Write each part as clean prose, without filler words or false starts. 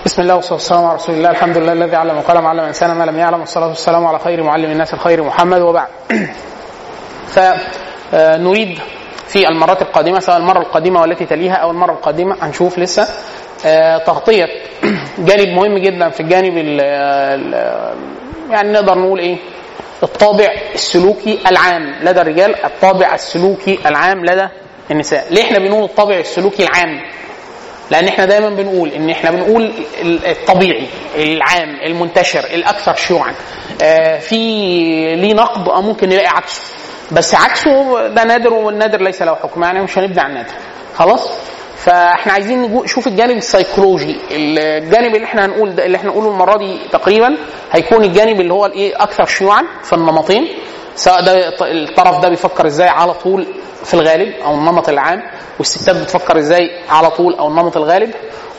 بسم الله والصلاة والسلام على رسول الله. الحمد لله الذي علم وقلم علم الإنسان ما لم يعلم، والصلاة والسلام على خير معلم الناس الخير محمد، وبعد. فنريد في المرات القادمة، سواء المرة القادمة والتي تليها أو المرة القادمة، هنشوف لسه تغطية جانب مهم جدا في الجانب يعني نقدر نقول إيه، الطابع السلوكي العام لدى الرجال، الطابع السلوكي العام لدى النساء. ليه احنا بنقول الطابع السلوكي العام؟ لأن احنا دايما بنقول إن احنا بنقول الطبيعي العام المنتشر الأكثر شيوعا، في ليه نقد أو ممكن نلاقي عكسه، بس عكسه ده نادر، والنادر ليس له حكم، يعني مش هنبدأ عن النادر خلاص. فاحنا عايزين نشوف الجانب السيكولوجي، الجانب اللي احنا هنقول ده، اللي احنا نقوله المرة دي تقريبا هيكون الجانب اللي هو الايه أكثر شيوعا في النمطين، سواء ده الطرف ده بيفكر ازاي على طول في الغالب او النمط العام، والستات بتفكر ازاي على طول او النمط الغالب.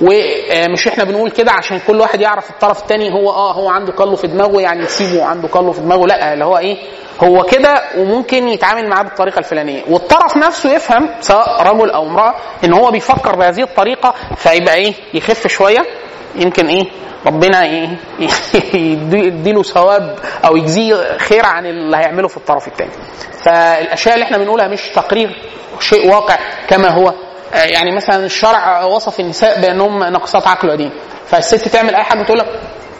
ومش احنا بنقول كده عشان كل واحد يعرف الطرف الثاني هو عنده قلو في دماغه يعني يسيبه عنده قلو في دماغه، لا، اللي هو ايه، هو كده وممكن يتعامل معاه بالطريقه الفلانيه، والطرف نفسه يفهم سواء رجل او امراه ان هو بيفكر بهذه الطريقه، فيبقى ايه، يخف شويه، يمكن ايه ربنا ايه يديله ثواب او يجزيه خير عن اللي هيعمله في الطرف الثاني. فالاشياء اللي احنا بنقولها مش تقرير شيء واقع كما هو، يعني مثلا الشرع وصف النساء بانهم ناقصات عقل ودين، فالست تعمل اي حاجه تقول لك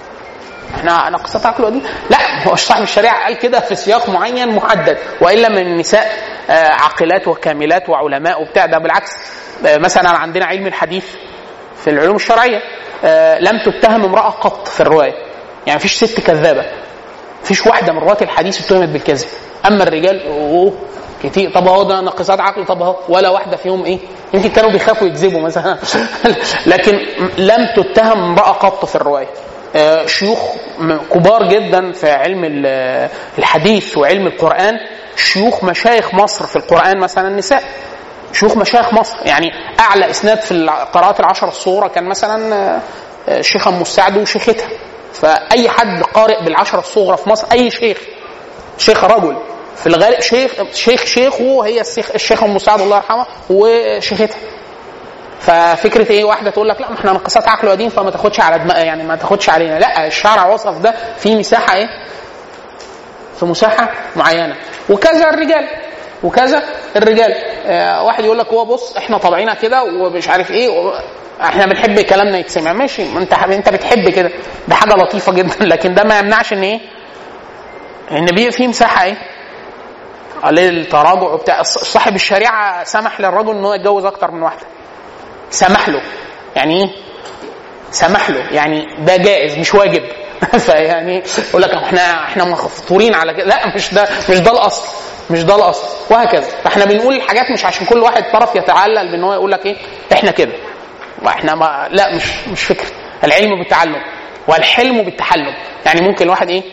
احنا ناقصات عقل ودين، لا، هو صاحب الشريعه قال كده في سياق معين محدد، والا من النساء عاقلات وكاملات وعلماء وبتاع، ده بالعكس. مثلا عندنا علم الحديث في العلوم الشرعيه لم تتهم امراه قط في الروايه، يعني مفيش ست كذابه، مفيش واحده من رواه الحديث اتهمت بالكذب. اما الرجال كتير، طب اهو ده ناقصات عقل، طب اهو ولا واحده فيهم ايه، يمكن كانوا بيخافوا يكذبوا مثلا لكن لم تتهم امراه قط في الروايه. شيوخ كبار جدا في علم الحديث وعلم القرآن، شيوخ مشايخ مصر في القرآن مثلا النساء، شيوخ مشايخ مصر، يعني أعلى إسناد في القراءات العشر الصغرى كان مثلا الشيخة أم السعد وشيختها. فأي حد قارئ بالعشر الصغرى في مصر، أي شيخ رجل في الغالب شيخ وهي الشيخة أم السعد الله يرحمها وشيختها. ففكره ايه، واحده تقول لك لا، ما احنا ناقصات عقل ودين فما تاخدش على دماغ، يعني ما تاخدش علينا، لا، الشرع وصف ده في مساحه ايه، في مساحه معينه. وكذا الرجال واحد يقول لك هو بص احنا طبعنا كده ومش عارف ايه، احنا بنحب كلامنا يتسمع، ماشي، انت بتحب كده، ده حاجه لطيفه جدا، لكن ده ما يمنعش ان ايه، ان بيبقى في مساحه ايه للتراجع بتاع. صاحب الشريعه سمح للرجل ان هو يتجوز اكتر من واحده، سمح له، يعني ايه سمح له، يعني ده جائز مش واجب فيعني يقول لك احنا مفطورين على كده، لا، مش ده الاصل وهكذا. فاحنا بنقول الحاجات مش عشان كل واحد طرف يتعلل بان هو يقول لك ايه احنا كده، واحنا لا، مش فكره. العلم بالتعلم والحلم بالتحلم، يعني ممكن الواحد ايه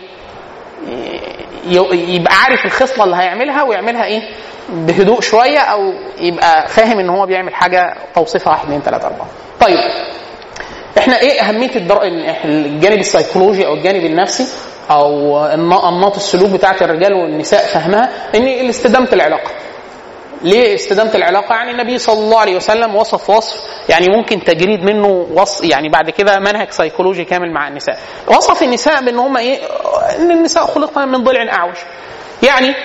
يبقى عارف الخصله اللي هيعملها ويعملها ايه بهدوء شويه، او يبقى فاهم ان هو بيعمل حاجه توصيفها 1 2 3 4. طيب احنا ايه اهميه الجانب السيكولوجي او الجانب النفسي او انماط السلوك بتاعه الرجال والنساء فهمها، ان استدامه العلاقه. ليه استدامه العلاقه؟ يعني النبي صلى الله عليه وسلم وصف يعني ممكن تجريد منه يعني بعد كده منهج سيكولوجي كامل مع النساء. وصف النساء بان هم ايه، ان النساء خلقنا من ضلع اعوج، يعني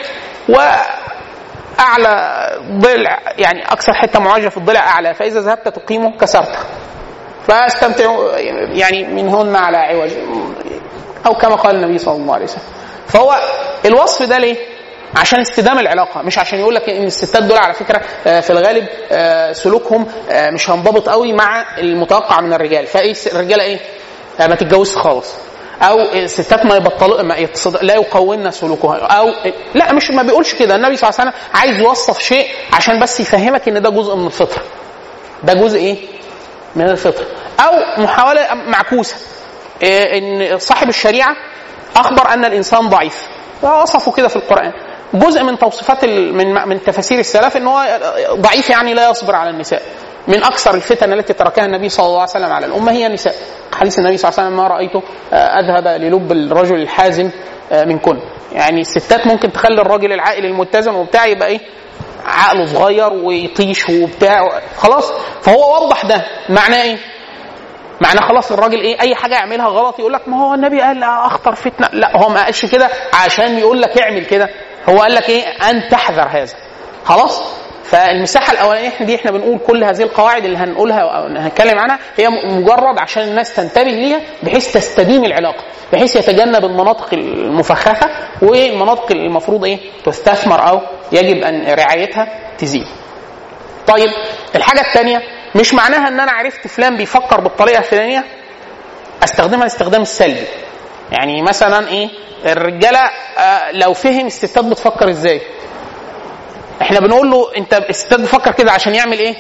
واعلى ضلع، يعني اكثر حته معوجه في الضلع اعلى، فاذا ذهبت تقيمه كسرته، فاستمتعوا يعني منهن على عوج، او كما قال النبي صلى الله عليه وسلم. فهو الوصف ده ليه؟ عشان استدام العلاقه، مش عشان يقول لك ان الستات دول على فكره في الغالب سلوكهم مش هنضبط قوي مع المتوقع من الرجال، فايه الرجاله ايه ما تتجوزش خالص، او الستات ما يبطلوا لا يقومن سلوكها، او لا، مش ما بيقولش كده. النبي صلى الله عليه وسلم عايز يوصف شيء عشان بس يفهمك ان ده جزء من الفطره، ده جزء ايه من الفطره، او محاوله معكوسه، ان صاحب الشريعه اخبر ان الانسان ضعيف، وصفه كده في القران. جزء من توصيفات من تفاسير السلف ان هو ضعيف، يعني لا يصبر على النساء. من اكثر الفتن التي تركها النبي صلى الله عليه وسلم على الامه هي النساء. حديث النبي صلى الله عليه وسلم: ما رايته اذهب للب الرجل الحازم منكن. يعني الستات ممكن تخلي الراجل العاقل المتزن وبتاع يبقى ايه، عقله صغير ويطيش وبتاع خلاص. فهو وضح ده معناه ايه، معناه خلاص الراجل ايه اي حاجه يعملها غلط يقول لك ما هو النبي قال اخطر فتنه. لا هو ما قالش كده عشان يقول لك اعمل كده، هو قال لك ايه ان تحذر هذا. خلاص. فالمساحه الاولانيه احنا بنقول كل هذه القواعد اللي هنقولها او هنتكلم عنها هي مجرد عشان الناس تنتبه ليها بحيث تستديم العلاقه، بحيث يتجنب المناطق المفخخه والمناطق المفروض ايه تستثمر او يجب ان رعايتها تزيد. طيب الحاجه الثانيه مش معناها ان انا عرفت فلان بيفكر بالطريقه الفلانيه استخدمها الاستخدام السلبي. يعني مثلا ايه الرجاله لو فهم الستات بتفكر ازاي، احنا بنقول له انت الستات بتفكر كده عشان يعمل ايه؟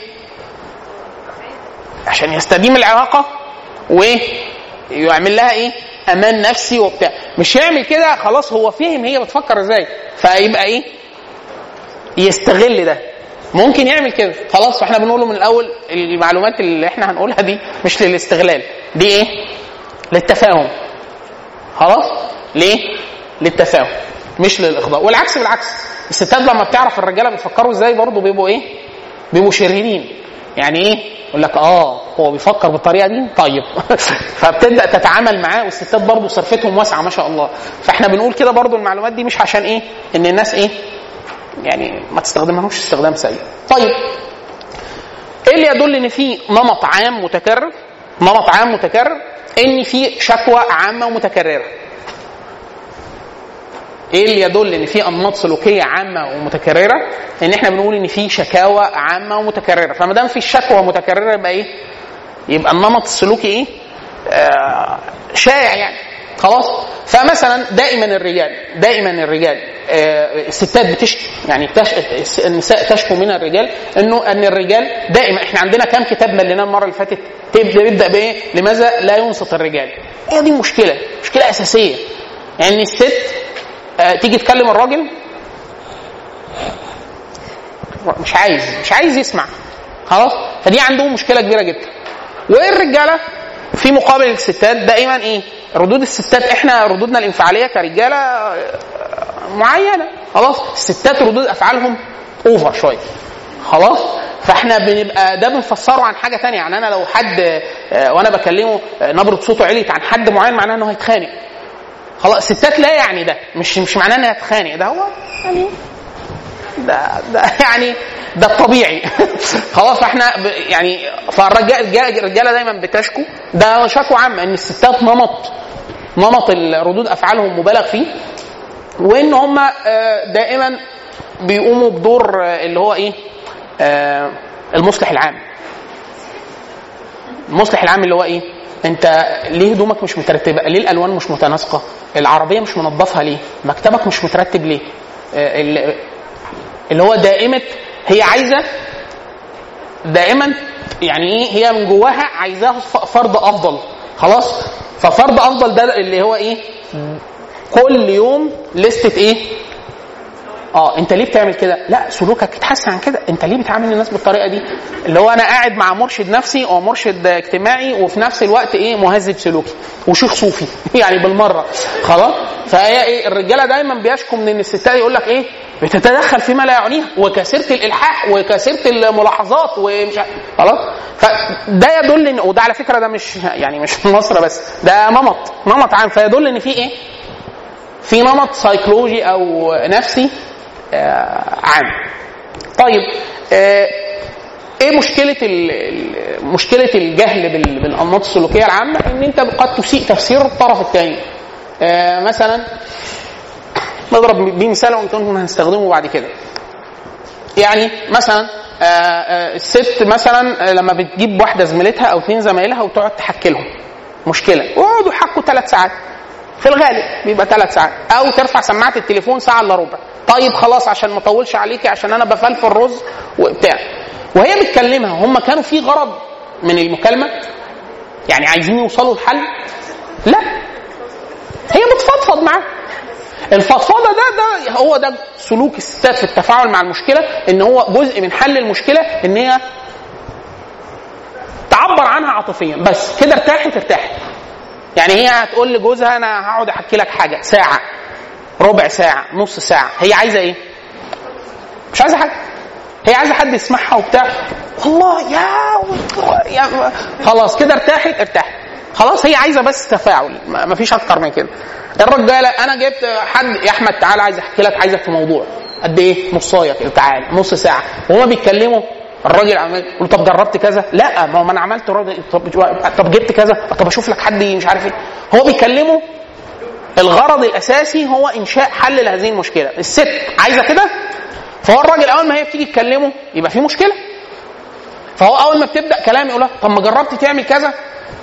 عشان يستديم العلاقه وايه يعمل لها ايه امان نفسي وبتاع. مش يعمل كده خلاص هو فهم هي بتفكر ازاي فيبقى ايه يستغل ده. ممكن يعمل كده خلاص. فاحنا بنقوله من الاول المعلومات اللي احنا هنقولها دي مش للاستغلال، دي ايه للتفاهم. خلاص ليه للتفاهم مش للاخضاع. والعكس بالعكس الستات لما بتعرف الرجاله بيفكروا ازاي برضه بيبقوا ايه بيبقوا شريرين. يعني ايه يقول لك هو بيفكر بالطريقه دي طيب فبتبدا تتعامل معاه. والستات برضه صرفتهم واسعه ما شاء الله. فاحنا بنقول كده برضه المعلومات دي مش عشان ايه ان الناس ايه يعني ما تستخدمهاش استخدام سيء. طيب ايه اللي يدل ان في نمط عام متكرر؟ نمط عام متكرر ان في شكوى عامه ومتكرره. ايه اللي يدل ان في انماط سلوكيه عامه ومتكرره؟ ان احنا بنقول ان في شكاوى عامه ومتكرره. فما دام في الشكوى متكرره يبقى ايه يبقى النمط السلوكي ايه شائع يعني. خلاص. فمثلا دائما الرجال الستات بتشكي يعني النساء تشكو من الرجال ان الرجال دائما احنا عندنا كام كتاب مليناه المره اللي فاتت بيبدا بايه لماذا لا ينصت الرجال. هي دي مشكله اساسيه. يعني الست تيجي تكلم الراجل مش عايز يسمع. خلاص. فدي عندهم مشكله كبيره جدا. والرجاله في مقابل الستات دائما ايه ردود الستات احنا ردودنا الانفعاليه كرجاله معينه. خلاص. الستات ردود افعالهم اوفر شويه. خلاص. فاحنا بنبقى ده بنفسره عن حاجه تانية. يعني انا لو حد وانا بكلمه نبره صوته عليت عن حد معين معناه انه هيتخانق. خلاص. الستات لا يعني ده مش معناه انها تتخانق. ده هو يعني ده يعني ده الطبيعي. خلاص. فاحنا يعني فالرجاله دايما بتشكو. ده شكوى عامه ان الستات نمط ردود افعالهم مبالغ فيه. وان هم دائما بيقوموا بدور اللي هو ايه المصلح العام. المصلح العام اللي هو ايه انت ليه هدومك مش مترتبه؟ ليه الالوان مش متناسقه؟ العربيه مش منظفها ليه؟ مكتبك مش مترتب ليه؟ اللي هو دائمه هي عايزه دائما يعني ايه هي من جواها عايزاه فرض افضل. خلاص. ففرض افضل ده اللي هو ايه كل يوم لستة ايه انت ليه بتعمل كده؟ لا سلوكك يتحسن عن كده. انت ليه بتعامل الناس بالطريقه دي؟ اللي هو انا قاعد مع مرشد نفسي او مرشد اجتماعي وفي نفس الوقت ايه مهذب سلوكي وشيخ صوفي يعني بالمره. خلاص. فهي ايه الرجاله دايما بيشكوا من ان الستات يقول لك ايه بتتدخل فيما لا يعنيها وكثيره الالحاح وكثيره الملاحظات ومش خلاص. فده يدل ان وده على فكره ده مش يعني مش في مصر بس، ده نمط عام. فيدل ان في ايه في نمط سيكولوجي او نفسي عام. طيب ايه مشكله الجهل بالانماط السلوكيه العامه؟ ان انت قد تسيء تفسير الطرف الثاني. مثلا نضرب بيه مثال وانتم هنستخدمه بعد كده. يعني مثلا الست مثلا لما بتجيب واحده زميلتها او 2 زمايلها وتقعد تحكي لهم مشكله ويقعدوا يحكوا 3 ساعات في الغالب بيبقى 3 ساعات. او ترفع سماعه التليفون ساعه الا ربع. طيب خلاص عشان ما اطولش عليكي عشان انا بفلفل الرز وبتاع. وهي بتكلمها هم كانوا في غرض من المكالمه يعني عايزين يوصلوا لحل؟ لا هي بتفضفض معاه. الفضفضه ده هو ده سلوك الستات في التفاعل مع المشكله. ان هو جزء من حل المشكله ان هي تعبر عنها عاطفيا بس كده ارتاحت. يعني هي هتقول لجوزها انا هقعد احكي لك حاجه ساعه ربع ساعه نص ساعه. هي عايزه ايه؟ مش عايزه حاجه. هي عايزه حد يسمعها وبتاع. والله يا خلاص كده ارتاحت خلاص. هي عايزه بس تفاعل، ما فيش اكتر من كده. الرجاله انا جبت حد يا احمد تعالى عايز احكي لك، عايزك في موضوع قد ايه، نصايه كده، تعالى نص ساعه، وهما بيتكلموا الراجل عمال يقول طب جربت كذا، لا ما انا عملت طب جبت كذا، طب اشوف لك حد مش عارف ايه. هو بيكلمه الغرض الاساسي هو انشاء حل لهذه المشكله. الست عايزه كده، فهو الراجل اول ما هي بتيجي تكلمه يبقى في مشكله، فهو اول ما بتبدا كلام يقول لها طب ما جربت تعمل كذا.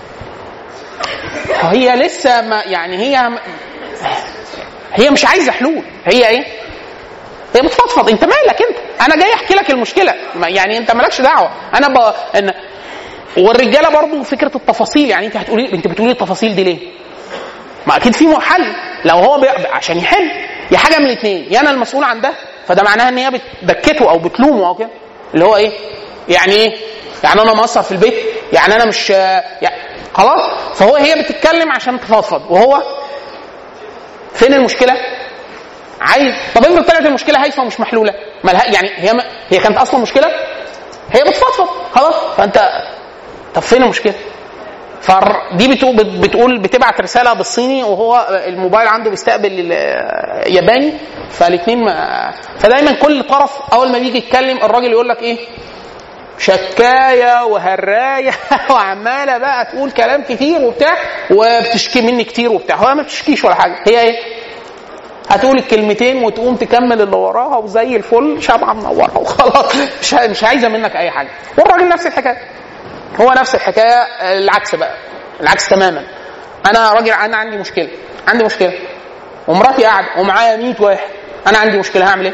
هي لسه ما يعني هي مش عايزه حلول، هي ايه، هي بتفضفض. انت مالك انت، انا جاي احكي لك المشكله، يعني انت مالكش دعوه. والرجاله برضو فكره التفاصيل، يعني انت بتقولي التفاصيل دي ليه؟ ما اكيد في حل. لو هو عشان يحل يا حاجه من الاثنين، يا انا المسؤول عن ده، فده معناها ان هي بتبكته او بتلومه او كده، اللي هو ايه يعني ايه، يعني انا مقصر في البيت، يعني انا مش يعني خلاص. هي بتتكلم عشان تفضفض، وهو فين المشكله؟ عايز. طب انت طلعت المشكله هايفه ومش محلوله، يعني هي كانت اصلا مشكله، هي بتفضفض خلاص. فانت طب فين المشكله؟ فدي بتقول بتبعت رساله بالصيني وهو الموبايل عنده بيستقبل ياباني، فالاثنين فدايما كل طرف اول ما بيجي يتكلم الراجل يقول لك ايه، شكايه وهرايه وعماله بقى تقول كلام كتير وبتاع، وبتشكي مني كتير وبتاع. هو ما بتشكيش ولا حاجه، هي ايه، هتقول الكلمتين وتقوم تكمل اللي وراها وزي الفل شمعة منوره وخلاص، مش عايزه منك اي حاجه. والراجل نفس الحكايه، هو نفس الحكايه. العكس بقى، العكس تماما. انا راجل، انا عندي مشكله ومراتي قاعده ومعايا 100 واحد، انا عندي مشكله، هعمل ايه؟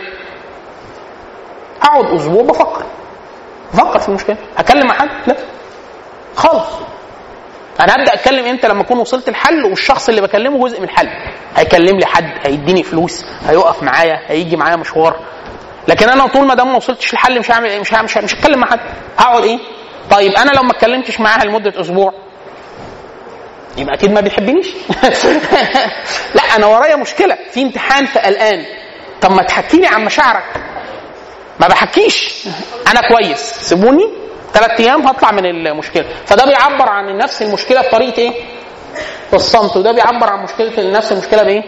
اقعد اسبوع بفكر في المشكله. هكلم مع حد؟ لا خالص. انا هبدا اتكلم امتى؟ لما اكون وصلت الحل والشخص اللي بكلمه جزء من الحل، هيكلم لي حد، هيديني فلوس، هيقف معايا، هيجي معايا مشوار. لكن انا طول ما دام ما وصلتش الحل مش هعمل ايه، مش هتكلم مع حد. هقعد ايه؟ طيب انا لو ما اتكلمتش معاها لمده اسبوع يبقى اكيد ما بيحبنيش. لا انا ورايا مشكله، في امتحان فقلقان، طب ما تحكي لي عن مشاعرك. ما بحكيش، انا كويس، سيبوني 3 ايام هطلع من المشكله. فده بيعبر عن نفس المشكله بطريقه ايه؟ بالصمت. وده بيعبر عن مشكله نفس المشكله بايه؟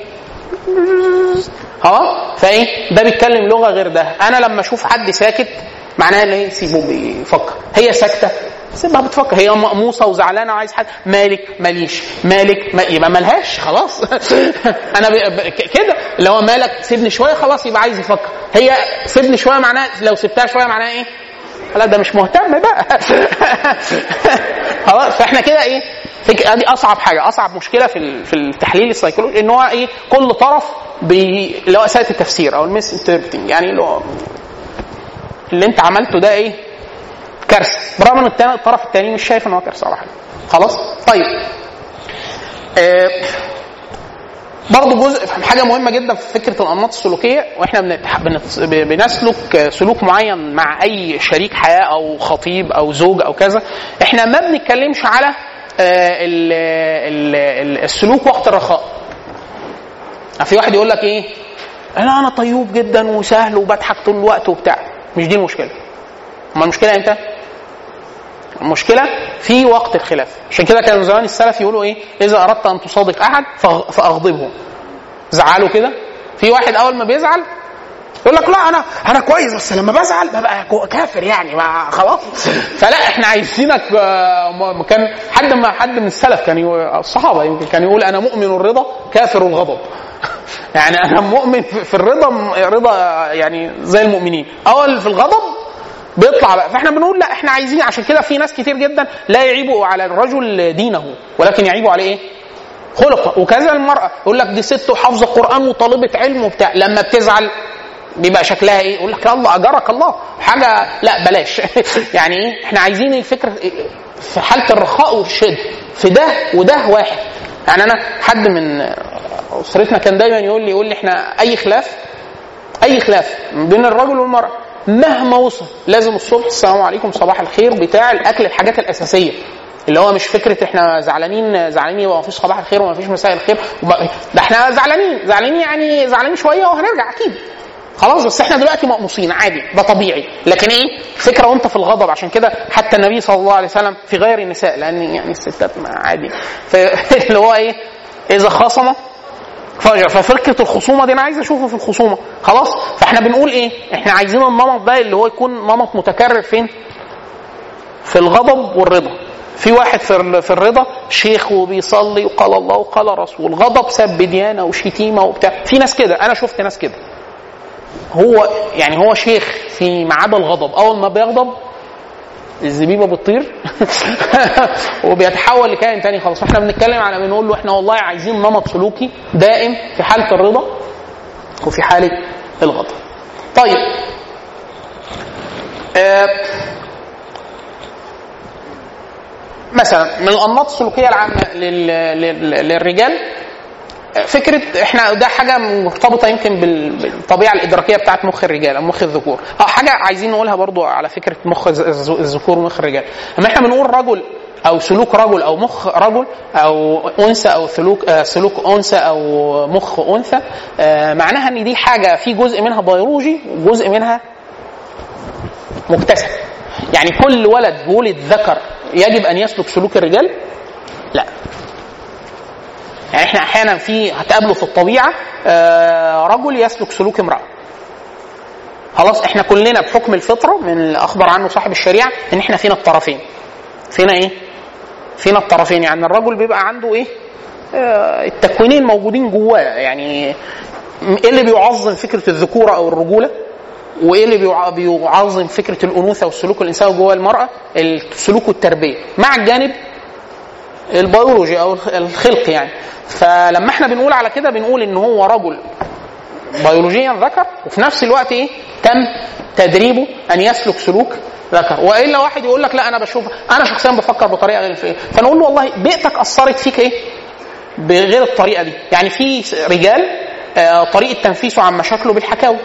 فايه ده بيتكلم لغه غير ده. انا لما اشوف حد ساكت معناها ان ايه، سيبه بيفكر. هي ساكته سيبها بتفكر، هي مقموصه وزعلانه وعايز حد، مالك ماليش، مالك يبقى مالهاش خلاص. انا كده اللي هو مالك سيبني شويه خلاص، يبقى عايز يفكر. هي سيبني شويه معناها لو سبتها شويه معناها ايه؟ لا ده مش مهتم بقى. خلاص. فاحنا كده ايه، دي اصعب حاجه، اصعب مشكله في التحليل السيكولوجي، ان هو ايه، كل طرف اللي هو اساءة التفسير او الميس انتربريتنج، يعني اللي انت عملته ده ايه، كارثه، برغم ان الطرف الثاني مش شايف ان هو كارثه ولا حاجه. خلاص. طيب برضه جزء حاجه مهمه جدا في فكره الانماط السلوكيه، واحنا بنسلك سلوك معين مع اي شريك حياه او خطيب او زوج او كذا، احنا ما بنتكلمش على السلوك وقت الرخاء. في واحد يقول لك ايه، انا طيوب جدا وسهل وبضحك طول الوقت وبتاع. مش دي المشكله. ما المشكله امتى؟ المشكله في وقت الخلاف. عشان كده كان زمان السلف يقولوا ايه، اذا اردت ان تصادق احد فاغضبه، زعله كده. في واحد اول ما بيزعل يقول لك لا انا كويس، بس لما بزعل ببقى كافر، يعني ما خلاص. فلا احنا عايزينك. كان حد من السلف كان الصحابه يمكن كان يقول انا مؤمن الرضا كافر الغضب. يعني انا مؤمن في الرضا، رضا يعني زي المؤمنين، اول في الغضب بيطلع بقى. فاحنا بنقول لا، احنا عايزين. عشان كده في ناس كتير جدا لا يعيبوا على الرجل دينه، ولكن يعيبوا عليه ايه، خلقه. وكذا المرأة يقول لك دي ست وحافظة قرآن وطالبة علم وبتاع، لما بتزعل بيبقى شكلها ايه، يقول لك يا الله اجرك الله حاجة، لا بلاش. يعني ايه، احنا عايزين الفكرة في حالة الرخاء والشد في ده وده واحد. يعني انا حد من اسرتنا كان دايما يقول لي احنا اي خلاف بين الرجل والمرأة مهما وصل لازم الصبح السلام عليكم صباح الخير بتاع الاكل، الحاجات الاساسيه، اللي هو مش فكره احنا زعلانين يبقى ما فيش صباح الخير وما فيش مساء الخير. ده احنا زعلانين يعني زعلانين شويه وهنرجع اكيد. خلاص. بس احنا دلوقتي مقموصين عادي، ده طبيعي. لكن ايه الفكره وانت في الغضب؟ عشان كده حتى النبي صلى الله عليه وسلم في غير النساء، لان يعني الستات عادي اللي هو ايه اذا خصم فجر. ففكره الخصومه دي انا عايز اشوفه في الخصومه خلاص. فاحنا بنقول ايه؟ احنا عايزين النمط ده اللي هو يكون نمط متكرر فين؟ في الغضب والرضا. في واحد في الرضا شيخ وبيصلي وقال الله وقال رسول، غضب سب ديانه وشتيمه وبتاع. في ناس كده، انا شفت ناس كده، هو يعني هو شيخ في ما عدا الغضب، اول ما بيغضب الزبيبه بتطير وبيتحول لكائن تاني خالص. احنا بنتكلم على بنقول له احنا والله عايزين نمط سلوكي دائم في حاله الرضا وفي حاله الغضب. طيب مثلا من الانماط السلوكيه العامه للرجال فكره، احنا ده حاجه مرتبطه يمكن بالطبيعه الادراكيه بتاعت مخ الرجال او مخ الذكور. حاجه عايزين نقولها برضو على فكره مخ الذكور ومخ الرجال. اما احنا بنقول رجل او سلوك رجل او مخ رجل او انثى او سلوك انثى او مخ انثى، معناها ان دي حاجه في جزء منها بيولوجي وجزء منها مكتسب. يعني كل ولد ذكر يجب ان يسلك سلوك الرجال؟ لا. يعني احنا احيانا هتقابله في الطبيعه رجل يسلك سلوك امراه. خلاص. احنا كلنا بحكم الفطره من اللي اخبر عنه صاحب الشريعه ان احنا فينا الطرفين. فينا ايه؟ فينا الطرفين. يعني الرجل بيبقى عنده ايه؟ التكوينين موجودين جواه. يعني ايه اللي بيعظم فكره الذكوره او الرجوله، وايه اللي بيعظم فكره الانوثه والسلوك الانساني جوه المراه؟ السلوك والتربيه مع الجانب البيولوجي او الخلق يعني. فلما احنا بنقول على كده بنقول ان هو رجل بيولوجيا ذكر، وفي نفس الوقت ايه؟ تم تدريبه ان يسلك سلوك ذكر. والا واحد يقول لك لا انا بشوف، انا شخصيا بفكر بطريقه غير الفئة. فنقول له والله بيئتك اثرت فيك ايه بغير الطريقه دي. يعني في رجال طريقه تنفيسه عن مشاكله بالحكاوي،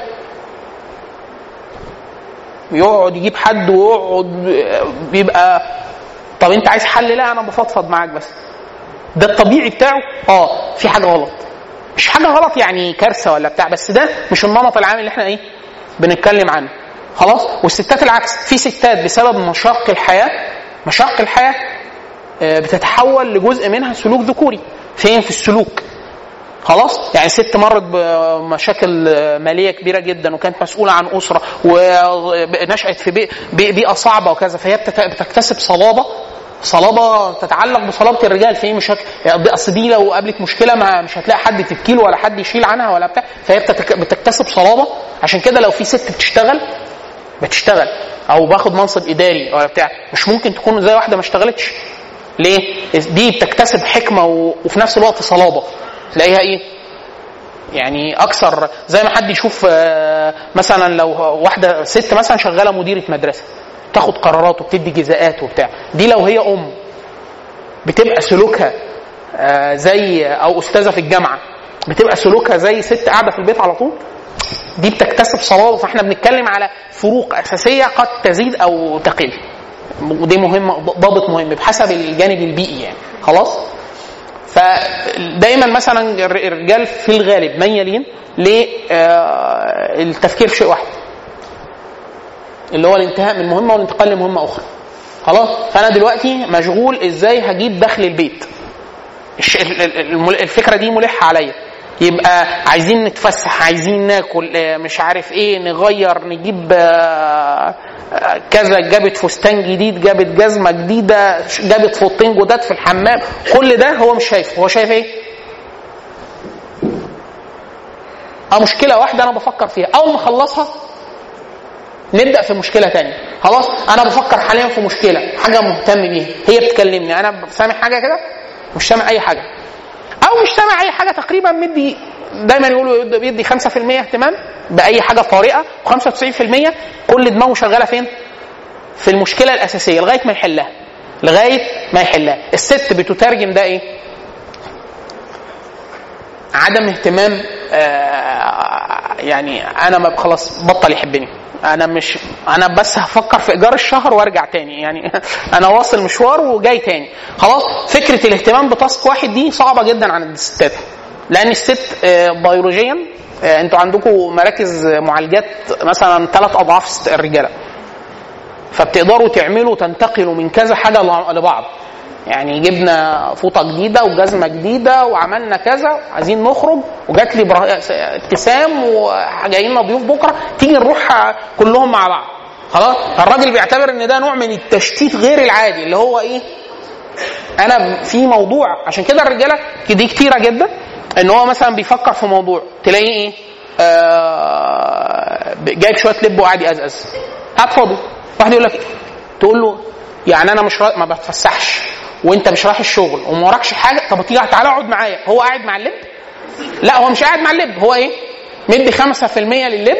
يقعد يجيب حد ويقعد بيبقى طب انت عايز حل؟ لا انا بفضفض معاك بس. ده الطبيعي بتاعه. في حاجه غلط، مش حاجه غلط يعني كارثه ولا بتاع، بس ده مش النمط العام اللي احنا ايه بنتكلم عنه. خلاص. والستات العكس، في ستات بسبب مشاق الحياه بتتحول لجزء منها سلوك ذكوري. فين؟ في السلوك. خلاص. يعني ست مرت بمشاكل ماليه كبيره جدا وكانت مسؤوله عن اسره ونشأت في بيئه صعبه وكذا، فهي بتكتسب صلابه تتعلق بصلابه الرجال. في مشاكل اصل دي لو قابلت مشكله مش هتلاقي حد تبكي له ولا حد يشيل عنها ولا بتاع، فهي بتكتسب صلابه. عشان كده لو في ست بتشتغل او باخد منصب اداري ولا بتاع، مش ممكن تكون زي واحده ما اشتغلتش. ليه؟ دي بتكتسب حكمه وفي نفس الوقت صلابه. تلاقيها ايه يعني اكثر، زي ما حد يشوف مثلا لو واحده ست مثلا شغاله مديره مدرسه تاخد قرارات وبتدي جزاءات وبتاع، دي لو هي بتبقى سلوكها زي او استاذه في الجامعه بتبقى سلوكها زي ست قاعده في البيت على طول، دي بتكتسب صلابه. فاحنا بنتكلم على فروق اساسيه قد تزيد او تقل، ودي مهمه، ضابط مهم بحسب الجانب البيئي يعني. خلاص. فدايما مثلا الرجال في الغالب ميالين للتفكير في شيء واحد اللي هو الانتهاء من مهمه والانتقال لمهمه اخرى. خلاص. فانا دلوقتي مشغول ازاي هجيب دخل البيت، الفكره دي ملحه عليا. يبقى عايزين نتفسح، عايزين ناكل، مش عارف ايه، نغير، نجيب كذا، جابت فستان جديد، جابت جزمه جديده، جابت فوطين جداد في الحمام. كل ده هو مش شايفه. هو شايف ايه؟ مشكله واحده انا بفكر فيها، اول ما اخلصها نبدا في مشكله تانية. خلاص. انا بفكر حاليا في مشكله، حاجه مهتم بيها، هي بتكلمني، انا سامع حاجه كده؟ مش سامع اي حاجه، او مش سامع اي حاجه تقريبا. مدي دايما يقولوا بيدي 5% اهتمام باي حاجه طارئه، و95% كل دماغه شغاله فين؟ في المشكله الاساسيه لغايه ما يحلها. الست بتترجم ده ايه؟ عدم اهتمام. يعني انا خلاص بطل يحبني، انا بس هفكر في ايجار الشهر وارجع تاني، يعني انا واصل مشوار وجاي تاني. خلاص. فكره الاهتمام بتاسك واحد دي صعبه جدا عند الستات، لان الست بيولوجيا انتوا عندكم مراكز معالجات مثلا 3 أضعاف الرجاله، فبتقدروا تعملوا تنتقلوا من كذا حاجه لبعض. يعني جبنا فوطه جديده وجزمه جديده وعملنا كذا، عايزين نخرج وجات لي ابتسام وجايين ضيوف بكره، تيجي نروح كلهم مع بعض. خلاص، فالراجل بيعتبر ان ده نوع من التشتيت غير العادي اللي هو ايه، انا في موضوع. عشان كده الرجاله دي كتيره جدا ان هو مثلا بيفكر في موضوع تلاقيه ايه، جايب شويه لب وقاعد يقزقز، قاعد فاضي. واحد يقول لك، تقول له يعني انا مش ما بتفسحش وانت مش رايح الشغل وما وراكش حاجه، طب تيجي تعالى اقعد معايا. هو قاعد مع اللب؟ لا، هو مش قاعد مع اللب، هو ايه، مدي 5% لللب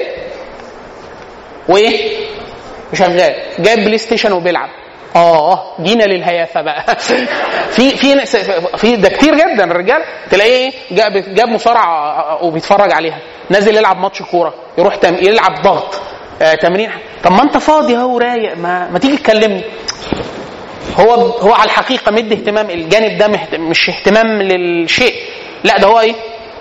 وايه، شغال جايب بلاي ستيشن وبيلعب. جينا للهيافه بقى. في ده كتير جدا الرجال تلاقيه جاب مصارعه وبيتفرج عليها، نازل يلعب ماتش كوره، يروح يلعب ضغط، تمرين. طب ما انت فاضي اهو رايق، ما تيجي تكلمني. هو على الحقيقه مدي اهتمام الجانب ده، مش اهتمام للشيء، لا ده هو ايه،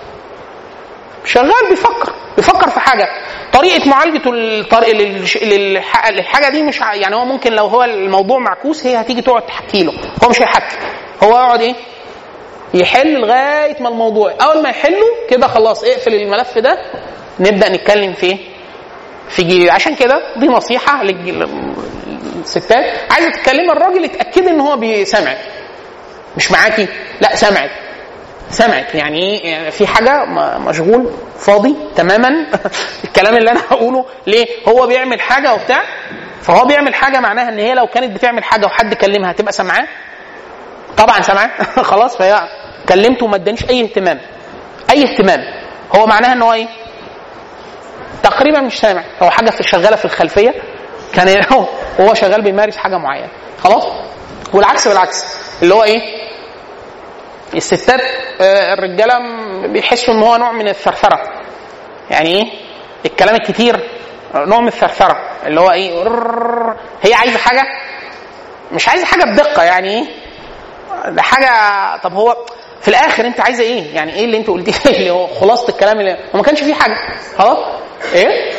شغال بيفكر في حاجه. طريقه معالجته للحاجه دي مش يعني هو ممكن لو هو الموضوع معكوس هي هتيجي تقعد تحكي له، هو مش هيحكي، هو يقعد ايه، يحل لغايه ما الموضوع، اول ما يحله كده خلاص اقفل الملف ده، نبدا نتكلم في جيل. عشان كده دي نصيحه للستات، عايزه تتكلم الراجل اتاكد ان هو بيسمعك، مش معاكي، لا سمعك يعني ايه، يعني في حاجه مشغول فاضي تماما. الكلام اللي انا هقوله ليه، هو بيعمل حاجه وبتاع، فهو بيعمل حاجه معناها ان هي لو كانت بتعمل حاجه وحد كلمها هتبقى سامعاه، طبعا سامعاه. خلاص، فهي كلمته وما ادانيش اي اهتمام، هو معناها ان هو ايه، تقريبا مش سامع، هو حاجه شغاله في الخلفيه، كان هو شغال بيمارس حاجه معينه. خلاص، والعكس بالعكس، اللي هو ايه، الستات الرجاله بيحسوا ان هو نوع من الثرثره، يعني ايه، الكلام الكتير نوع من الثرثره، اللي هو ايه، هي عايزه حاجه، مش عايزه حاجه بدقه، يعني ايه ده حاجه. طب هو في الاخر انت عايزه ايه، يعني ايه اللي انت قلتيه، اللي هو خلاصه الكلام اللي ما كانش فيه حاجه. خلاص ايه.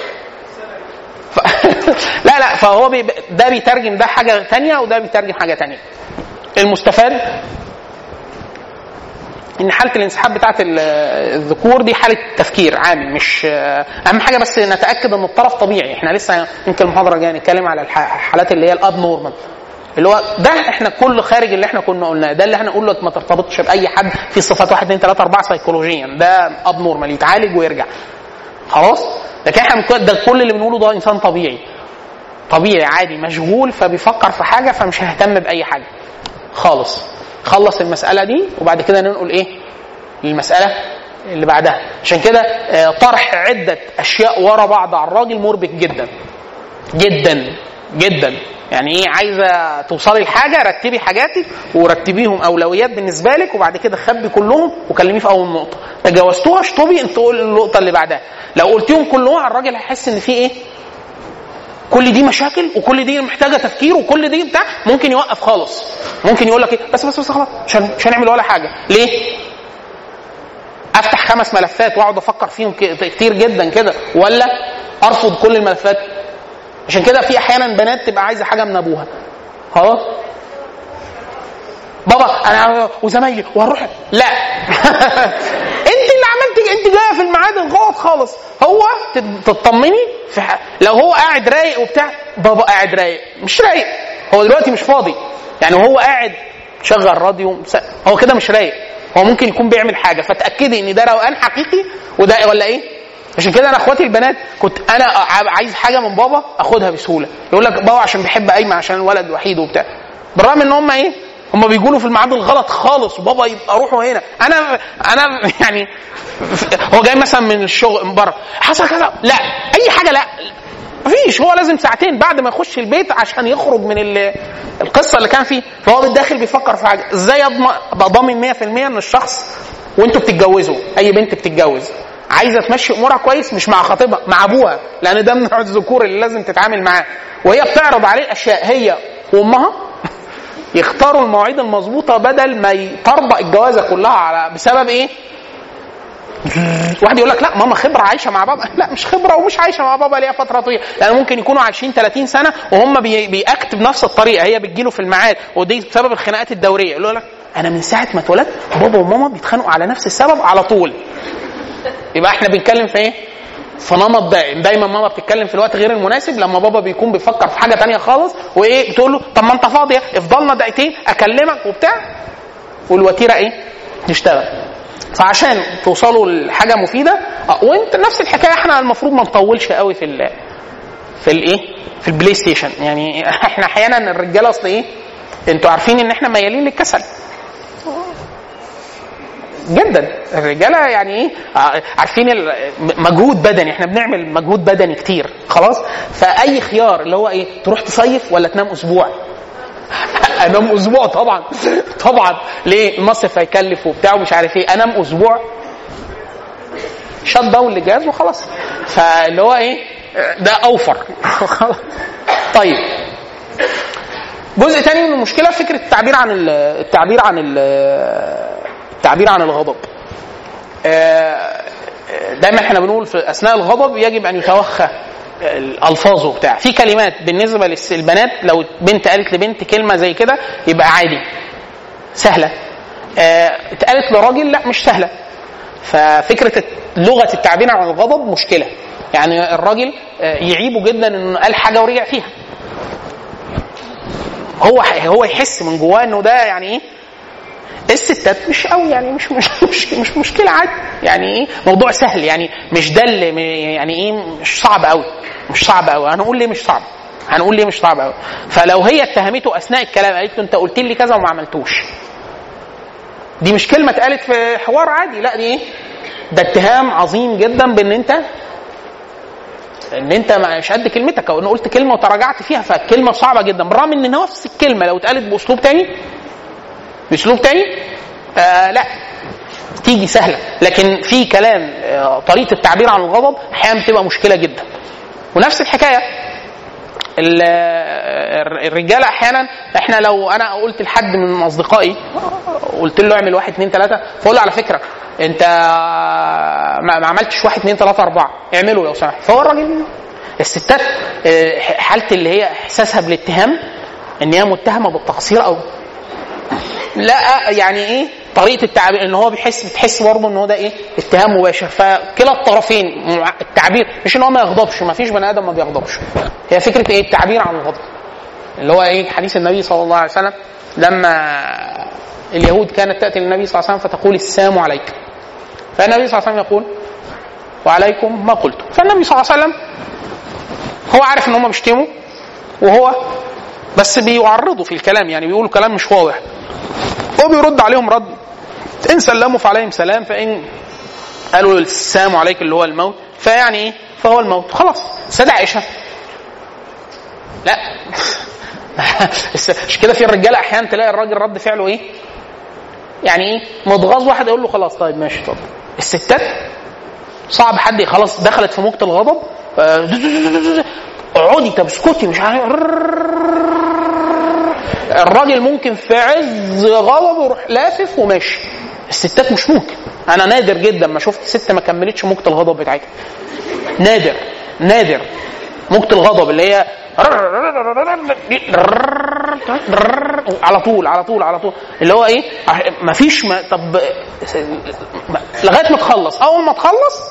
لا فهو ده بيترجم ده حاجه ثانيه وده بيترجم حاجه ثانيه. المستفاد ان حاله الانسحاب بتاعه الذكور دي حاله تفكير عامل، مش اهم حاجه، بس نتاكد ان الطرف طبيعي. احنا لسه يمكن المحاضره الجايه نتكلم على الحالات اللي هي الاب نورمال، اللي هو ده احنا كل خارج اللي احنا كنا قلناه، ده اللي احنا نقول لك ما ترتبطش باي حد في صفات 1 2 3 4 سيكولوجيا، ده اب نورمال يتعالج ويرجع. خلاص، لكن احنا ده كل اللي بنقوله ده انسان طبيعي عادي مشغول، فبيفكر في حاجه، فمش هيهتم باي حاجه خالص. خلص المساله دي وبعد كده ننقل ايه للمساله اللي بعدها. عشان كده طرح عده اشياء ورا بعض على الراجل مربك جدا جدا جدا. يعني ايه، عايزه توصلي لحاجه، رتبي حاجاتك ورتبيهم اولويات بالنسبه لك، وبعد كده خبي كلهم وكلميه في اول نقطه. تجاوزتوها اشطبي انت، قول النقطه اللي بعدها. لو قلتيهم كلهم الراجل هيحس ان في ايه، كل دي مشاكل وكل دي محتاجه تفكير وكل دي بتاع، ممكن يوقف خالص، ممكن يقول لك ايه، بس خلاص مش هنعمل ولا حاجه. ليه؟ افتح 5 ملفات واقعد افكر فيهم كتير جدا كده، ولا ارفض كل الملفات؟ عشان كده في احيانا بنات تبقى عايزه حاجه من ابوها، خلاص بابا انا وزمايلي وهنروح، لا. انت اللي عملتي، انت جايه في الميعاد الغلط خالص. هو تطمني في لو هو قاعد رايق وبتاع، بابا قاعد رايق، مش رايق، هو دلوقتي مش فاضي، يعني وهو قاعد شغل راديو، هو كده مش رايق، هو ممكن يكون بيعمل حاجه، فتاكدي ان ده روقان حقيقي وده ولا ايه. عشان كده انا اخواتي البنات كنت انا عايز حاجه من بابا اخدها بسهوله، يقول لك بابا عشان بيحب ايمن عشان الولد الوحيد وبتاع، بالرغم ان هم ايه، هم بيقولوا في الميعاد الغلط خالص، وبابا يبقى روحوا هنا. انا يعني هو جاي مثلا من الشغل من بره، حصل كذا، لا اي حاجه، لا مفيش، هو لازم ساعتين بعد ما يخش البيت عشان يخرج من القصه اللي كان فيه. فهو بالداخل بيفكر في حاجه، ازاي ابقى ضامن 100% ان الشخص وانتوا بتتجوزوا، اي بنت بتتجوز عايزه تمشي امورها كويس، مش مع خطيبها، مع ابوها، لان ده من نوع الذكور اللي لازم تتعامل معاه، وهي بتعرض عليه الاشياء، هي وامها يختاروا المواعيد المظبوطه بدل ما تربط الجوازه كلها على بسبب ايه، واحد يقول لك لا ماما خبره عايشه مع بابا. لا مش خبره ومش عايشه مع بابا ليها فتره طويله، لان ممكن يكونوا عايشين 30 سنه وهم بيأكت بنفس الطريقه، هي بتجيله في الميعاد، ودي بسبب الخناقات الدوريه. يقول لك انا من ساعه ما اتولدت بابا وماما بيتخانقوا على نفس السبب على طول. يبقى احنا بنتكلم في ايه؟ في نمط دائم. دايما ماما بتتكلم في الوقت غير المناسب، لما بابا بيكون بيفكر في حاجه تانية خالص، وايه بتقول له طب ما انت فاضيه افضلنا دقيقتين اكلمك وبتاع، والوتيره ايه؟ تشتغل. فعشان توصلوا لحاجه مفيده، وانت نفس الحكايه، احنا المفروض ما نطولش قوي في الايه؟ في البلاي ستيشن. يعني احنا احيانا الرجاله اصل ايه؟ انتوا عارفين ان احنا ميالين للكسل جدا. الرجاله يعني ايه؟ عارفين مجهود بدني، احنا بنعمل مجهود بدني كتير خلاص. فاي خيار اللي هو ايه؟ تروح تصيف ولا تنام اسبوع؟ انام اسبوع طبعا. طبعا ليه؟ المصيف هيكلف وبتاع ومش عارف ايه. انام اسبوع شات داون للجهاز وخلاص. فاللي هو ايه؟ ده اوفر. طيب جزء تاني من المشكله فكره التعبير عن الغضب. دايما احنا بنقول في اثناء الغضب يجب ان يتوخى الالفاظ وبتاع. في كلمات بالنسبه للبنات لو بنت قالت لبنت كلمه زي كده يبقى عادي سهله، اتقالت لراجل لا مش سهله. ففكره لغه التعبير عن الغضب مشكله. يعني الراجل يعيبه جدا انه قال حاجه ورجع فيها، هو يحس من جواه انه ده يعني ايه. الستات مش قوي يعني مش مشكله عادي، يعني ايه موضوع سهل، يعني مش ده اللي يعني ايه مش صعب قوي، مش صعب قوي. هنقول ليه مش صعب قوي. فلو هي اتهمته اثناء الكلام قالت له انت قلت لي كذا وما عملتوش، دي مش كلمه اتقالت في حوار عادي، لا دي ايه؟ ده اتهام عظيم جدا بان انت مش قد كلمتك، او ان قلت كلمه وتراجعت فيها. فالكلمه صعبه جدا، بالرغم ان نفس الكلمه لو اتقالت باسلوب تاني لا تيجي سهله. لكن في كلام طريقه التعبير عن الغضب احيانا بتبقى مشكله جدا. ونفس الحكايه الرجاله احيانا، احنا لو انا قلت لحد من اصدقائي قلت له اعمل 1 2 3، فاقول له على فكره انت ما عملتش 1 2 3 4 اعمله لو سمحت. فهو الراجل الستات حاله اللي هي احساسها بالاتهام ان هي متهمه بالتقصير او لا، يعني ايه طريقه التعبير ان هو بتحس برضه ان هو ده ايه اتهام مباشر. فكلا الطرفين التعبير مش ان هو ما يغضبش، ما فيش بني ادم ما بيغضبش، هي فكره ايه التعبير عن الغضب اللي هو ايه حديث النبي صلى الله عليه وسلم لما اليهود كانت تاتي للنبي صلى الله عليه وسلم فتقول السلام عليك، فالنبي صلى الله عليه وسلم يقول وعليكم ما قلت. فالنبي صلى الله عليه وسلم هو عارف ان هم بيشتموا وهو بس بيعرضوا في الكلام، يعني بيقولوا كلام مش واضح، هو بيرد عليهم رد ان سلموا فعليهم سلام، فان قالوا السلام عليك اللي هو الموت فيعني ايه فهو الموت خلاص. السيدة عائشة لا مش كده. في الرجاله احيانا تلاقي الراجل رد فعله ايه يعني ايه متغاظ، واحد يقول له خلاص طيب ماشي طب. الستات صعب حد خلاص دخلت في موجة الغضب اقعدي طب اسكتي مش عارف. الراجل ممكن في عز غضبه يروح لافف وماشي. الستات مش ممكن. انا نادر جدا ما شفت ست ما كملتش موجة الغضب بتاعتها، نادر موجة الغضب اللي هي على طول اللي هو ايه مفيش طب لغايه ما تخلص. اول ما تخلص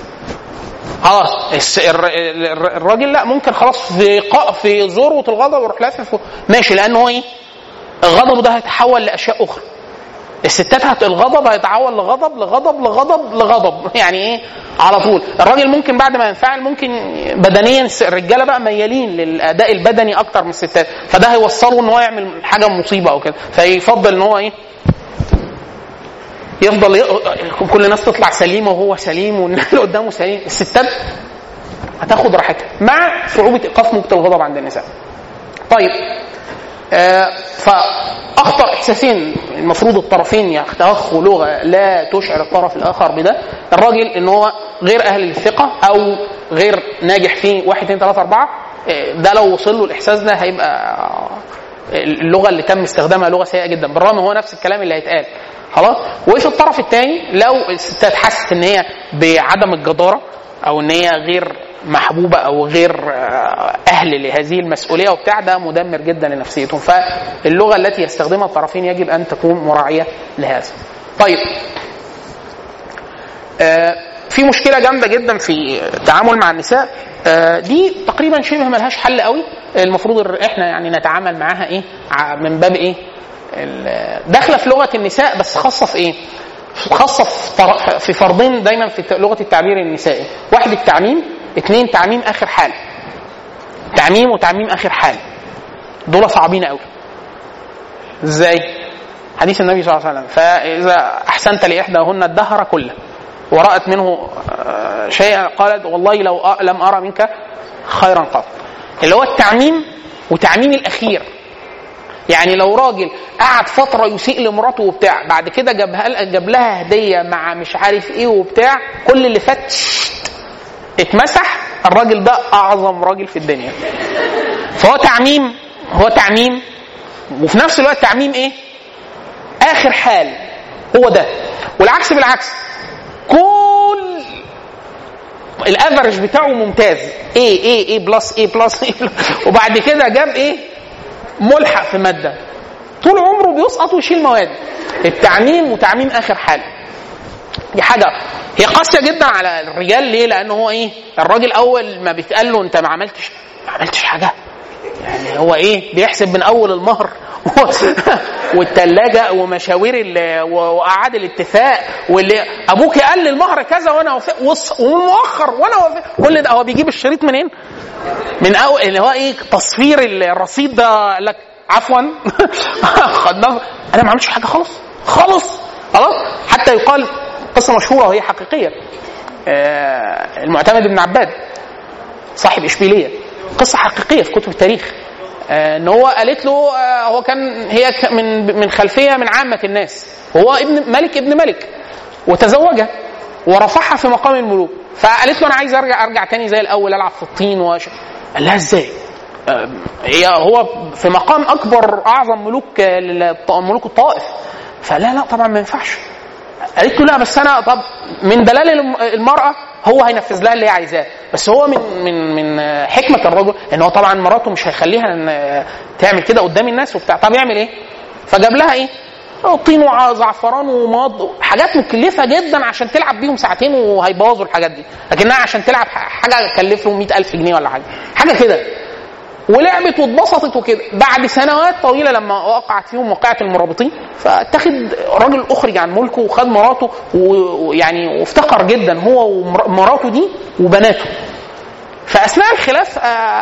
خلاص الراجل لا ممكن خلاص في ذروه الغضب يروح لافف ماشي، لانه هو ايه الغضب ده هيتحول لاشياء اخرى. الستات الغضب هيتحول لغضب يعني ايه على طول. الراجل ممكن بعد ما ينفعل ممكن بدنيا، الرجاله بقى ميالين للاداء البدني اكتر من الستات، فده هيوصله ان هو يعمل حاجه مصيبه او كده، فيفضل ان هو ايه يفضل كل الناس تطلع سليمه وهو سليم والناس اللي قدامه سليم. الستات هتاخد راحتها مع صعوبه ايقاف موجة الغضب عند النساء. طيب فاخطر احساسين المفروض الطرفين يتوخوا لغه لا تشعر الطرف الاخر بده. الراجل ان هو غير اهل الثقه او غير ناجح في 1 2 3 4، ده لو وصل له الاحساس ده هيبقى اللغه اللي تم استخدامها لغه سيئه جدا، بالرغم هو نفس الكلام اللي هيتقال خلاص. وفي الطرف الثاني لو الستات حست ان هي بعدم الجداره او ان هي غير محبوبه او غير اهل لهذه المسؤوليه وبتاع، ده مدمر جدا لنفسيتهم. فاللغه التي يستخدمها الطرفين يجب ان تكون مراعيه لهذا. طيب في مشكله جامده جدا في التعامل مع النساء، دي تقريبا شبه ملهاش حل قوي، المفروض احنا يعني نتعامل معاها ايه من باب ايه داخله في لغه النساء، بس خاصه في ايه؟ خاصه في فرضين دايما في لغه التعبير النسائي، واحد التعميم، اثنين تعميم اخر حال. تعميم وتعميم اخر حال دول صعبين قوي. ازاي؟ حديث النبي صلى الله عليه وسلم: فاذا احسنت لاحداهن الدهر كله ورأت منه شيئا قالت والله لو لم أرى منك خيرا قط. اللي هو التعميم وتعميم الأخير. يعني لو راجل قعد فترة يسيء لمراته وبتاع، بعد كده جاب لها هدية مع مش عارف ايه وبتاع، كل اللي فات اتمسح، الراجل ده أعظم راجل في الدنيا. فهو تعميم، هو تعميم، وفي نفس الوقت تعميم ايه؟ آخر حال، هو ده. والعكس بالعكس، كل الافرج بتاعه ممتاز، ايه بلس ايه بلس ايه بلس، وبعد كده جاب ايه؟ ملحق في ماده، طول عمره بيسقط ويشيل مواد. التعميم وتعميم اخر حال دي حاجه هي قاسيه جدا على الرجال. ليه؟ لانه هو ايه؟ الراجل اول ما بيتقال له انت ما عملتش حاجه، يعني هو ايه؟ بيحسب من اول المهر والثلاجه ومشاوير وقعد الاتفاق، واللي ابوك قال لي المهر كذا وانا ومؤخر وانا كل ده هو بيجيب الشريط منين؟ من اول اللي هو ايه؟ تصفير الرصيد ده. قال لك عفوا خدنا انا ما عملتش حاجه خالص. حتى يقال قصه مشهوره وهي حقيقيه، المعتمد بن عباد صاحب اشبيليه، قصه حقيقيه في كتب التاريخ، ان هو قالت له هو كان هي من خلفيه من عامه الناس، وهو ابن ملك وتزوجها ورفعها في مقام الملوك، فقالت له انا عايز ارجع تاني زي الاول العب في الطين قال لها ازاي؟ هو في مقام اكبر اعظم ملوك الطائف، فلا طبعا ما ينفعش. قالت له لا بس انا طب من دلال المراه هو هينفذ لها اللي هي عايزاه، بس هو من حكمه الرجل ان هو طبعا مراته مش هيخليها ان تعمل كده قدام الناس وبتاع. طب يعمل ايه؟ فجاب لها ايه؟ طين وزعفران وماض، حاجات مكلفه جدا عشان تلعب بيهم ساعتين وهيبوظوا الحاجات دي، لكنها عشان تلعب حاجه تكلف له 100,000 جنيه ولا حاجه كده، ولعبت واتبسطت وكده. بعد سنوات طويله لما وقعت فيهم وقعت المرابطين، فاتخذ راجل اخرج عن ملكه وخد مراته، ويعني وافتقر جدا هو ومراته دي وبناته. فاثناء الخلاف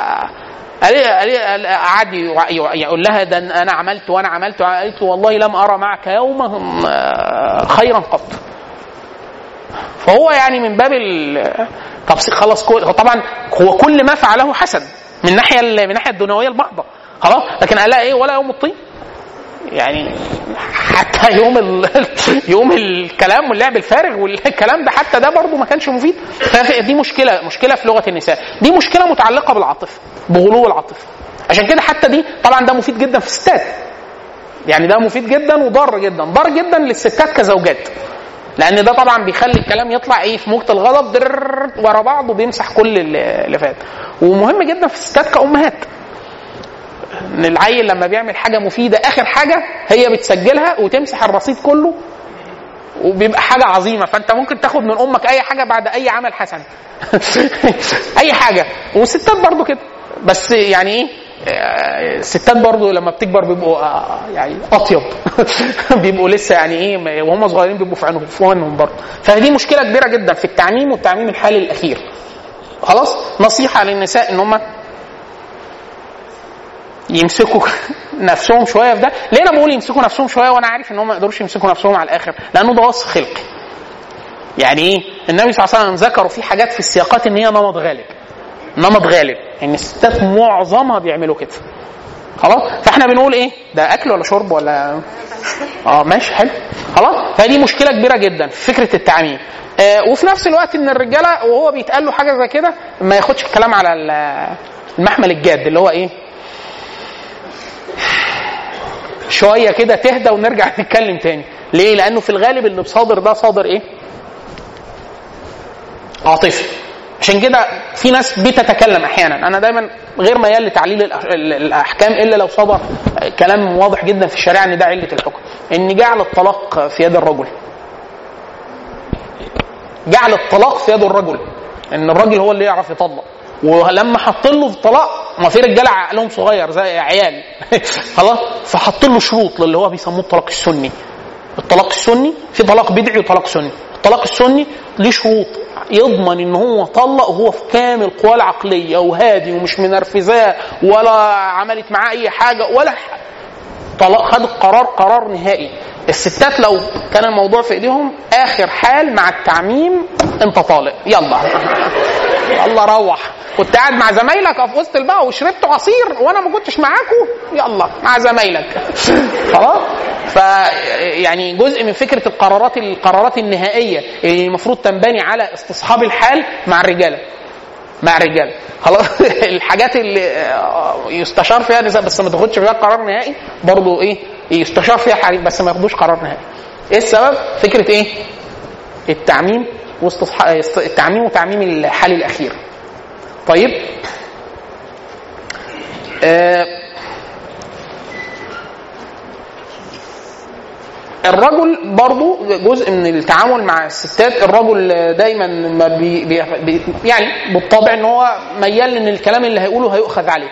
قعد يقول لها ده انا عملت وانا عملت، قالت له والله لم ارى معك يوما خيرا قط. فهو يعني من باب التبسيط خلاص، طبعا هو كل ما فعله حسن من ناحيه الدنيويه البعضه خلاص، لكن قال لها ايه؟ ولا يوم الطين، يعني حتى يوم الكلام واللعب الفارغ والكلام ده حتى ده برضه ما كانش مفيد. فدي مشكله في لغه النساء، دي مشكله متعلقه بالعاطفه، بغلو العاطفه. عشان كده حتى دي طبعا ده مفيد جدا في الستات، يعني ده مفيد جدا وضار جدا للستات كزوجات، لان ده طبعا بيخلي الكلام يطلع ايه في موجة الغضب ورا بعض وبيمسح كل اللي فات. ومهم جدا في الستات كأمهات، ان العيل لما بيعمل حاجه مفيده اخر حاجه هي بتسجلها وتمسح الرصيد كله وبيبقى حاجه عظيمه. فانت ممكن تاخد من امك اي حاجه بعد اي عمل حسن اي حاجه. والستات برضو كده، بس يعني ايه؟ الستات برضو لما بتكبر بيبقوا يعني اطيب بيبقوا لسه يعني ايه وهم صغيرين بيبقوا في عينهم برضو. فدي مشكله كبيره جدا في التعميم والتعميم الحالي الاخير. خلاص، نصيحه للنساء ان هم يمسكوا نفسهم شويه في ده. ليه انا بقول يمسكوا نفسهم شويه وانا عارف ان هم ما يقدروش يمسكوا نفسهم على الاخر؟ لانه ده وصف خلقي. يعني ايه؟ النبي صلى الله عليه وسلم ذكروا في حاجات في السياقات ان هي نمط غالب ان الستات معظمها بيعملوا كده. خلاص، فاحنا بنقول ايه؟ ده اكل ولا شرب ولا ماشي حلو. خلاص، فدي مشكله كبيره جدا في فكره التعميم. وفي نفس الوقت ان الرجاله وهو بيتقال له حاجه زي كده ما ياخدش الكلام على المحمل الجاد، اللي هو ايه؟ شويه كده تهدى ونرجع نتكلم تاني. ليه؟ لانه في الغالب اللي بصادر ده صادر ايه؟ عاطفي. عشان كده في ناس بتتكلم احيانا، انا دايما غير ميال لتعليل الاحكام الا لو صدر كلام واضح جدا في الشريعه ان ده عله الحكم، ان جعل الطلاق في يد الرجل، جعل الطلاق في يد الرجل، ان الراجل هو اللي يعرف يطلق. ولما حط له الطلاق، ما في رجاله عقلهم صغير زي عيال خلاص، فحط له شروط اللي هو بيسموه الطلاق السني. الطلاق السني في طلاق بدعي وطلاق سني. الطلاق السني ليه شروط يضمن ان هو طلق وهو في كامل قواه العقليه وهادي ومش منرفزاه ولا عملت معاه اي حاجه ولا طلاق، خد قرار نهائي. الستات لو كان الموضوع في ايديهم اخر حال مع التعميم انت طالق، يلا روح، كنت قاعد مع زمايلك في وسط البقى وشربت عصير وانا ما كنتش معاكم، يلا مع زمايلك خلاص. فيعني جزء من فكره القرارات النهائيه اللي المفروض تنبني على استصحاب الحال مع الرجاله خلاص. الحاجات اللي يستشار فيها نساء بس ما تاخدش فيها قرار نهائي، برضو ايه يستشار فيها حريم بس ما ياخدوش قرار نهائي. ايه السبب؟ فكره ايه؟ التعميم وتعميم الحال الاخير. طيب الرجل برضو جزء من التعامل مع الستات، الرجل دايما ما يعني بالطبع ان هو ميال ان الكلام اللي هيقوله هيؤخذ عليه،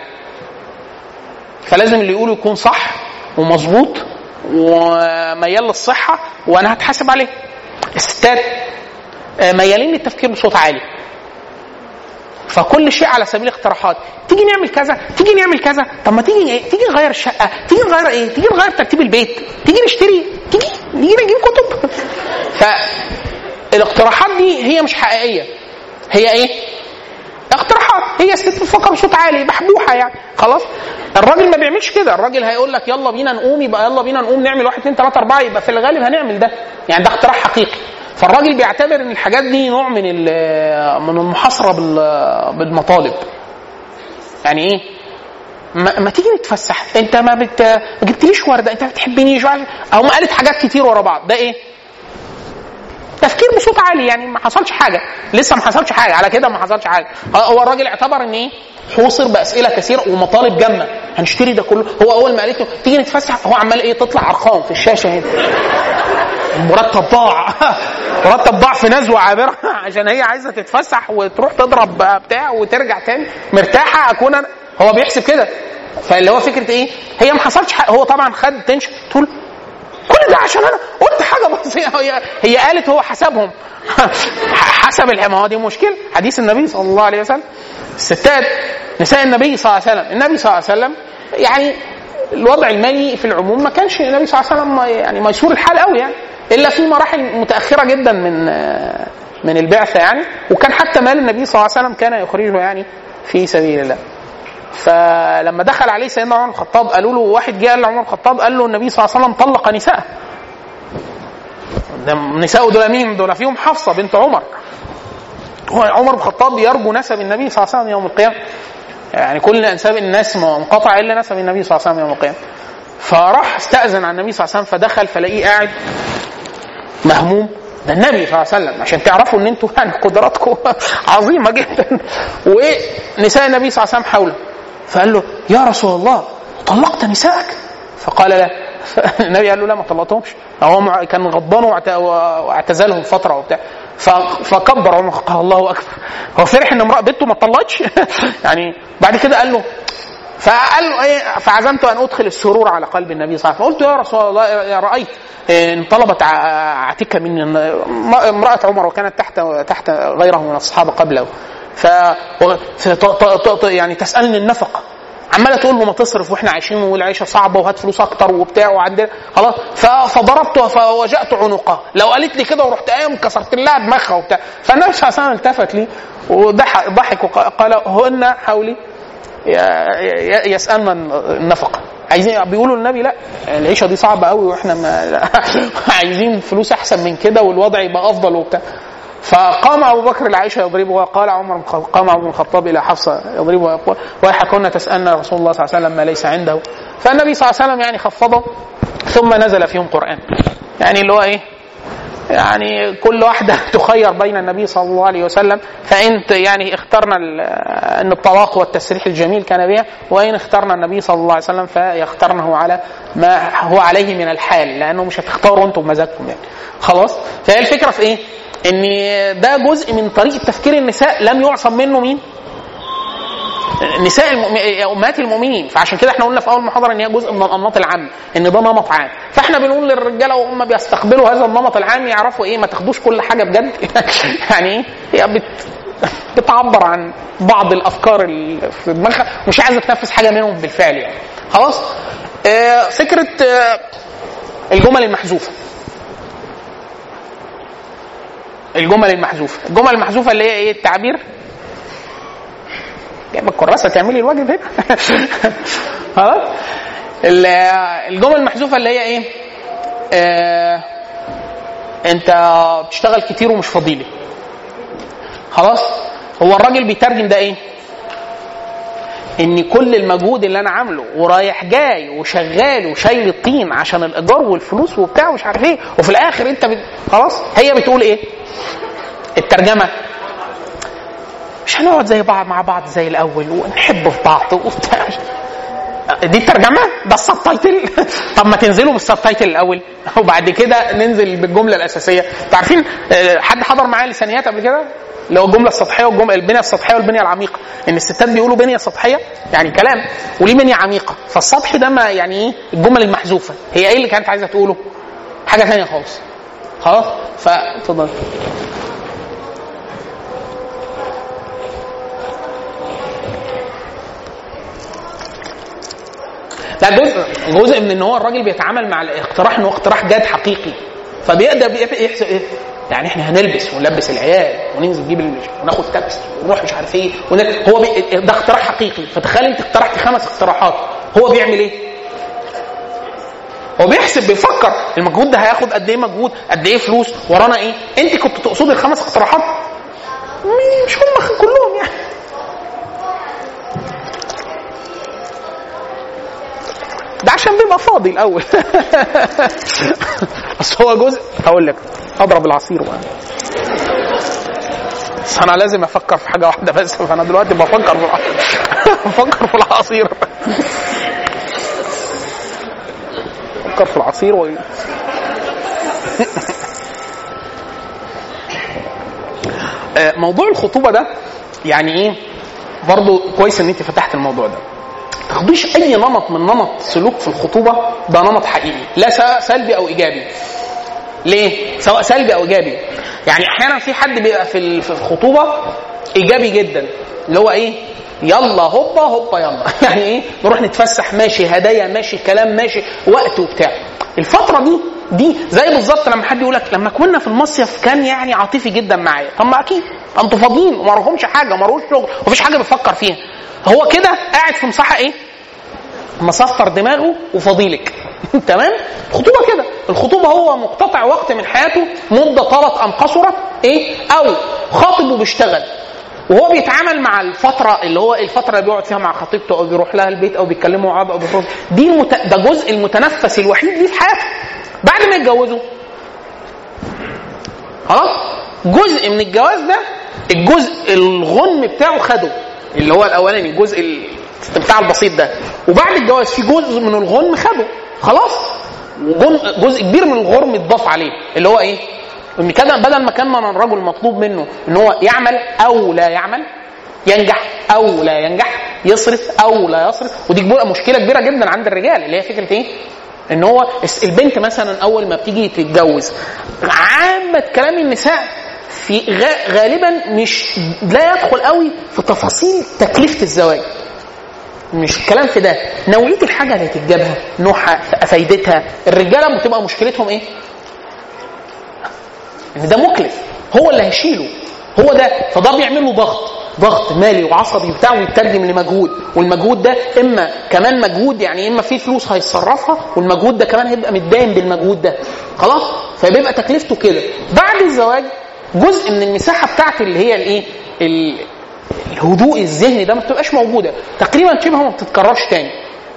فلازم اللي يقوله يكون صح ومظبوط وميال للصحة وانا هتحاسب عليه. الستات ميالين للتفكير بصوت عالي، فكل شيء على سبيل الاقتراحات، تيجي نعمل كذا، طب ما تيجي نغير الشقه، تيجي نغير ايه، تيجي نغير ترتيب البيت، تيجي نشتري، تيجي نجيب كتب. فالاقتراحات دي هي مش حقيقيه، هي ايه؟ اقتراحات، هي ست بتفكر بصوت عالي بحبوحه يعني خلاص. الراجل ما بيعملش كده، الراجل هيقول لك يلا بينا نقوم، يبقى يلا بينا نقوم نعمل 1 2 3 4، يبقى في الغالب هنعمل ده، يعني ده اقتراح حقيقي. فالراجل بيعتبر ان الحاجات دي نوع من المحاصره بالمطالب. يعني ايه؟ ما تيجي نتفسح، انت ما جبتليش ورده، انت ما بتحبنيش، او ما قالت حاجات كتير ورا بعض، ده ايه؟ تفكير بصوت عالي، يعني ما حصلش حاجه، لسه ما حصلش حاجه على كده، ما حصلش حاجه. هو الراجل اعتبر ان ايه؟ حوصر باسئله كثيره ومطالب جامه، هنشتري ده كله. هو اول ما قالت له تيجي نتفسح، هو عمال ايه؟ تطلع ارقام في الشاشه هنا، مرتب ضاع في نزوه عابره عشان هي عايزه تتفسح وتروح تضرب بتاع وترجع تاني مرتاحه. اكون انا، هو بيحسب كده. فاللي هو فكره ايه؟ هي ما حصلش حاجه، هو طبعا خد تنشن تقول كل ده عشان انا قلت حاجه بسيطه. هي قالت، هو حسبهم حسب الحمايه. دي مشكله حديث النبي صلى الله عليه وسلم. الستات نساء النبي صلى الله عليه وسلم، النبي صلى الله عليه وسلم يعني الوضع المالي في العموم ما كانش النبي صلى الله عليه وسلم يعني ميسور الحال قوي يعني، الا في مراحل متاخره جدا من البعثه يعني. وكان حتى مال النبي صلى الله عليه وسلم كان يخرجه يعني في سبيل الله. فلما دخل عليه سيدنا عمر الخطاب، قالوا له، واحد جاء لعمر الخطاب قال له النبي صلى الله عليه وسلم طلق نساء. نساء دول مين؟ دول فيهم حفصه بنت عمر. عمر الخطاب يرجو نسب النبي صلى الله عليه وسلم يوم القيامه، يعني كل انساب الناس منقطع الا نسب النبي صلى الله عليه وسلم يوم القيامه. فراح استأذن على النبي صلى الله عليه وسلم، فدخل فلاقيه قاعد مهموم. ده النبي صلى الله عليه وسلم، عشان تعرفوا ان انتوا يعني قدراتكم عظيمه جدا. ونساء النبي صلى الله عليه وسلم حوله، فقال له يا رسول الله طلقت نسائك؟ فقال لا. النبي قال له لا ما طلقتهمش. هو كان غضبان واعتزلهم فتره وبتاع. فكبر عمر، قال الله اكبر. هو فرح ان امراه بنته ما طلقتش يعني. بعد كده قال له، فقال له ايه؟ فعزمت ان ادخل السرور على قلب النبي صلى الله عليه وسلم. قلت يا رسول الله، يا رايت ان طلبت عتيكه من امراه عمر وكانت تحت غيره من الصحابه قبله، يعني تسالني النفقه، عماله تقول له ما تصرف واحنا عايشين والعيشه صعبه وهات فلوس اكتر وبتاع وعندنا خلاص. فضربتها فوجأت عنقها. لو قالت لي كده ورحت قايم كسرت لها دماغها وبتاع. فالنبي صلى الله عليه وسلم التفت لي وضحك وقال هن حولي يسألنا النفقه. عايزين بيقولوا النبي لا العيشه دي صعبه قوي واحنا عايزين فلوس احسن من كده والوضع يبقى افضل وبتاع. فقام ابو بكر العائشه يضربه، وقال عمر، قام عمر الخطاب الى حفصه يضربه ويقول ويحكون تسالنا رسول الله صلى الله عليه وسلم ما ليس عنده. فالنبي صلى الله عليه وسلم يعني خفضه، ثم نزل فيهم قرآن. يعني اللي هو ايه، يعني كل واحدة تخير بين النبي صلى الله عليه وسلم، فإن يعني اخترنا أن الطلاق والتسريح الجميل كان بها، وإن اخترنا النبي صلى الله عليه وسلم فيخترنه على ما هو عليه من الحال، لأنه مش هتختاروا أنتم بمزاجكم يعني. خلاص. فهي الفكرة في إيه؟ إن ده جزء من طريقة تفكير النساء لم يعصم منه مين؟ نساء امهات المؤمنين. فعشان كده احنا قلنا في اول محاضره ان هي جزء من الانماط العام، ان ده نمط عام. فاحنا بنقول للرجاله وهم بيستقبلوا هذا النمط العام يعرفوا ايه، ما تاخدوش كل حاجه بجد يعني ايه، هي بتعبر عن بعض الافكار اللي في دماغها، مش عايزه تنفذ حاجه منهم بالفعل يعني. خلاص. فكره الجمل المحذوفه. الجمل المحذوفه اللي هي ايه؟ التعبير جايب الكراسه تعملي الواجب هنا خلاص. الجمل المحذوفه اللي هي ايه؟ انت بتشتغل كتير ومش فاضيلي. خلاص. هو الراجل بيترجم ده ايه؟ ان كل المجهود اللي انا عامله ورايح جاي وشغال وشايل الطين عشان الايجار والفلوس وبتاع ومش عارف ايه، وفي الاخر انت خلاص. هي بتقول ايه الترجمه؟ مش هنقعد زي بعض مع بعض زي الاول ونحب في بعض وبتاع. دي الترجمه؟ ده السبتايتل طب ما تنزلوا بالسبتايتل الاول وبعد كده ننزل بالجمله الاساسيه. عارفين حد حضر معايا لسانيات قبل كده؟ لو الجمله السطحيه والجمله البنيه السطحيه والبنيه العميقه، ان الستات بيقولوا بنيه سطحيه يعني كلام، وليه بنيه عميقه. فالسطحي ده ما يعني ايه؟ الجمل المحذوفه. هي ايه اللي كانت عايزه تقوله؟ حاجه ثانيه خالص. خلاص. فاتفضل. لا، جزء من ان هو الراجل بيتعامل مع الاقتراح انه اقتراح جاد حقيقي، فبيقدر يحسب ايه يعني احنا هنلبس ونلبس العيال وننزل نجيب وناخد تاكسي ونروح مش عارف ايه هو ده اقتراح حقيقي. فتخيل انت اقترحت 5 اقتراحات، هو بيعمل ايه؟ هو بيحسب، بيفكر المجهود ده هياخد قد ايه مجهود، قد ايه فلوس، ورانا ايه. انت كنت تقصد ال5 اقتراحات؟ مش هم كلهم يعني. ده عشان بيبقى فاضي الاول بس هو جزء. هقول لك اضرب العصير بقى، بس انا لازم افكر في حاجه واحده بس، فانا دلوقتي بفكر في العصير بفكر في العصير موضوع الخطوبه ده يعني ايه؟ برضو كويس ان انت فتحت الموضوع ده. تاخدوش اي نمط من نمط سلوك في الخطوبه ده نمط حقيقي، لا سلبي او ايجابي. ليه؟ سواء سلبي او ايجابي. يعني احيانا في حد بيبقى في الخطوبه ايجابي جدا، اللي هو ايه؟ يلا هوبا هوبا يلا يعني ايه؟ نروح نتفسح ماشي، هدايا ماشي، كلام ماشي، وقت وبتاع. الفتره دي زي بالظبط لما حد يقول لك لما كنا في المصيف كان يعني عاطفي جدا معايا. طب ما اكيد انتوا فاضيين وما راهمش حاجه، ما راهوش شغل ومفيش حاجه بيفكر فيها. هو كده قاعد في مساحه ايه؟ مصفر دماغه وفضيلك تمام. الخطوبه كده، الخطوبه هو مقتطع وقت من حياته، مده طالت ام قصرت ايه، او خاطب وبيشتغل وهو بيتعامل مع الفتره اللي هو الفتره اللي بيقعد فيها مع خطيبته او بيروح لها البيت او بيتكلموا مع بعض او بيخرجوا. ده جزء المتنفس الوحيد ليه في حياته. بعد ما يتجوزوا خلاص، جزء من الجواز ده الجزء الغنم بتاعه خده، اللي هو الاولاني الجزء الاستمتاع البسيط ده، وبعد الجواز في جزء من الغنم خده خلاص، جزء كبير من الغرم اتضاف عليه، اللي هو ايه؟ ان كده بدل ما كان الرجل مطلوب منه ان هو يعمل او لا يعمل، ينجح او لا ينجح، يصرف او لا يصرف. ودي مشكله كبيره جدا عند الرجال، اللي هي فكره ايه؟ ان هو البنت مثلا اول ما بتيجي تتجوز، عامه كلام النساء في غالبا مش لا يدخل قوي في تفاصيل تكلفه الزواج. مش الكلام في ده، نوعيه الحاجه اللي هتتجابها، نوعها، فايدتها. الرجاله بتبقى مشكلتهم ايه؟ ان ده مكلف، هو اللي هيشيله، هو ده. فده بيعمل له ضغط مالي وعصبي بتاعه، ويترجم لمجهود. والمجهود ده اما كمان مجهود يعني اما في فلوس هيصرفها، والمجهود ده كمان هيبقى متداين بالمجهود ده خلاص. فبيبقى تكلفته كده. بعد الزواج جزء من المساحه بتاعت اللي هي الايه، الهدوء الذهني ده ما بتبقاش موجوده تقريبا، شبه ما بتتكررش تاني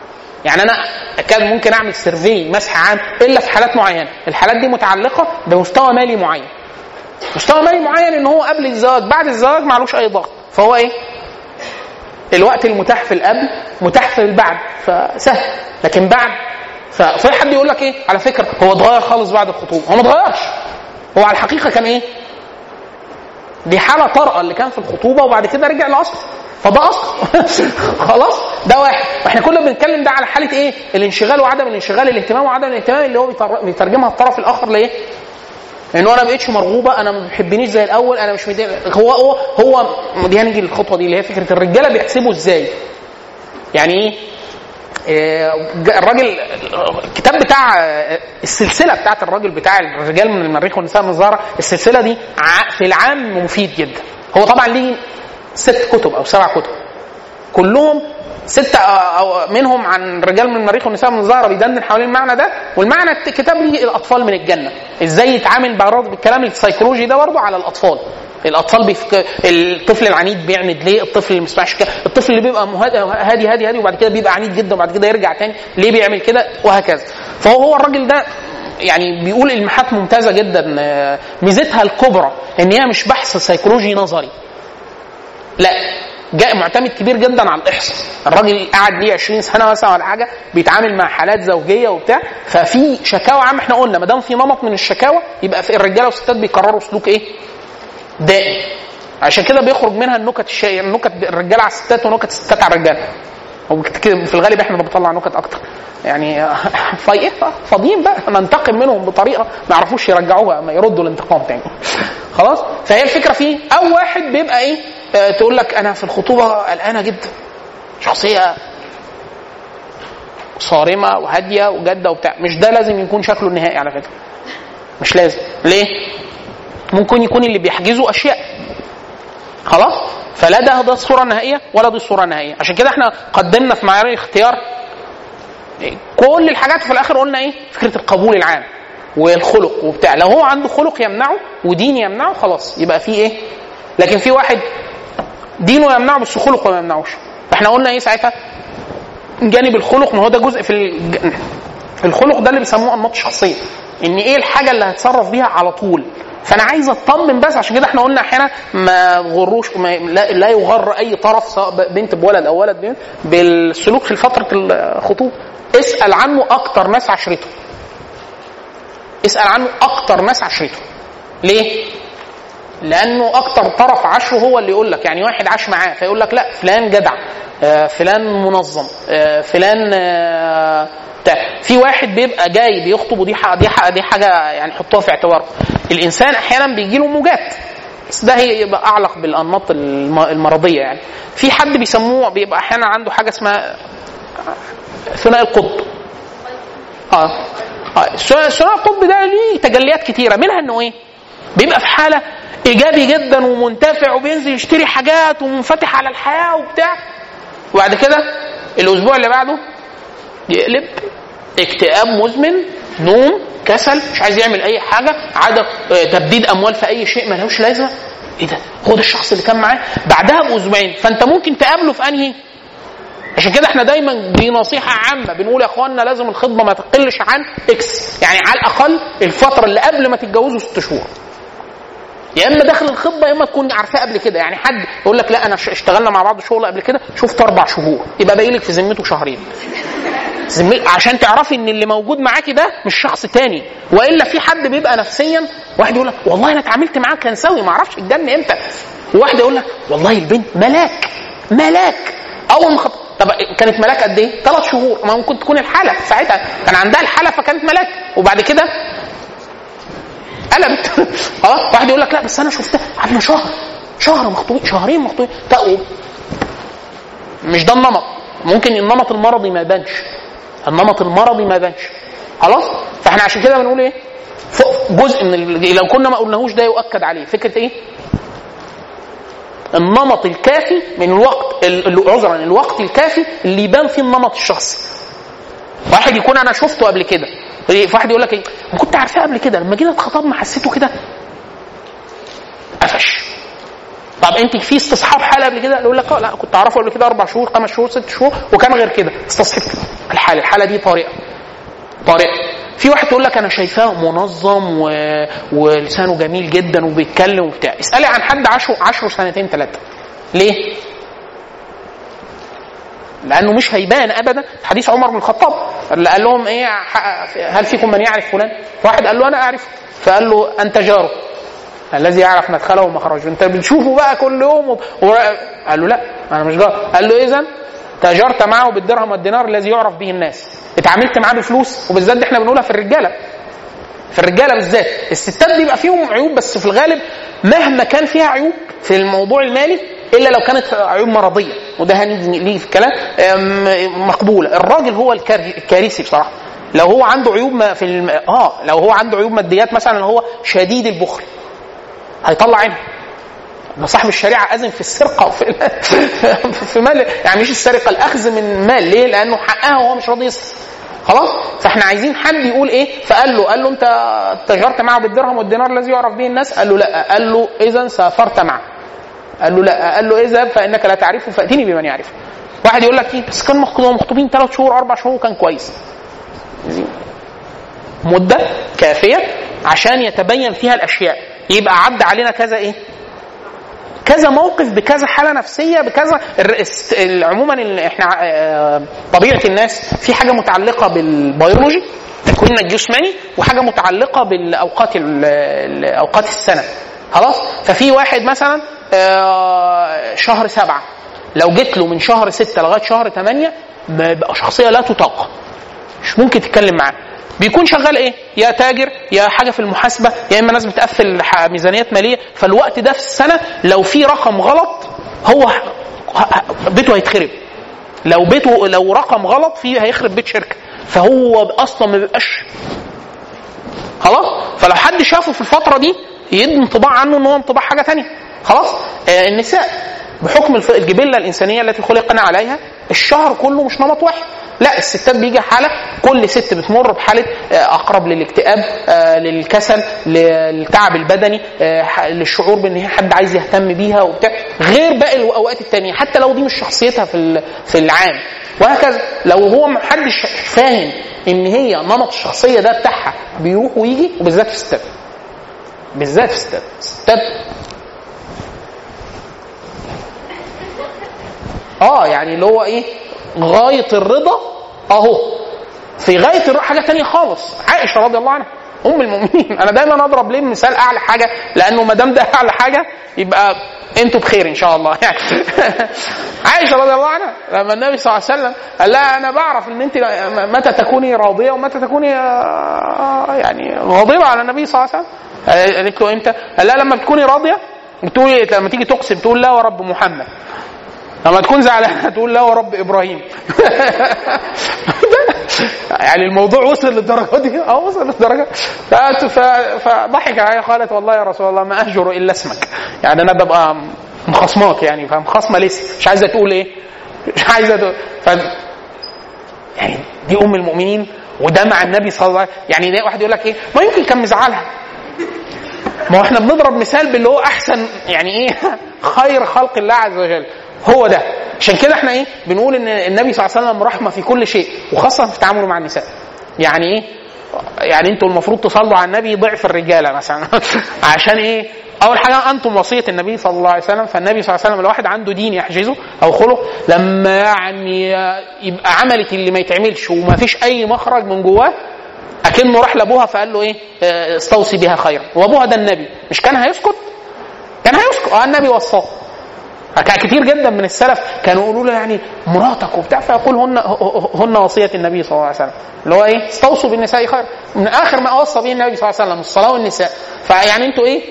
يعني انا كان ممكن اعمل سيرفي مسح عام الا في حالات معينه، الحالات دي متعلقه بمستوى مالي معين. مستوى مالي معين ان هو قبل الزواج بعد الزواج معلوش اي ضغط، فهو ايه الوقت المتاح في القبل متاح في البعد فسهل. لكن بعد ففي حد يقول لك ايه على فكره هو اتغير خالص بعد الخطوبه، هو ما اتغيرش، هو على الحقيقه كان ايه دي حاله طارئه اللي كان في الخطوبه وبعد كده رجع لاصله، فده اصل خلاص ده واحد. واحنا كنا بنتكلم ده على حاله ايه الانشغال وعدم الانشغال، الاهتمام وعدم الاهتمام اللي هو بيترجمها الطرف الاخر لايه انه انا بقيتش مرغوبه، انا ما بحبنيش زي الاول، انا مش مدين. هو دي هنيجي للخطوه دي اللي هي فكره الرجاله بيحسبوا ازاي. يعني ايه الراجل الكتاب بتاع السلسله بتاعت الراجل بتاع الرجال من المريخ والنساء من الزهره، السلسله دي في العام مفيد جدا. هو طبعا ليه 6 كتب او 7 كتب كلهم 6 أو منهم عن الرجال من المريخ والنساء من الزهره بيدندن حوالين المعنى ده. والمعنى الكتاب ليه الاطفال من الجنه، ازاي يتعامل بالكلام السيكولوجي ده برضه على الاطفال. الاطفال الطفل العنيد بيعند ليه، الطفل اللي ما بيسمعش كده، الطفل اللي بيبقى هادي هادي هادي وبعد كده بيبقى عنيد جدا وبعد كده يرجع تاني ليه بيعمل كده وهكذا. فهو الراجل ده يعني بيقول المحات ممتازه جدا، ميزتها الكبرى ان هي مش بحث سيكولوجي نظري، لا جاء معتمد كبير جدا على الاحصاء. الراجل قعد ليه 20 سنه مثلا ولا حاجه بيتعامل مع حالات زوجيه وبتاع، ففي شكاوى عام احنا قلنا ما دام في نمط من الشكاوى يبقى في الرجاله والستات بيكرروا سلوك ايه دائم. عشان كده بيخرج منها النكت نكت الرجاله على الستات ونكت الستات على الرجاله. في الغالب احنا بنطلع نكت اكتر يعني فاضيين بقى ننتقم منهم بطريقه ما يعرفوش يرجعوها، ما يردوا الانتقام تاني خلاص. فهي الفكره فيه او واحد بيبقى ايه تقول لك انا في الخطوبه قلقانه جدا، شخصيه صارمه وهاديه وجاده وبتاع، مش ده لازم يكون شكله النهائي على فكره، مش لازم. ليه؟ ممكن يكون اللي بيحجزوا اشياء خلاص، فلا ده الصوره النهائيه ولا دي الصوره النهائيه. عشان كده احنا قدمنا في معيار الاختيار كل الحاجات وفي الاخر قلنا ايه فكره القبول العام والخلق وبتاع. لو هو عنده خلق يمنعه ودين يمنعه خلاص يبقى فيه ايه. لكن في واحد دينه يمنعه بس خلقه ما يمنعوش، فاحنا قلنا ايه ساعتها جانب الخلق، ما هو ده جزء في الخلق ده اللي بيسموه انماط الشخصيه، ان ايه الحاجه اللي هتصرف بيها على طول. فانا عايز اطمن بس، عشان كده احنا قلنا احيانا ما غروش لا يغر اي طرف سواء بنت بولد او ولد بنت بالسلوك في فتره الخطوبه. اسال عنه اكتر ناس عشرته، اسال عنه اكتر ناس عشرته. ليه؟ لانه اكتر طرف عشره هو اللي يقول لك. يعني واحد عاش معاه فيقول لك لا فلان جدع، فلان منظم، فلان في واحد بيبقى جاي بيخطب، ودي حاجه يعني حطوها في اعتبارك. الانسان احيانا بيجي له موجات، بس ده هي يبقى اعلق بالانماط المرضيه. يعني في حد بيسموه بيبقى احيانا عنده حاجه اسمها ثنائي القطب. ثنائي القطب ده ليه تجليات كتيره، منها انه ايه بيبقى في حاله ايجابي جدا ومنتفع وبينزل يشتري حاجات ومنفتح على الحياه وبتاع، وبعد كده الاسبوع اللي بعده يقلب اكتئاب مزمن، نوم، كسل، مش عايز يعمل اي حاجه، عدم تبديد اموال في اي شيء ملهوش لازمه. ايه ده؟ هو ده الشخص اللي كان معاه بعدها باسبوعين. فانت ممكن تقابله في انهي. عشان كده احنا دايما دي نصيحه عامه بنقول يا اخواننا لازم الخطبه ما تقلش عن اكس، يعني على الاقل الفتره اللي قبل ما تتجوزوا 6 شهور، يا اما داخل الخطبه يا اما تكون عارفاه قبل كده. يعني حد يقول لك لا انا اشتغلنا مع بعض شغل قبل كده شفت 4 شهور، يبقى باقي لك في ذمته 2 شهر عشان تعرفي ان اللي موجود معاكي ده مش شخص تاني. والا في حد بيبقى نفسيا واحد يقول لك والله انا اتعاملت معاه كان سوي ما اعرفش اتجن امتى، وواحد يقول لك والله البنت ملاك اول ما طب كانت ملاك قد ايه؟ 3 شهور. ما ممكن تكون الحاله ساعتها كان عندها الحاله فكانت ملاك وبعد كده قلبت خلاص. واحد يقول لك لا بس انا شفتها قعدنا شهر مخطوبين، شهرين مخطوبين. مش ده النمط. ممكن النمط المرضي ما يبانش، خلاص. فاحنا عشان كده بنقول ايه جزء من لو كنا ما قلناهوش ده يؤكد عليه فكره ايه النمط الكافي من الوقت الوقت الكافي اللي يبان فيه النمط الشخصي. واحد يكون انا شفته قبل كده، واحد يقول لك ايه ما كنت عارفاه قبل كده، لما جينا اتخطبنا حسيته كده قفش. طب انت في استصحاب حاله قبل كده؟ يقول لك لا كنت اعرفه قبل كده 4 شهور 5 شهور 6 شهور وكان غير كده، استصحبت الحاله دي طارئه. في واحد يقول لك انا شايفاه منظم ولسانه جميل جدا وبيتكلم وبتاع. اسالي عن حد عاشره 2 3 سنين. ليه؟ لانه مش هيبان ابدا. حديث عمر بن الخطاب اللي قال لهم ايه، هل فيكم من يعرف فلان؟ واحد قال له انا اعرفه، فقال له انت جاره الذي يعرف مدخله ومخرجه، انت بتشوفه بقى كل يوم قال له لا انا مش جار. قال له اذا تاجرت معه بالدرهم والدينار الذي يعرف به الناس، اتعاملت معاه بفلوس. وبالذات دي احنا بنقولها في الرجاله بالذات. الستات بيبقى فيهم عيوب بس في الغالب مهما كان فيها عيوب في الموضوع المالي الا لو كانت عيوب مرضيه، وده هنيجي ليه في الكلام، مقبوله. الراجل هو الكارثي بصراحه. لو هو عنده عيوب لو هو عنده عيوب ماديات مثلا، هو شديد البخل هيطلع عينه. صاحب الشريعه اذن في السرقه في مال، يعني مش السرقه، الاخذ من مال. ليه؟ لانه حقها وهو مش راضي يصرف. خلاص. فاحنا عايزين حد يقول ايه. فقال له انت تجرت معه بالدرهم والدينار الذي يعرف به الناس؟ قال له لا. قال له اذا سافرت معه. قال له لا. قال له اذهب فانك لا تعرفه فاتني بمن يعرفه. واحد يقول لك ايه بس كان مخطوبين 3 شهور 4 شهور وكان كويس. مده كافيه عشان يتبين فيها الاشياء. يبقى عدى علينا كذا موقف بكذا حاله نفسيه بكذا. عموما احنا طبيعه الناس في حاجه متعلقه بالبيولوجي تكويننا الجسماني، وحاجه متعلقه بالاوقات اوقات السنه. خلاص. ففي واحد مثلا شهر 7، لو جيت له من شهر 6 لغايه شهر 8 بقى شخصيه لا تطاق، مش ممكن تتكلم معاه. بيكون شغال ايه؟ يا تاجر يا حاجه في المحاسبه، يا اما ناس بتقفل ميزانيات ماليه. فالوقت ده في السنه لو في رقم غلط هو بيته هيتخرب. لو رقم غلط فيه هيخرب بيت شركه. فهو اصلا ما بيبقاش خلاص. فلو حد شافه في الفتره دي يدي انطباع عنه ان هو انطباع حاجه ثانيه. خلاص. النساء بحكم الجبله الانسانيه التي خلقنا عليها الشهر كله مش نمط واحد. لا، الستات بيجي حاله، كل ست بتمر بحاله اقرب للاكتئاب، للكسل، للتعب البدني، للشعور بان هي حد عايز يهتم بيها وبتاع، غير باقي الاوقات التانية حتى لو دي مش شخصيتها في العام. وهكذا لو هو محدش فاهم ان هي نمط الشخصيه ده بتاعها بيروح ويجي. وبالذات في الستات، الستات يعني اللي هو ايه، غايه الرضا اهو، في غايه الرضا حاجه تانية خالص. عائشه رضي الله عنها ام المؤمنين، انا دايما اضرب ليه مثال اعلى حاجه، لانه ما دام ده اعلى حاجه يبقى انتوا بخير ان شاء الله يعني. عائشه رضي الله عنها لما النبي صلى الله عليه وسلم قال لها انا بعرف ان انت متى تكوني راضيه ومتى تكوني يعني غاضبه على النبي صلى الله عليه وسلم. قالت له امتى؟ قال لها لما تكوني راضيه بتقولي، لما تيجي تقسم تقول لا ورب محمد، لما تكون زعلانه تقول لا ورب ابراهيم. يعني الموضوع وصل للدرجه دي. وصل للدرجه. فضحك عليها قالت والله يا رسول الله ما اهجر الا اسمك، يعني انا ببقى مخصماك، يعني فاهم، خصمه لسه مش عايزه تقول ايه، مش عايزه تقول. يعني دي ام المؤمنين وده مع النبي صلى الله عليه وسلم. يعني ده واحد يقول لك ايه، ما يمكن كان مزعلها. ما هو احنا بنضرب مثال باللي هو احسن، يعني ايه، خير خلق الله عز وجل هو ده. عشان كده احنا ايه بنقول ان النبي صلى الله عليه وسلم رحمه في كل شيء، وخاصه في تعامله مع النساء. يعني ايه؟ يعني انتوا المفروض تصلوا على النبي ضعف الرجاله مثلا. عشان ايه؟ اول حاجه انتم وصيه النبي صلى الله عليه وسلم. فالنبي صلى الله عليه وسلم لو واحد عنده دين يحجزه او خلق، لما يعني يبقى عملت اللي ما يتعملش وما فيش اي مخرج من جواه، اكنه راح لابوها فقال له ايه، استوصي بها خيرا. وابوها ده النبي، مش كان هيسكت؟ كان هيسكت. النبي وصاه. كتير جدا من السلف كانوا يقولوا له يعني مراتك وبتاع، فيقول هن وصيه النبي صلى الله عليه وسلم، اللي هو ايه، استوصوا بالنساء خير. من اخر ما اوصى به النبي صلى الله عليه وسلم الصلاه والنساء. فيعني انتوا ايه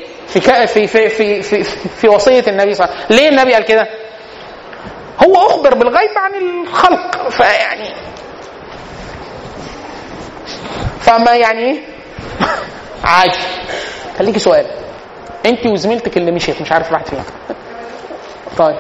في وصيه النبي صلى الله عليه وسلم. ليه النبي قال كده؟ هو اخبر بالغيب عن الخلق، فيعني فما يعني ايه. عادي. خليكي سؤال، انت وزميلتك اللي مشيت مش عارف راحت فين. طيب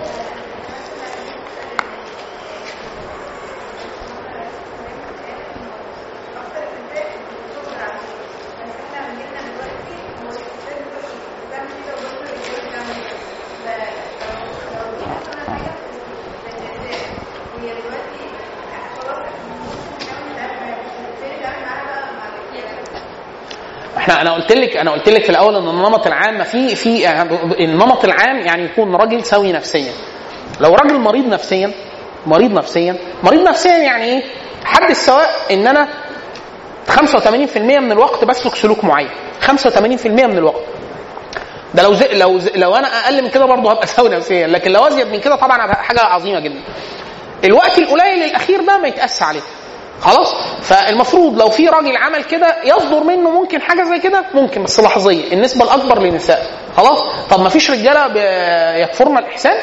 انا قلت لك في الاول ان النمط العام ما في النمط العام يعني يكون راجل سوي نفسيا. لو راجل مريض نفسيا يعني ايه؟ حد السواء ان انا 85% من الوقت بسلك سلوك معين، 85% من الوقت. ده لو انا اقل من كده برضه هبقى سوي نفسيا، لكن لو ازيد من كده طبعا حاجه عظيمه جدا. الوقت القليل الاخير ده ما يتقاس عليه خلاص. فالمفروض لو في راجل عمل كده يصدر منه ممكن حاجه زي كده، ممكن بس لحظيه. النسبه الاكبر للنساء خلاص. طب ما فيش رجاله يكفرن الاحسان؟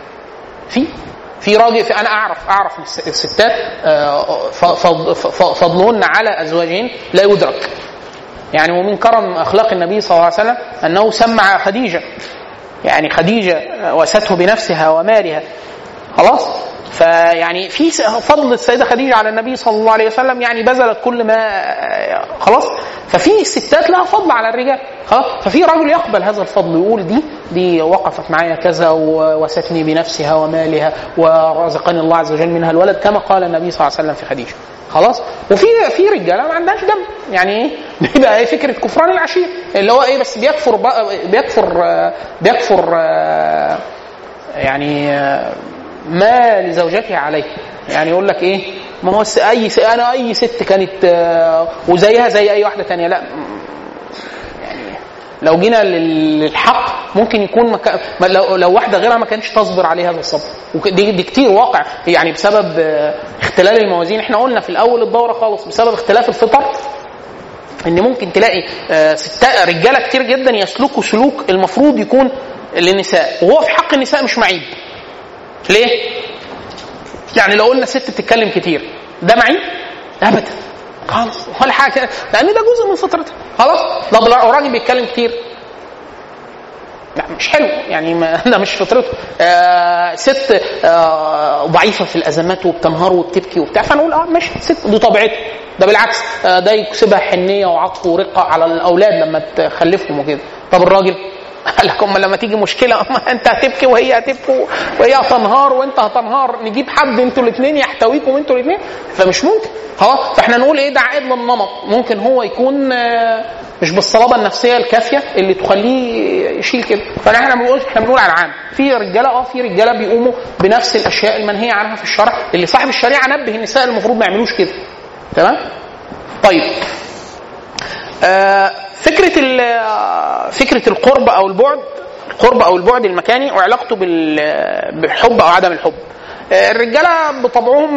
في راجل، انا اعرف الستات فضلهن على ازواجهن لا يدرك. يعني ومن كرم اخلاق النبي صلى الله عليه وسلم انه سمع خديجه، يعني خديجه واسته بنفسها ومالها خلاص. فيعني في فضل السيده خديجه على النبي صلى الله عليه وسلم، يعني بذلت كل ما خلاص. ففي الستات لها فضل على الرجال خلاص. ففي رجل يقبل هذا الفضل ويقول دي وقفت معايا كذا ووستني بنفسها ومالها ورزقني الله عز وجل منها الولد كما قال النبي صلى الله عليه وسلم في خديجه خلاص. وفي رجاله ما عندهاش دم، يعني ايه؟ بيبقى ايه فكره كفران العشير اللي هو ايه؟ بس بيكفر يعني ما لزوجته عليه. يعني يقول لك ايه؟ ما هو اي ست كانت وزيها زي اي واحده تانية. لا، يعني لو جينا للحق ممكن يكون لو واحده غيرها ما كانتش تصبر عليه هذا الصبر. ودي كتير واقع، يعني بسبب اختلال الموازين. احنا قلنا في الاول الدوره خالص بسبب اختلاف الفطر ان ممكن تلاقي رجاله كتير جدا يسلكوا سلوك المفروض يكون للنساء، وهو في حق النساء مش معيب. ليه؟ يعني لو قلنا ست بتتكلم كتير ده معيب؟ ابدا خالص ولا حاجه، لان ده جزء من فطرتها خلاص. طب لو راجل بيتكلم كتير لا مش حلو، يعني ده مش فطرته. ست ضعيفه في الازمات وبتنهار وبتبكي وبتاع، فنقول ماشي ست دي طبيعتها. ده بالعكس ده يكسبها حنيه وعطف ورقه على الاولاد لما تخلفهم وكده. طب الراجل قال لكم لما تيجي مشكله انت هتبكي وهي هتبكي وهي هتنهار وانت هتنهار، نجيب حد انتوا الاثنين يحتويكم انتوا الاثنين، فمش ممكن خلاص. فاحنا نقول ايه؟ ده عائد للنمط. ممكن هو يكون مش بالصلابه النفسيه الكافيه اللي تخليه يشيل كده. فاحنا بنقول على العام. في رجاله بيقوموا بنفس الاشياء المنهيه عنها في الشرع، اللي صاحب الشريعه نبه النساء المفروض ما يعملوش كده. تمام؟ طيب فكرة القرب أو البعد المكاني وعلاقته بالحب أو عدم الحب. الرجالة بطبعهم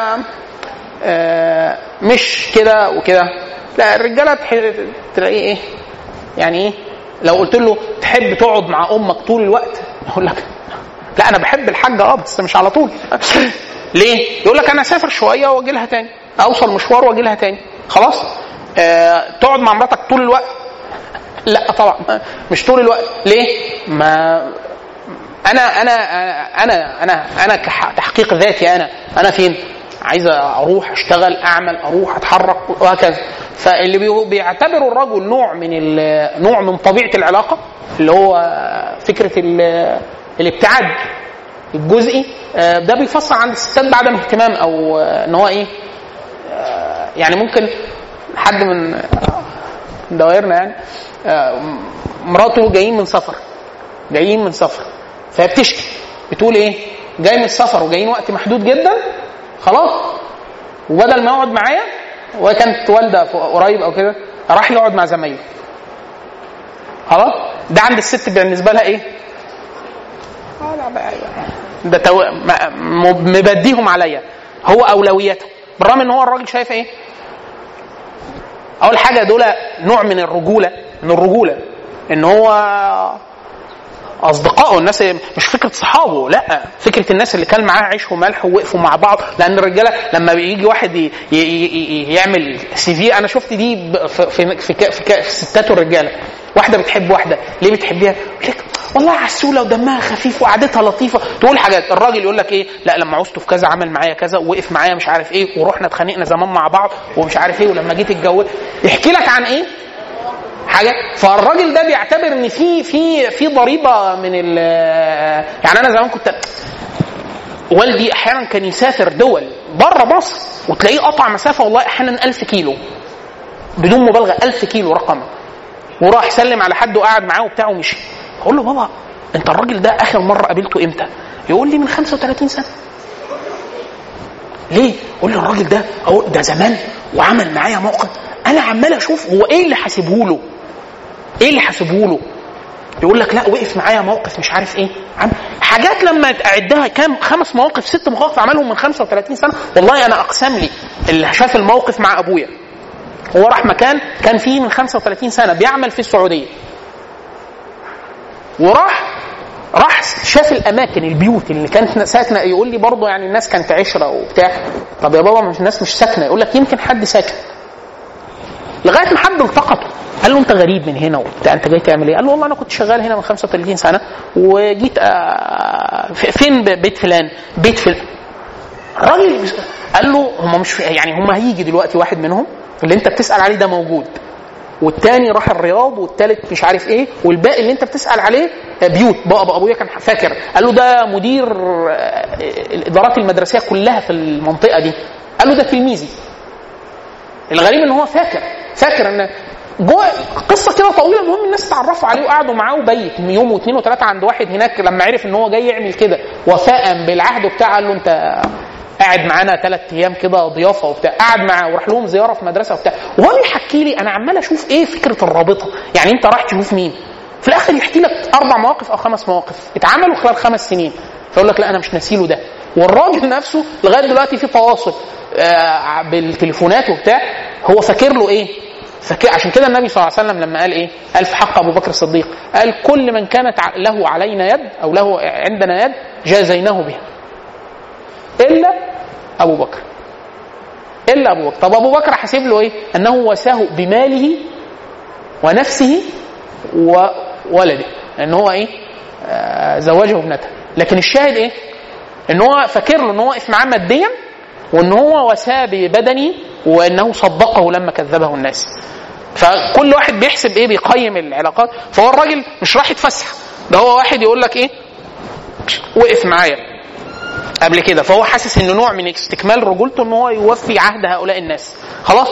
مش كده وكده. لا، الرجالة تلاقيه إيه؟ يعني إيه؟ لو قلت له تحب تقعد مع أمك طول الوقت يقول لك لا أنا بحب الحاجة بس مش على طول. ليه؟ يقول لك أنا أسافر شوية وأجي لها تاني، أوصل مشوار وأجي لها تاني خلاص. تقعد مع مراتك طول الوقت؟ لا طبعا مش طول الوقت. ليه؟ ما انا كتحقيق ذاتي انا فين؟ عايز اروح اشتغل، اعمل، اروح اتحرك وهكذا. فاللي بيعتبروا الرجل نوع من طبيعه العلاقه اللي هو فكره الابتعاد الجزئي، ده بيفسر عند الستات بعدم اهتمام او ان هو ايه، يعني ممكن حد من دوائرنا يعني مراته جايين من سفر فهي بتشكي بتقول ايه؟ جاي من السفر وجايين وقت محدود جدا خلاص، وبدل ما يقعد معايا وهي كانت والده قريب او كده راح يقعد مع زمايله خلاص. ده عند الست بالنسبه لها ايه؟ ده مبديهم عليا، هو اولوياته، بالرغم ان هو الراجل شايف ايه؟ اول حاجه دول نوع من الرجوله ان هو اصدقائه، الناس مش فكره صحابه، لا فكره الناس اللي كان معاه عيش وملح ووقفوا مع بعض. لان الرجاله لما بيجي واحد يعمل سي في، انا شفت دي في ستات الرجاله، واحده بتحب واحده، ليه بتحبيها؟ لك والله عسوله ودمها خفيف وقعدتها لطيفه، تقول حاجات. الراجل يقول لك ايه؟ لا لما عوزته في كذا عمل معايا كذا ووقف معايا مش عارف ايه، ورحنا اتخانقنا زمان مع بعض ومش عارف ايه، ولما جيت اتجوز يحكي لك عن ايه حاجه. فالراجل ده بيعتبر ان في ضريبه من يعني انا زمان كنت والدي احيانا كان يسافر دول بره مصر وتلاقيه قطع مسافه والله احيانا 1000 كيلو بدون مبالغه، 1000 كيلو رقم وراح سلم على حد وقعد معاه وبتاع ومشي. اقول له بابا انت الراجل ده اخر مره قابلته امتى؟ يقول لي من 35 سنه. ليه؟ اقول له الراجل ده ده زمان وعمل معايا موقف انا عمال اشوف هو ايه اللي حاسبه له، ايه اللي حاسبه له. يقول لك لا وقف معايا موقف مش عارف ايه، حاجات لما اعدها كام 5 مواقف 6 مواقف عملهم من 35 سنه. والله انا اقسم لي اللي شاف الموقف مع ابويا، هو راح مكان كان فيه من 35 سنه بيعمل في السعوديه، وراح شاف الاماكن البيوت اللي كانت ساكنه. يقول لي برضه يعني الناس كانت عشره وبتاع. طب يا بابا مش الناس مش ساكنه؟ يقول لك يمكن حد ساكن. لغايه ما حد التقطه قال له انت غريب من هنا وبتاع، انت جاي تعمل ايه؟ قال له والله انا كنت شغال هنا من 35 سنه وجيت فين بيت فلان، بيت فلان. الراجل قال له هم مش يعني هم هيجي دلوقتي واحد منهم اللي انت بتسال عليه ده موجود، والتاني راح الرياض، والتالت مش عارف ايه، والباقي اللي انت بتسال عليه بيوت. ابويا كان فاكر، قال له ده مدير الادارات المدرسيه كلها في المنطقه دي. قال له ده تلميذي. الغريب ان هو فاكر ان جوه قصه كده طويله. المهم الناس تعرفوا عليه وقعدوا معاه وبيت يوم واثنين وثلاثه عند واحد هناك. لما عرف ان هو جاي يعمل كده وفاء بالعهد بتاعه، قال له انت قاعد معانا 3 ايام كده ضيافه وبتاع. قعد معاه وراح لهم زياره في مدرسه وبتاع. وهو بيحكي لي انا عمال اشوف ايه فكره الرابطه. يعني انت راح تشوف مين في الاخر يحكي لك 4 مواقف او 5 مواقف اتعملوا خلال 5 سنين، فيقول لك لا انا مش ناسيله ده. والراجل نفسه لغايه دلوقتي في تواصل بالتليفونات وبتاع، هو فاكر له ايه. عشان كده النبي صلى الله عليه وسلم لما قال ايه، قال في حق ابو بكر الصديق، قال كل من كانت له علينا يد او له عندنا يد جازيناه بها الا ابو بكر. طب ابو بكر حاسب له ايه؟ انه وساه بماله ونفسه وولده، ان هو ايه زوجه ابنته. لكن الشاهد ايه؟ ان هو فاكر له ان هو وقف معاه ماديا، وان هو وساه ببدنه، وانه صدقه لما كذبه الناس. فكل واحد بيحسب ايه، بيقيم العلاقات. فهو الراجل مش راح يتفسح، ده هو واحد يقول لك ايه وقف معايا قبل كده، فهو حاسس انه نوع من استكمال رجولته ان هو يوفي عهد هؤلاء الناس. خلاص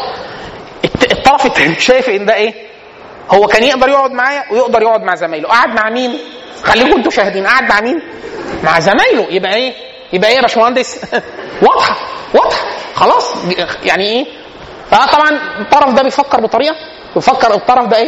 الطرف الثاني شايف ان ده ايه، هو كان يقدر يقعد معايا ويقدر يقعد مع زمايله. قعد مع مين؟ خليكم انتوا شاهدين. قعد مع مين؟ مع زمايله. يبقى ايه يا باشمهندس؟ واضحه خلاص. يعني ايه؟ فطبعا الطرف ده بيفكر بطريقه، بيفكر الطرف ده ايه،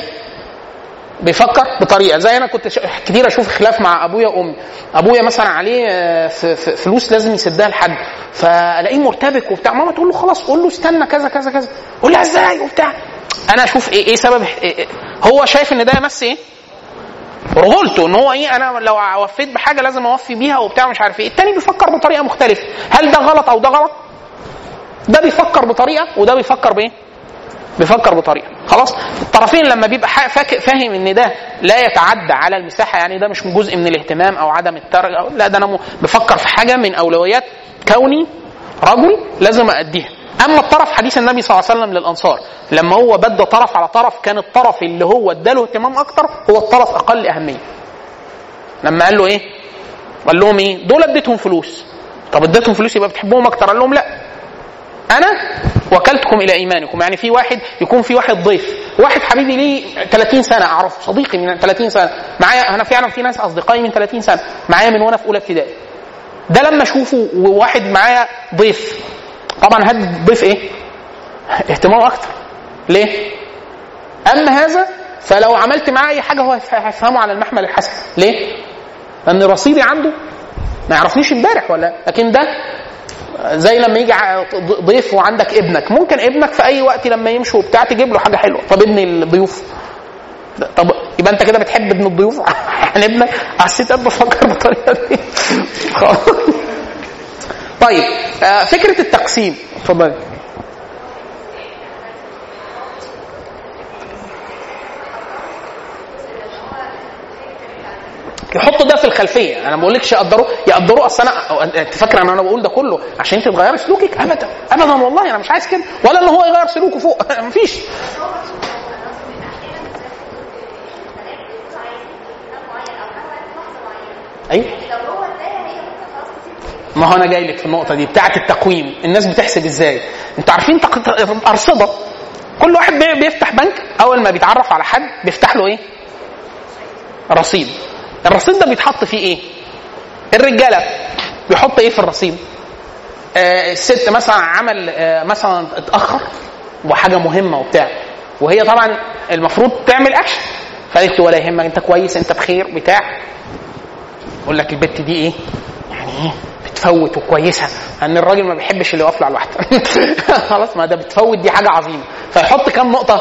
بيفكر بطريقه. زي انا كنت كتير اشوف خلاف مع ابويا وامي. ابويا مثلا عليه فلوس لازم يسدها لحد، فالاقيه مرتبك وبتاع. ماما تقول له خلاص قول له استنى كذا كذا كذا، قول لها ازاي وبتاع. انا اشوف ايه سبب إيه. هو شايف ان ده يمس ايه رجولته، ان هو ايه انا لو وفيت بحاجه لازم اوفي بيها وبتاع مش عارف ايه. التاني بيفكر بطريقه مختلفه. هل ده غلط او ده غلط؟ ده بيفكر بطريقه وده بيفكر بايه، بيفكر بطريقه. خلاص الطرفين لما بيبقى فاهم ان ده لا يتعدى على المساحه، يعني ده مش جزء من الاهتمام او عدم الترك، لا ده انا بفكر في حاجه من اولويات كوني رجل لازم أديها. اما الطرف حديث النبي صلى الله عليه وسلم للانصار لما هو بدأ طرف على طرف، كان الطرف اللي هو اداله اهتمام اكتر هو الطرف اقل اهميه. لما قال له ايه، قال لهم ايه، دول اديتهم فلوس. طب اديتهم فلوس يبقى بتحبهم اكتر؟ قال لهم لا، انا وكلتكم الى ايمانكم. يعني في واحد يكون في واحد ضيف، واحد حبيبي لي 30 سنه اعرف، صديقي من 30 سنه معايا، انا فعلا في ناس اصدقائي من 30 سنه معايا من وانا في اولى ابتدائي. ده لما اشوفه وواحد معايا ضيف، طبعا هدي الضيف ايه، اهتمام اكتر. ليه؟ اما هذا فلو عملت معاه اي حاجه هو هيفهمه على المحمل الحسن. ليه؟ لان رصيدي عنده ما يعرفنيش امبارح ولا. لكن ده زي لما يجي ضيف وعندك ابنك، ممكن ابنك في اي وقت لما يمشي وبتاع تجيب له حاجه حلوه. طب ابن الضيوف، طب يبقى انت كده بتحب ابن الضيوف عن ابنك. حسيت ابدا افكر بالطريقه دي. طيب فكره التقسيم، اتفضل. يحطوا ده في الخلفيه. انا ما بقولكش يقدروا اصل انت فاكر ان انا بقول ده كله عشان انت تغير سلوكك؟ ابدا ابدا والله انا مش عايز كده، ولا ان هو يغير سلوكه فوق. مفيش. ايوه ما هو انا جاي لك في النقطه دي بتاعه التقويم. الناس بتحسب ازاي؟ انتوا عارفين ارصده كل واحد بيفتح بنك اول ما بيتعرف على حد بيفتح له ايه؟ رصيد. الرصيد ده بيتحط فيه ايه؟ الرجاله بيحط ايه في الرصيد؟ الست مثلا عمل مثلا اتاخر وحاجه مهمه وبتاع، وهي طبعا المفروض تعمل اكشن، فقالت له ولا يهمك انت كويس انت بخير بتاع. يقول لك البت دي ايه يعني ايه بتفوت وكويسه، ان الراجل ما بيحبش اللي يقف له على الواحده خلاص ما ده بتفوت دي حاجه عظيمه، فيحط كام نقطه؟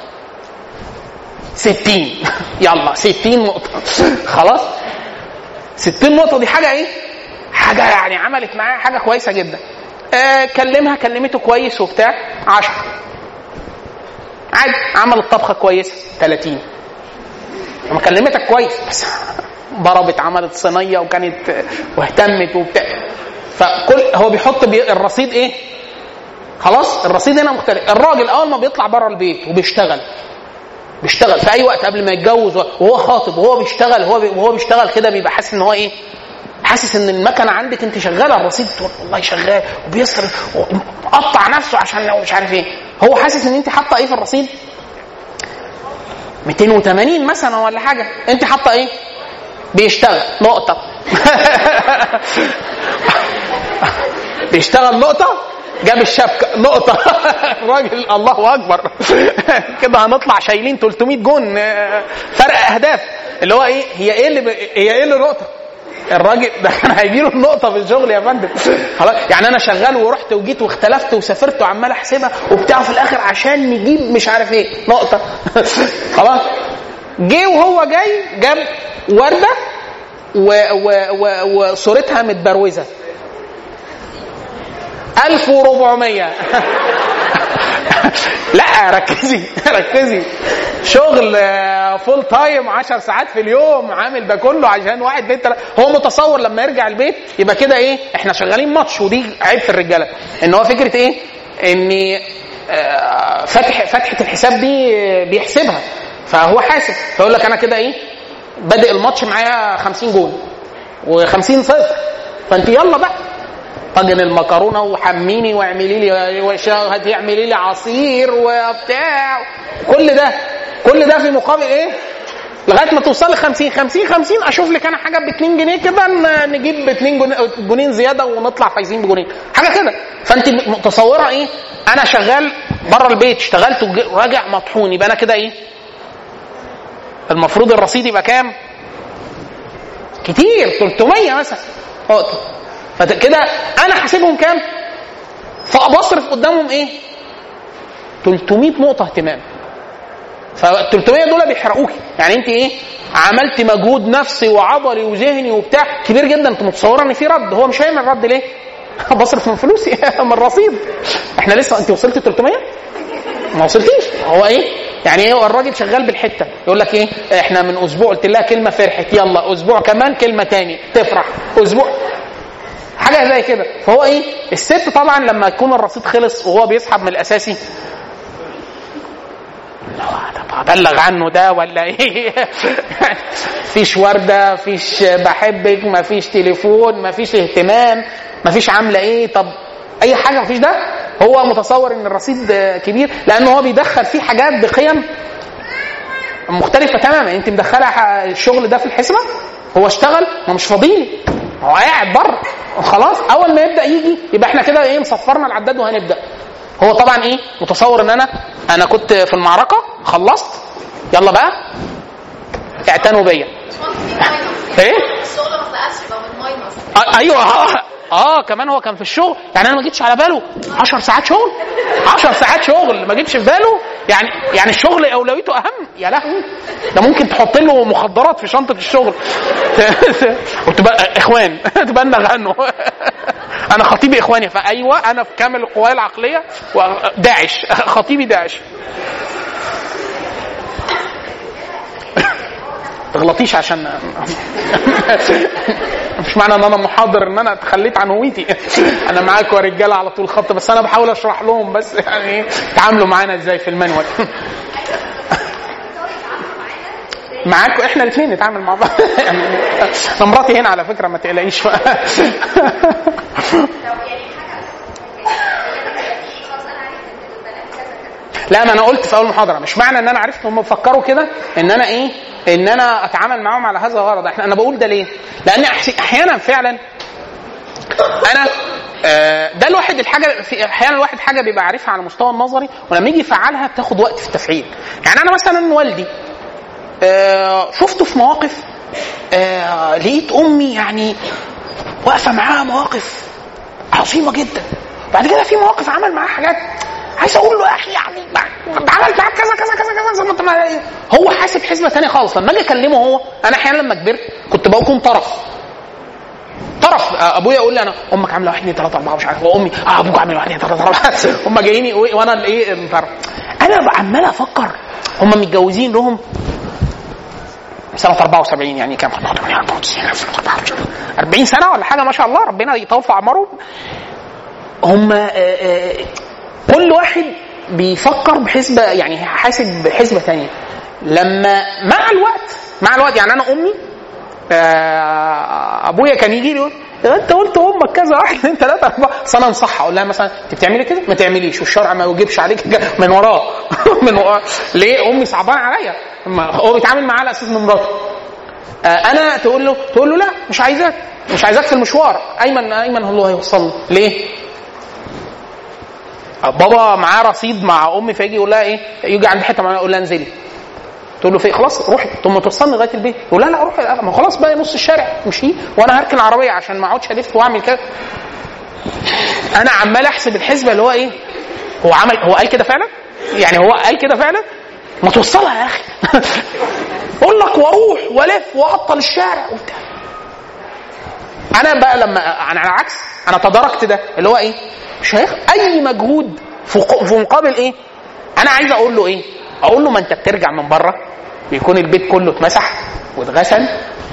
60 يلا 60 نقطه خلاص 60 نقطه دي حاجه ايه؟ حاجه يعني عملت معاه حاجه كويسه جدا. كلمها كلمته كويس وبتاع 10 عادي، عمل طبخه كويسه 30. لما كلمتك كويس بس ضربت عملت صينيه وكانت واهتمت وبتاع، فكل هو بيحط الرصيد ايه؟ خلاص الرصيد هنا مختلف. الراجل اول ما بيطلع بره البيت وبيشتغل في اي وقت قبل ما يتجوز وهو خاطب وهو بيشتغل وهو بيشتغل كده بيبقى حاسس ان هو ايه؟ حاسس ان المكنه عندك انت شغاله، الرصيد والله شغال وبيصرف وقطع نفسه عشان لو مش عارف ايه. هو حاسس ان انت حاطه ايه في الرصيد؟ 280 مثلا ولا حاجه، انت حاطه ايه؟ بيشتغل نقطه بيشتغل نقطه، جاب الشبكه نقطه الراجل الله اكبر كده هنطلع شايلين 300 جون فرق اهداف. اللي هو ايه؟ هي ايه اللي نقطه؟ الراجل ده كان هيجيله النقطه في الشغل يا فندم خلاص. يعني انا شغال ورحت وجيت واختلفت وسافرت وعمال احسبها وبتاع، في الاخر عشان نجيب مش عارف ايه نقطه خلاص. جه وهو جاي جاب ورده وصورتها متبروزه 1400 لا ركزي شغل فول تايم 10 ساعات في اليوم، عامل ده كله عشان واحد بيت. هو متصور لما يرجع البيت يبقى كده ايه؟ احنا شغالين ماتش، ودي عيب في الرجاله ان هو فكره ايه؟ ان فتحه الحساب دي بيحسبها، فهو حاسب، فيقول لك انا كده ايه؟ بادئ الماتش معايا 50 جول و50 صفر، فانت يلا بقى طاجن المكرونه وحميني واعملي لي هتعملي لي عصير وبتاع، كل ده في مقابل ايه؟ لغايه ما توصل ل 50 اشوف لك انا حاجه ب 2 جنيه كده نجيب ب 2 جنيه زياده ونطلع فايزين بجنيه حاجه كده. فانت متصوره ايه؟ انا شغال بره البيت اشتغلت وراجع مطحون، يبقى انا كده ايه؟ المفروض الرصيد يبقى كام؟ كتير 300 مثلا فكده انا حاسبهم كام؟ فبصرف قدامهم ايه؟ 300 نقطه اهتمام. فال 300 دول بيحرقوكي، يعني انت ايه؟ عملت مجهود نفسي وعضلي وذهني وبتاع كبير جدا، انت متصوره ان في رد. هو مش هيعمل رد ليه؟ بصرف من فلوسي من الرصيد. احنا لسه انت وصلت 300 ما وصلتيش. هو ايه يعني ايه؟ الراجل شغال بالحته، يقول لك ايه؟ احنا من اسبوع قلت لها كلمه فرحت، يلا اسبوع كمان كلمه تاني تفرح، اسبوع حاجه زي كده. فهو ايه؟ الست طبعا لما يكون الرصيد خلص وهو بيسحب من الاساسي ابلغ عنه ده ولا ايه؟ فيش ورده، فيش بحبك، ما فيش تليفون، ما فيش اهتمام، ما فيش عامله ايه، طب اي حاجه ما فيش. ده هو متصور ان الرصيد كبير لانه هو بيدخل فيه حاجات بقيم مختلفه تماما. انت مدخله الشغل ده في الحسبه، هو اشتغل ما مش فاضيلي، هو قاعد بره خلاص. اول ما يبدا يجي يبقى احنا كده ايه؟ مصفرنا العداد وهنبدا. هو طبعا ايه؟ متصور ان انا كنت في المعركه خلصت، يلا بقى اعتنوا بيا. ايه الشغل ما بقاش يبقى من ماينس. ايوه كمان هو كان في الشغل، يعني انا ما جيتش على باله 10 ساعات شغل ما جيتش في باله. يعني الشغل اولويته اهم. يا لهوي ده ممكن تحط له مخدرات في شنطه الشغل وتبقى اخوان تبلغ عنه انا خطيبي اخواني، فايوه انا في كامل القوايا العقليه وداعش خطيبي داعش. تغلطيش عشان مش معنى ان انا محاضر ان انا اتخليت عن هويتي. انا معاكم يا رجاله على طول خط، بس انا بحاول اشرح لهم بس يعني تعاملوا معانا ازاي في المانوال. معاكم احنا الاثنين نتعامل مع بعض. انا مراتي هنا على فكره ما تقلقيش. لا ما انا قلت في اول محاضره مش معنى ان انا عرفت هم بيفكروا كده ان انا ايه ان انا اتعامل معاهم على هذا الغرض. انا بقول ده ليه؟ لان احيانا فعلا انا ده الواحد الحاجه في احيانا الواحد حاجه بيبقى عارفها على المستوى النظري ولما يجي يفعلها بتاخد وقت في التفعيل. يعني انا مثلا والدي شفته في مواقف لقيت امي يعني واقفه معاها مواقف عظيمه جدا. بعد كده في مواقف عمل معاها حاجات عايز اقول له يا اخي يعني عملت معاك كذا كذا كذا كذا هو حاسب حسبه ثانيه خالص. لما اجي اكلمه هو انا احيانا لما كبرت كنت بكون طرف ابويا يقول لي انا امك عامله 1 2 3 4 مش عارف وامي ابوك عامل 1 2 3 4 هم جايين وانا الايه طرف. انا عمال افكر هم متجوزين لهم سنه 74 يعني كام 40 سنه ولا حاجه ما شاء الله ربنا يطول في اعمارهم. هم كل واحد بيفكر بحسبه يعني حاسب بحسبه ثانيه. لما مع الوقت يعني انا امي ابويا كان يجي لي يقول انت قلت امك كذا 1 2 3 4 انا انصحها اقول لها مثلا انت بتعملي كده ما تعمليش والشرع ما يوجبش عليك من وراه من وراه. ليه؟ امي صعبان عليا هو بيتعامل معاه على اساس من مراته. انا تقول له لا مش عايزاك في المشوار. ايمن هو هيوصل ليه؟ بابا معاه رصيد مع امي فيجي يقول لها ايه يجي عند حته معينه يقول لها انزلي تقول له فين خلاص روحي ثم توصلني لغايه البيت يقول لا روحي ما خلاص بقى نص الشارع مشي وانا هركن العربيه عشان ما اقعدش الف واعمل كده. انا عمال احسب الحسبه اللي هو ايه هو قال كده فعلا يعني هو قال كده فعلا ما توصلها يا اخي اقول لك واروح والف واعطل الشارع وبتاع. انا بقى لما انا على العكس انا تداركت ده اللي هو ايه مش هياخد اي مجهود في مقابل ايه. انا عايز اقول له ايه اقول له ما انت بترجع من بره بيكون البيت كله اتمسح واتغسل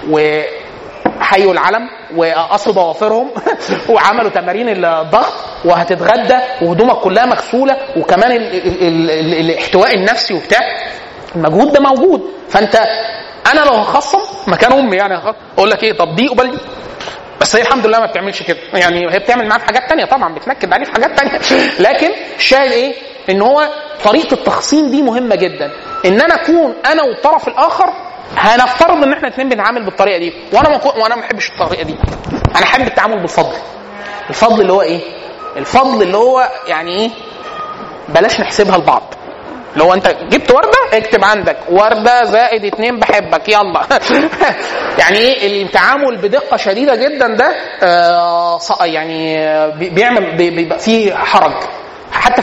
وحيوا العلم وقصوا ضوافرهم وعملوا تمارين الضغط وهتتغدى وهدومك كلها مغسوله وكمان الاحتواء النفسي وبتاع. المجهود ده موجود. فانت انا لو هخصم مكان امي يعني اقول لك ايه طب دي قبل دي بس هي الحمد لله ما بتعملش كده يعني هي بتعمل معاه في حاجات تانية طبعا بتنكد عليه في حاجات تانية لكن الشاهد ايه ان هو طريقه التخصيم دي مهمه جدا. ان انا اكون انا والطرف الاخر هنفترض ان احنا الاثنين بنتعامل بالطريقه دي وانا ما بحبش الطريقه دي. انا احب التعامل بالفضل. الفضل اللي هو ايه الفضل اللي هو يعني ايه بلاش نحسبها لبعض. لو انت جبت ورده اكتب عندك ورده زائد 2 بحبك يلا يعني ايه التعامل بدقه شديده جدا ده يعني بيبقى فيه حرج حتى في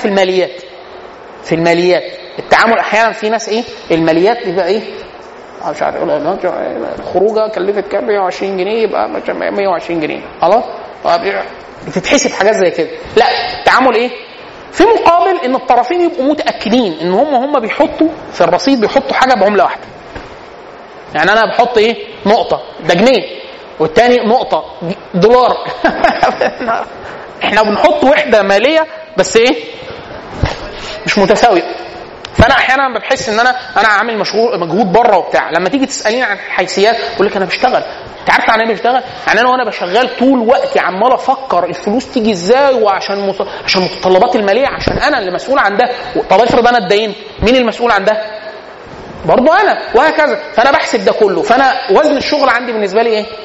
الماليات التعامل احيانا في ناس ايه الماليات بيبقى ايه مش عارف الخروجه كلفت كام 120 جنيه يبقى 120 جنيه خلاص بتتحسب حاجات زي كده. لا التعامل ايه في مقابل ان الطرفين يبقوا متاكدين ان هم بيحطوا في الرصيد بيحطوا حاجه بعمله واحده. يعني انا بحط ايه نقطه ده جنيه والتاني نقطه دولار احنا بنحط وحده ماليه بس ايه مش متساويه. فانا احيانا بحس ان انا عامل مجهود بره وبتاع. لما تيجي تساليني عن الحيثيات اقول لك انا بشتغل. انت عارف عن ايه بشتغل؟ يعني انا وانا بشغال طول وقتي عمال افكر الفلوس تيجي ازاي وعشان عشان المتطلبات الماليه عشان انا اللي مسؤول عن ده. طب افرض انا اتدينت مين المسؤول عن ده؟ برضه انا وهكذا. فانا بحسب ده كله. فانا وزن الشغل عندي بالنسبه لي ايه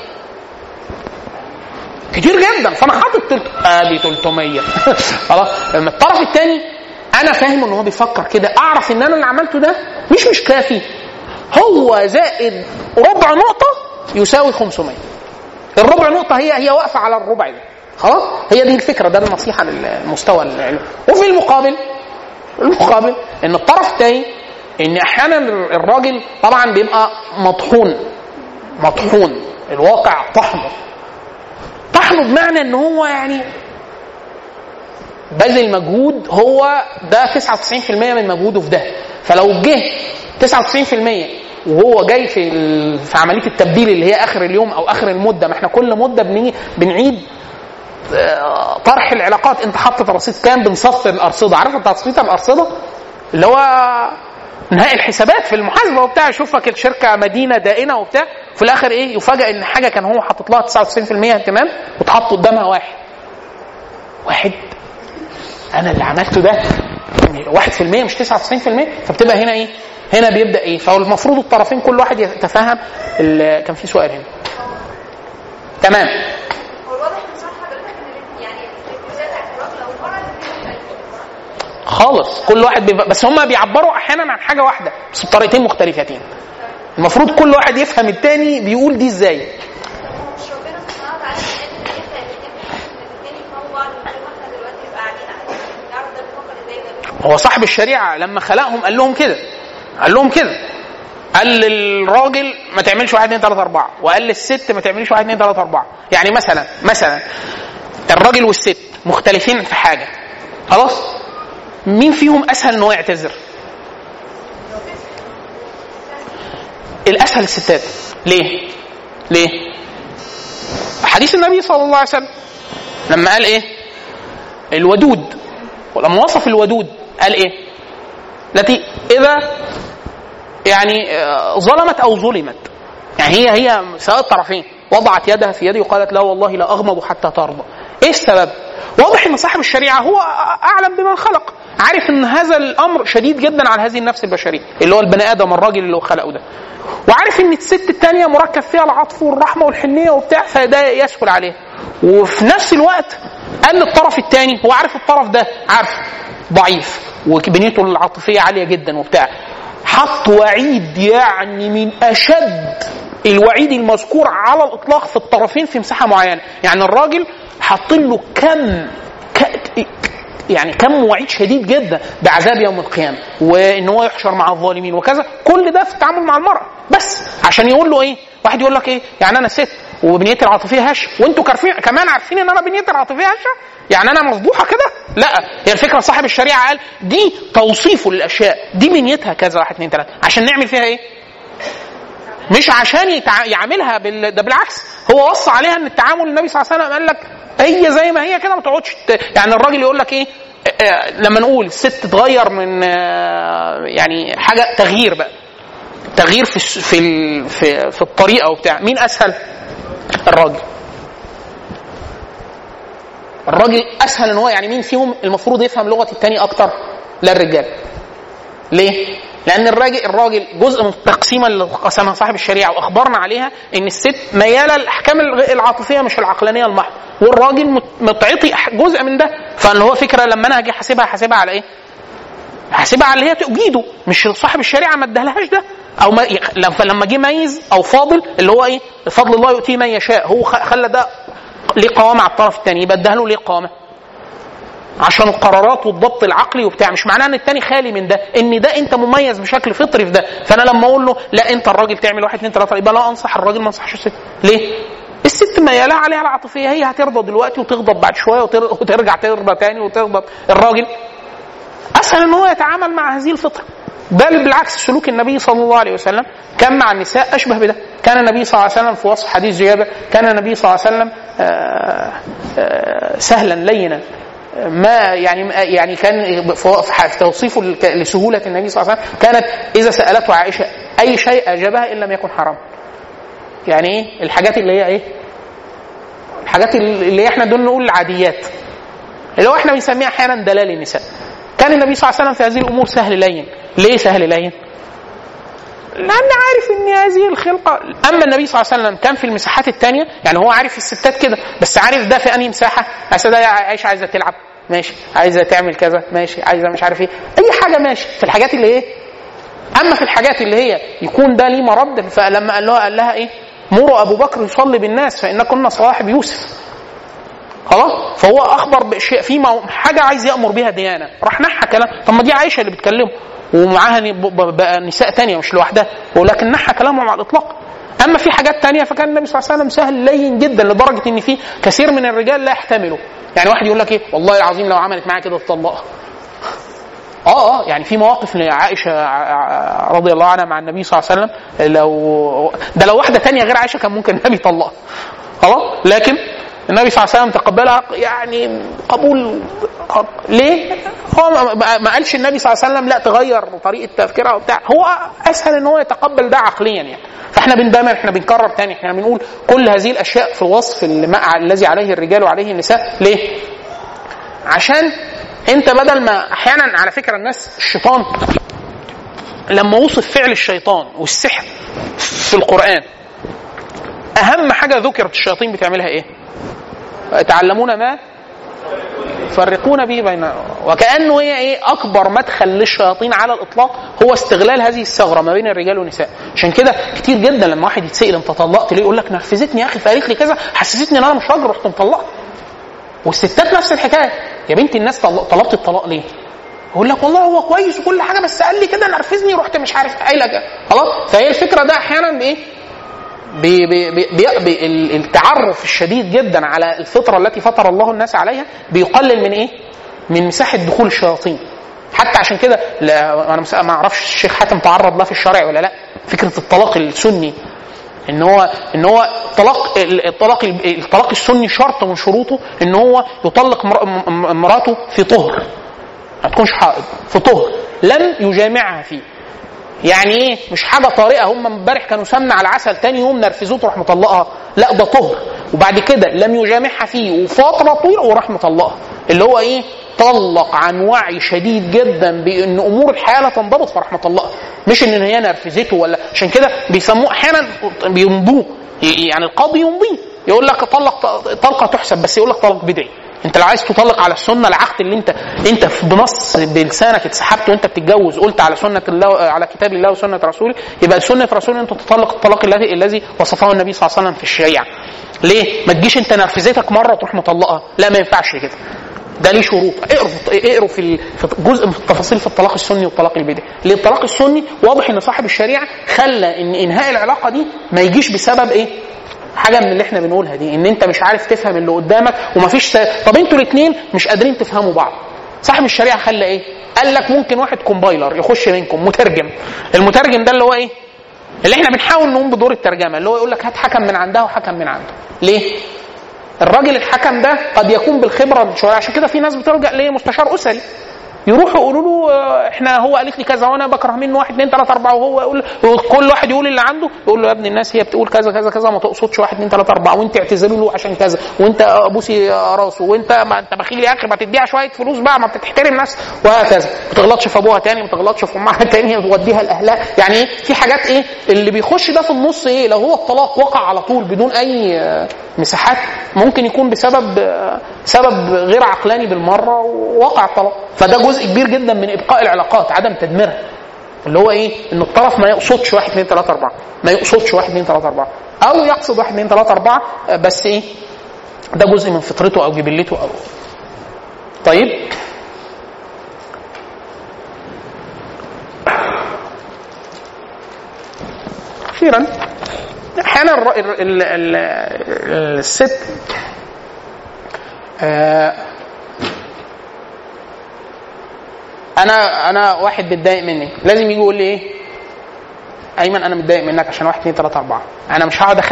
كتير جدا. فانا حاطط ادي 300 خلاص. لما الطرف الثاني انا فاهم ان هو بيفكر كده اعرف ان انا اللي عملته ده مش كافي. هو زائد ربع نقطه يساوي 500. الربع نقطه هي واقفه على الربع ده خلاص. هي دي الفكره ده النصيحه للمستوى العلمي. وفي المقابل ان الطرف الثاني ان احيانا الراجل طبعا بيبقى مطحون الواقع طحنه بمعنى ان هو يعني بذل مجهود هو ده 99% من مجهوده في ده. فلو جه 99% وهو جاي في عمليه التبديل اللي هي اخر اليوم او اخر المده. ما احنا كل مده بنعيد طرح العلاقات. انت حطت رصيد كام بنصفي الارصده. عارف انت تصفيه الارصده اللي هو نهاية الحسابات في المحاسبه وبتاع. يشوفك الشركه مدينه دائنه وبتاع في الاخر ايه يفاجئ ان حاجه كان هو حاطط لها 99% اهتمام وتحط قدامها واحد انا اللي عملته ده 1% مش 99%. فبتبقى هنا ايه؟ هنا بيبدا ايه؟ فالمفروض الطرفين كل واحد يتفهم. كان في سؤال هنا. تمام. هو الواضح من شرح حضرتك ان يعني الجزء الرجل او المرأة خالص كل واحد بس هم بيعبروا احيانا عن حاجه واحده بس بطريقتين مختلفتين. المفروض كل واحد يفهم الثاني بيقول دي ازاي. مش ربنا سبحانه وتعالى قال ان الاثنين يفهموا بعض من غير ما احنا دلوقتي نبقى قاعدين نعرف ده بيفكر ازاي ده. هو صاحب الشريعه لما خلقهم قال لهم كده، قال للراجل ما تعملش 1 2 3 4 وقال للست ما تعمليش 1 2 3 4. يعني مثلا الراجل والست مختلفين في حاجه، خلاص مين فيهم اسهل ان هو يعتذر؟ الاسهل الستات. ليه حديث النبي صلى الله عليه وسلم لما قال ايه؟ الودود، ولما وصف الودود قال ايه؟ التي اذا يعني ظلمت او ظلمت، يعني هي سواء الطرفين وضعت يدها في يدي وقالت لا والله لا اغمض حتى ترضى. ايه السبب؟ واضح ان صاحب الشريعه هو اعلم بمن خلق، عارف ان هذا الامر شديد جدا على هذه النفس البشريه اللي هو البني ادم الراجل اللي هو خلقه ده، وعارف ان الست الثانيه مركب فيها العطف والرحمه والحنيه وبتاع، فده يسهل عليه. وفي نفس الوقت قال الطرف الثاني هو عارف الطرف ده عارف ضعيف وبنيته العاطفيه عاليه جدا وبتاع، حط وعيد يعني من اشد الوعيد المذكور على الاطلاق في الطرفين في مساحه معينه. يعني الراجل حط له كم وعيد شديد جدا بعذاب يوم القيامه وان هو يحشر مع الظالمين وكذا، كل ده في التعامل مع المرأة. بس عشان يقول له ايه؟ واحد يقول لك ايه؟ يعني انا ست وبنيتي العاطفيه هشه وانتوا كمان عارفين ان انا بنيتي العاطفيه هشه، يعني انا مفضوحه كده؟ لا، هي الفكره صاحب الشريعه قال دي توصيفه للاشياء، دي بنيتها كذا 1 2 3 عشان نعمل فيها ايه؟ مش عشان يعملها ده بالعكس، هو وصى عليها ان التعامل النبي صلى الله عليه وسلم قال لك هي زي ما هي كده ما تقعدش يعني الراجل يقول لك ايه لما نقول الست تغير من يعني حاجه تغيير بقى، تغيير في الطريقه وبتاع، مين اسهل؟ الراجل اسهل ان هو يعني مين فيهم المفروض يفهم لغه الثاني اكتر؟ لا الرجال. ليه؟ لان الراجل جزء من التقسيمه اللي قسمها صاحب الشريعه واخبرنا عليها ان الست مياله الاحكام العاطفيه مش العقلانيه المحضه، والراجل متعطي جزء من ده. فاللي هو فكره لما انا هاجي حاسبها على ايه؟ حاسبها على اللي هي تؤجيده، مش صاحب الشريعه ما ادهلهاش ده، او لما جه ميز او فاضل اللي هو ايه؟ فضل الله يؤتيه من يشاء، هو خلى ده ليه قوامه على الطرف الثاني، يبقى ادهله ليه قوامه؟ عشان القرارات والضبط العقلي وبتاع. مش معناه ان التاني خالي من ده، ان ده انت مميز بشكل فطري في ده. فانا لما اقول له لا انت الراجل تعمل 1 2 3 يبقى لا انصح الراجل ما انصحش الست. ليه؟ الست ميالها عليها العاطفيه، هي هترضى دلوقتي وتغضب بعد شويه وترجع ترضى تاني وتغضب. الراجل اسهل ان هو يتعامل مع هذه الفطره، بل بالعكس سلوك النبي صلى الله عليه وسلم كان مع النساء اشبه بده. كان النبي صلى الله عليه وسلم في وصف حديث جابر كان النبي صلى الله عليه وسلم سهلا لينا، ما يعني كان في توصيفه لسهوله النبي صلى الله عليه وسلم كانت اذا سالته عائشه اي شيء اجابها ان لم يكن حرام. يعني ايه الحاجات اللي هي ايه؟ الحاجات اللي احنا دول نقول العاديات اللي هو احنا بنسميها احيانا دلال النساء. كان النبي صلى الله عليه وسلم في هذه الامور سهل لين. ليه سهل لين؟ لأن عارف ان هذه الخلقه. اما النبي صلى الله عليه وسلم كان في المساحات الثانيه، يعني هو عارف الستات كده بس عارف ده في انهي مساحه. ده عايشه عايزه تلعب ماشي، عايزه تعمل كذا ماشي، عايزه مش عارف ايه، اي حاجه ماشي في الحاجات اللي ايه. اما في الحاجات اللي هي يكون ده ليه مرد، فلما قال لها ايه؟ مروا ابو بكر يصلي بالناس فان كنا صواحب يوسف. خلاص، فهو اخبر باشياء في حاجه عايز يامر بها ديانه، راح نحى كلام. طب ما دي عائشه اللي بتكلمه ومعاها بقى نساء تانية مش لوحدها، ولكن نحى كلامهم على الاطلاق. اما في حاجات تانية فكان النبي صلى الله عليه وسلم سهل لين جدا لدرجه ان في كثير من الرجال لا يحتملوا. يعني واحد يقول لك ايه؟ والله العظيم لو عملت معايا كده تطلقها. يعني في مواقف لعائشه رضي الله عنها مع النبي صلى الله عليه وسلم لو واحده تانية غير عائشه كان ممكن النبي يطلقها. خلاص، لكن النبي صلى الله عليه وسلم تقبلها يعني قبول. ليه؟ هو ما قالش النبي صلى الله عليه وسلم لا تغير طريقه تفكيرها وبتاع، هو اسهل ان هو يتقبل ده عقليا يعني. فاحنا احنا بنكرر تاني، احنا بنقول كل هذه الاشياء في الوصف الذي عليه الرجال وعليه النساء. ليه؟ عشان انت بدل ما احيانا على فكره الناس الشيطان لما وصف فعل الشيطان والسحر في القرآن اهم حاجه ذكرت الشياطين بتعملها ايه؟ يتعلمون ما يفرقون به بين، وكأنه هي ايه اكبر مدخل للشياطين على الاطلاق هو استغلال هذه الثغره ما بين الرجال والنساء. عشان كده كتير جدا لما واحد يتسأل انت طلقت ليه يقول لك نرفزتني يا اخي فقالت لي كذا حسستني ان انا مش راجل رحت مطلقت. والستات نفس الحكايه، يا بنتي الناس طلبت الطلاق ليه؟ يقول لك والله هو كويس وكل حاجه بس قال لي كده نرفزني رحت مش عارف قايله خلاص. فهي الفكره ده احيانا بايه؟ التعرف الشديد جدا على الفطره التي فطر الله الناس عليها بيقلل من ايه؟ من مساحه دخول الشياطين. حتى عشان كده انا ما اعرفش الشيخ حاتم تعرض له في الشرع ولا لا، فكره الطلاق السني ان هو الطلاق السني شرط من شروطه ان هو يطلق مراته في طهر، ما تكونش حائض، في طهر لم يجامعها فيه. يعني ايه؟ مش حاجه طارئه هم امبارح كانوا سمنه على العسل تاني يوم نرفزوه تروح مطلقها، لا ده طهر وبعد كده لم يجامعها فيه وفتره طويله وراح مطلقها. اللي هو ايه؟ طلق عن وعي شديد جدا بان امور الحياه لا تنضبط فراح مطلقها، مش ان هي نرفزته ولا. عشان كده بيسموه احيانا بيمضوه، يعني القاضي يمضيه يقول لك طلقه تحسب، بس يقول لك طلق بدعي. انت لو عايز تطلق على السنه العقد اللي انت بنص بلسانك اتسحبت وانت بتتجوز قلت على سنه الله على كتاب الله وسنه رسوله، يبقى سنه رسول انت تطلق الطلاق الذي وصفه النبي صلى الله عليه وسلم في الشريعه. ليه؟ ما تجيش انت نرفزتك مره وتروح مطلقها، لا ما ينفعش كده. ده ليه شروط، اقروا في جزء من التفاصيل في الطلاق السني والطلاق البدعي. ليه الطلاق السني واضح ان صاحب الشريعه خلى ان انهاء العلاقه دي ما يجيش بسبب ايه؟ حاجه من اللي احنا بنقولها دي، ان انت مش عارف تفهم اللي قدامك ومفيش طب انتوا الاثنين مش قادرين تفهموا بعض. صاحب الشريعه خلى ايه؟ قال لك ممكن واحد كومبايلر يخش منكم، مترجم. المترجم ده اللي هو ايه؟ اللي احنا بنحاول نقوم بدور الترجمه، اللي هو يقول لك هات حكم من عندها وحكم من عنده. ليه؟ الراجل الحكم ده قد يكون بالخبره شويه، عشان كده في ناس بتلجأ لمستشار اسري، يروحوا يقولوا له احنا هو قالت لي كذا وانا بكره منه 1 2 3 4، وهو يقول كل واحد يقول اللي عنده، يقول له يا ابن الناس هي بتقول كذا كذا كذا ما تقصدش 1 2 3 4، وانت اعتذري له عشان كذا، وانت ابوسي راسه، وانت ما انت بخيل يا اخي ما تديها شويه فلوس بقى ما بتحترم ناس وهكذا. ما تغلطش في ابوها تاني، ما تغلطش في امها تاني، توديها لاهلها. يعني ايه؟ في حاجات ايه اللي بيخش ده في النص ايه؟ لو هو الطلاق وقع على طول بدون اي مساحات ممكن يكون بسبب غير عقلاني بالمره ووقع الطلاق. فده جزء كبير جدا من ابقاء العلاقات، عدم تدميرها. اللي هو ايه؟ ان الطرف ما يقصدش 1 2 3 4، ما يقصدش 1 2 3 4، او يقصد 1 2 3 4 بس ايه؟ ده جزء من فطرته او جبلته او. طيب اخيرا احيانا الست انا واحد بيتضايق مني لازم يجي يقول لي ايه؟ ايمن انا متضايق منك عشان 1 2 3 4. انا مش هقعد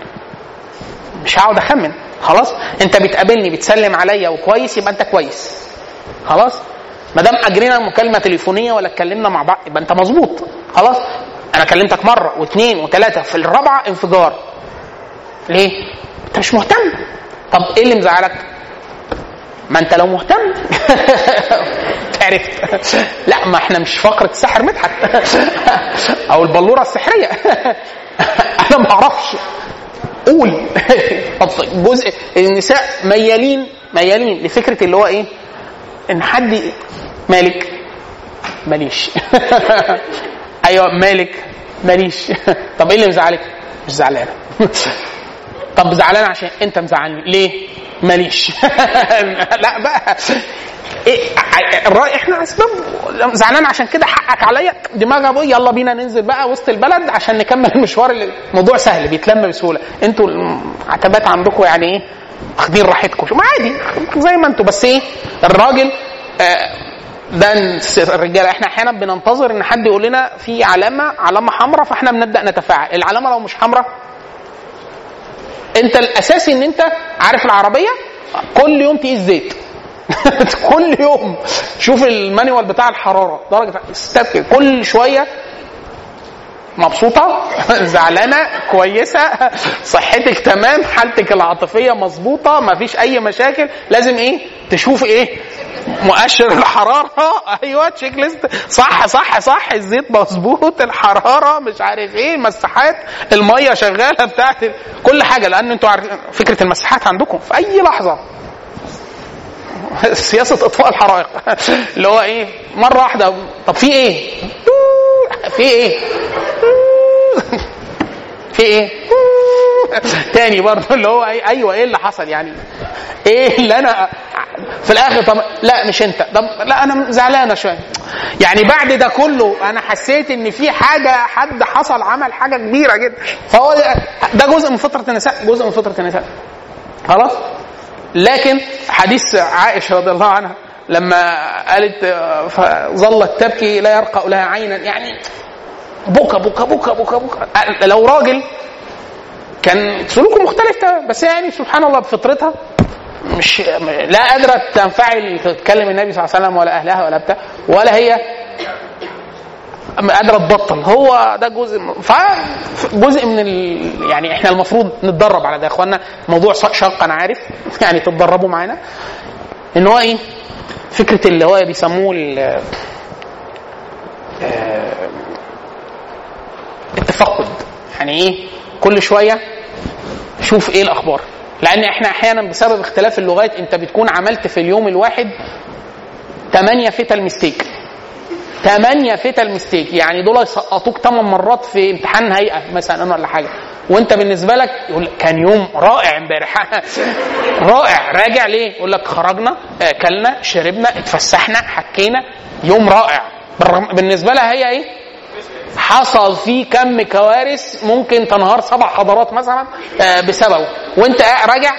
اخمن، خلاص. انت بتقابلني بتسلم عليا وكويس يبقى انت كويس، خلاص. ما دام اجرينا مكالمه تليفونيه ولا اتكلمنا مع بعض يبقى انت مظبوط، خلاص. انا كلمتك مره واثنين وثلاثه، في الرابعه انفجار. ليه؟ انت مش مهتم. طب ايه اللي مزعلك؟ ما انت لو مهتم عرفت. لا ما احنا مش فقره السحر مدحت او البلوره السحريه انا ما اعرفش. قول. جزء النساء ميالين لفكره اللي هو ايه؟ ان حد مالك ماليش ايوه مالك ماليش. طب ايه اللي مزعلك؟ مش زعلان. طب زعلان عشان انت مزعلني ليه؟ ماليش. لا بقى إيه الرأي احنا اسباب زعلان عشان كده حقك عليا دماغ ابوي يلا بينا ننزل بقى وسط البلد عشان نكمل المشوار. الموضوع سهل بيتلم بسهوله. انتوا العتبات عندكم يعني ايه؟ واخدين راحتكم ما عادي زي ما انتوا. بس ايه الراجل ده الرجاله احنا احيانا بننتظر ان حد يقول لنا في علامه حمراء فاحنا بنبدا نتفاعل. العلامه لو مش حمراء انت الاساسي ان انت عارف العربيه كل يوم تقيس زيت كل يوم شوف المانيوال بتاع الحراره درجه كل شويه مبسوطه زعلانه كويسه صحتك تمام حالتك العاطفيه مظبوطه مفيش اي مشاكل، لازم ايه تشوف ايه مؤشر الحراره ايوه تشيك ليست صح صح صح الزيت مظبوط الحراره مش عارف ايه المساحات الميه شغاله بتاعت كل حاجه، لان انتوا عارفين فكره المساحات عندكم في اي لحظه سياسه اطفاء الحرائق اللي هو ايه مره واحده طب في ايه في ايه في ايه تاني برضه اللي هو ايوه ايه اللي حصل يعني ايه اللي انا في الاخر طب لا مش انت طب لا انا زعلانه شويه يعني بعد ده كله انا حسيت ان في حاجه حد حصل عمل حاجه كبيره جدا، فهو ده جزء من فطره النساء جزء من فطره النساء خلاص. لكن حديث عائشه رضي الله عنها لما قالت فظلت تبكي لا يرقى لها عينا يعني بكى بكى بكى بكى بكى، لو راجل كان سلوكه مختلف تماما، بس يعني سبحان الله بفطرتها مش لا قادره تنفعل تتكلم النبي صلى الله عليه وسلم ولا اهلها ولا بتاع ولا هي قادره تبطل، هو ده جزء من يعني احنا المفروض نتدرب على ده يا اخوانا. موضوع شاق انا عارف يعني تتدربوا معانا ان هو ايه فكره اللي هو بيسموه التفقد، يعني ايه كل شويه شوف ايه الاخبار، لان احنا احيانا بسبب اختلاف اللغات انت بتكون عملت في اليوم الواحد 8 فتل ميستيك 8 فتل ميستيك، يعني دول يسقطوك 8 مرات في امتحان هيئه مثلا ولا حاجه، وانت بالنسبه لك يقول كان يوم رائع امبارح رائع راجع ليه يقول لك خرجنا اكلنا شربنا اتفسحنا حكينا يوم رائع، بالنسبه لها هي ايه حصل فيه كم كوارث ممكن تنهار 7 حضارات مثلا بسببه، وانت راجع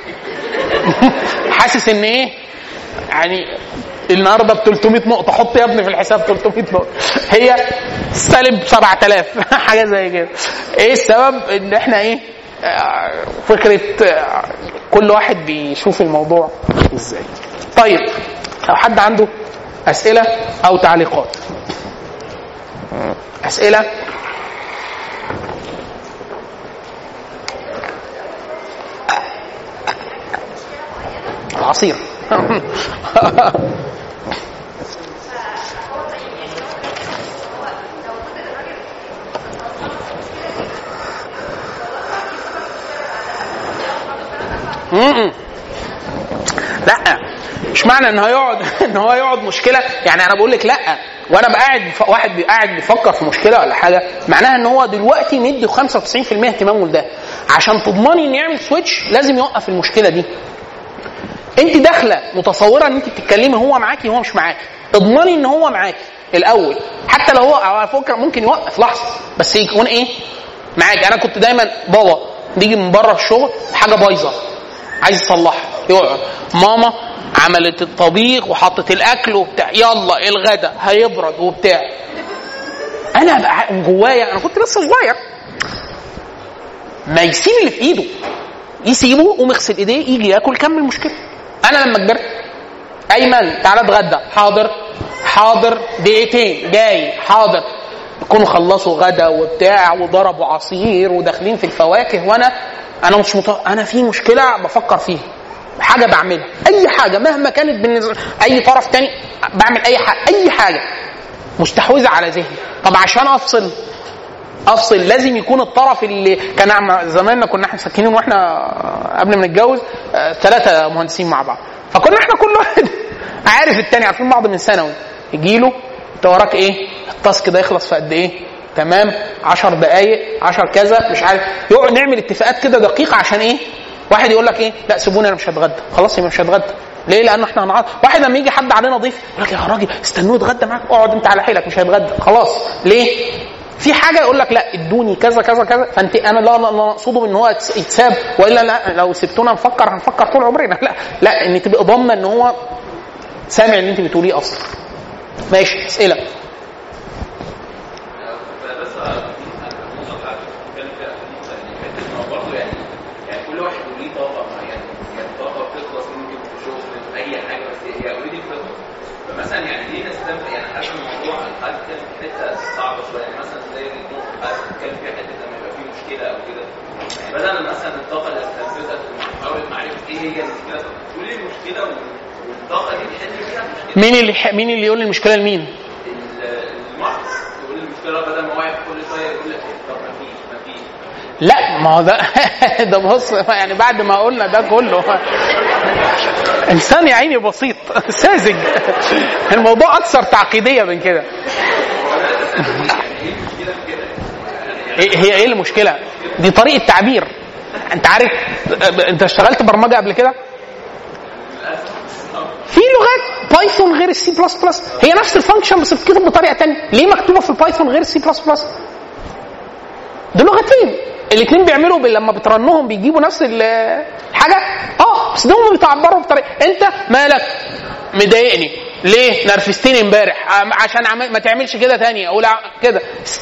حاسس ان ايه يعني النهارده ب 300 نقطه حط يا ابني في الحساب 300 نقطه هي سالب 7000 حاجه زي كده. ايه السبب؟ ان احنا ايه فكره كل واحد بيشوف الموضوع ازاي. طيب لو حد عنده اسئله او تعليقات اسئله العصير لا مش معنى ان هو يقعد مشكله، يعني انا بقول لك لا وانا واحد قاعد بيفكر في مشكله ولا حاجه معناها ان هو دلوقتي مدي 95% اهتمامه لده، عشان تضمني ان يعمل سويتش لازم يوقف المشكله دي. انت داخله متصوره ان انت بتتكلمي هو معاكي وهو مش معاكي، اضمني ان هو معاكي الاول حتى لو هو على فكره ممكن يوقف لحظه بس يكون ايه معاكي. انا كنت دايما بابا بيجي من بره الشغل حاجه بايظه عايز يصلحها يقعد ماما عملت الطبيخ وحطت الاكل وبتاع يلا الغدا هيبرد وبتاع، انا بقى جوايا انا كنت لسه صغير ما يسيب اللي في ايده يسيبه ومغسل ايديه يجي ياكل كمل المشكله. انا لما كبرت ايمن تعالى اتغدى حاضر دقيقتين جاي حاضر، يكونوا خلصوا غدا وبتاع وضربوا عصير وداخلين في الفواكه وانا مش انا في مشكله بفكر فيها حاجه بعملها اي حاجه مهما كانت بالنسبه اي طرف تاني بعمل اي حاجه مستحوذه على ذهني. طب عشان افصل لازم يكون الطرف اللي كان زماننا كنا احنا ساكنين واحنا قبل ما نتجوز 3 مهندسين مع بعض، فكنا احنا كل واحد عارف التاني عارفين بعض من ثانوي، يجيله انت وراك ايه التاسك ده يخلص في قد ايه تمام 10 دقايق 10 كذا مش عارف، يقعد نعمل اتفاقات كده دقيقه عشان ايه واحد يقول لك ايه لا سيبوني انا مش هتغدى خلاص يبقى مش هتغدى ليه لانه احنا هنقعد. واحد لما يجي حد علينا ضيف يقول لك يا راجل استنوه يتغدى معاك اقعد انت على حيلك مش هيتغدى خلاص ليه في حاجه يقول لك لا ادوني كذا كذا كذا، فانت انا لا اقصده ان هو يتساب والا لا لو سبتونا هنفكر طول عمرنا لا ان تبقى ضامنه ان هو سامع اللي انت بتقوليه اصلا. ماشي اسئله كل واحد ليه طاقه معينه، يعني طاقه بتخلص ممكن في شغل في اي حاجه بس هي اوريدي بتخلص، فمثلا يعني ليه نستنفع يعني حاسس الموضوع حد كان في حته صعبه شويه يعني مثلا زي النقطه كان في حته لما يبقى في مشكله او كده يعني بدل مثلا الطاقه اللي استنفذت ومحاوله معرفه ايه هي المشكله تقول لي المشكله والطاقه دي تحل فيها المشكله. مين اللي يقول لي المشكله لمين؟ المعرض يقول المشكله بدل ما واقف كل شويه يقول لك طب ما فيش لا ما هو ده بص يعني بعد ما قلنا ده كله انسان يا عيني بسيط ساذج الموضوع اكثر تعقيديه من كده. هي ايه المشكله؟ دي طريقه تعبير. انت عارف انت اشتغلت برمجه قبل كده؟ في لغات بايثون غير السي بلس بلس هي نفس الفانكشن بس بتتكتب بطريقه ثانيه. ليه مكتوبه في البايثون غير السي بلس بلس؟ دول لغتين الاثنين بيعملوا لما بترنهم بيجيبوا نفس الحاجه بس دول بيتعبروا بطريقه. انت مالك مضايقني ليه؟ نرفزتني امبارح عشان ما تعملش كده تاني اقول كده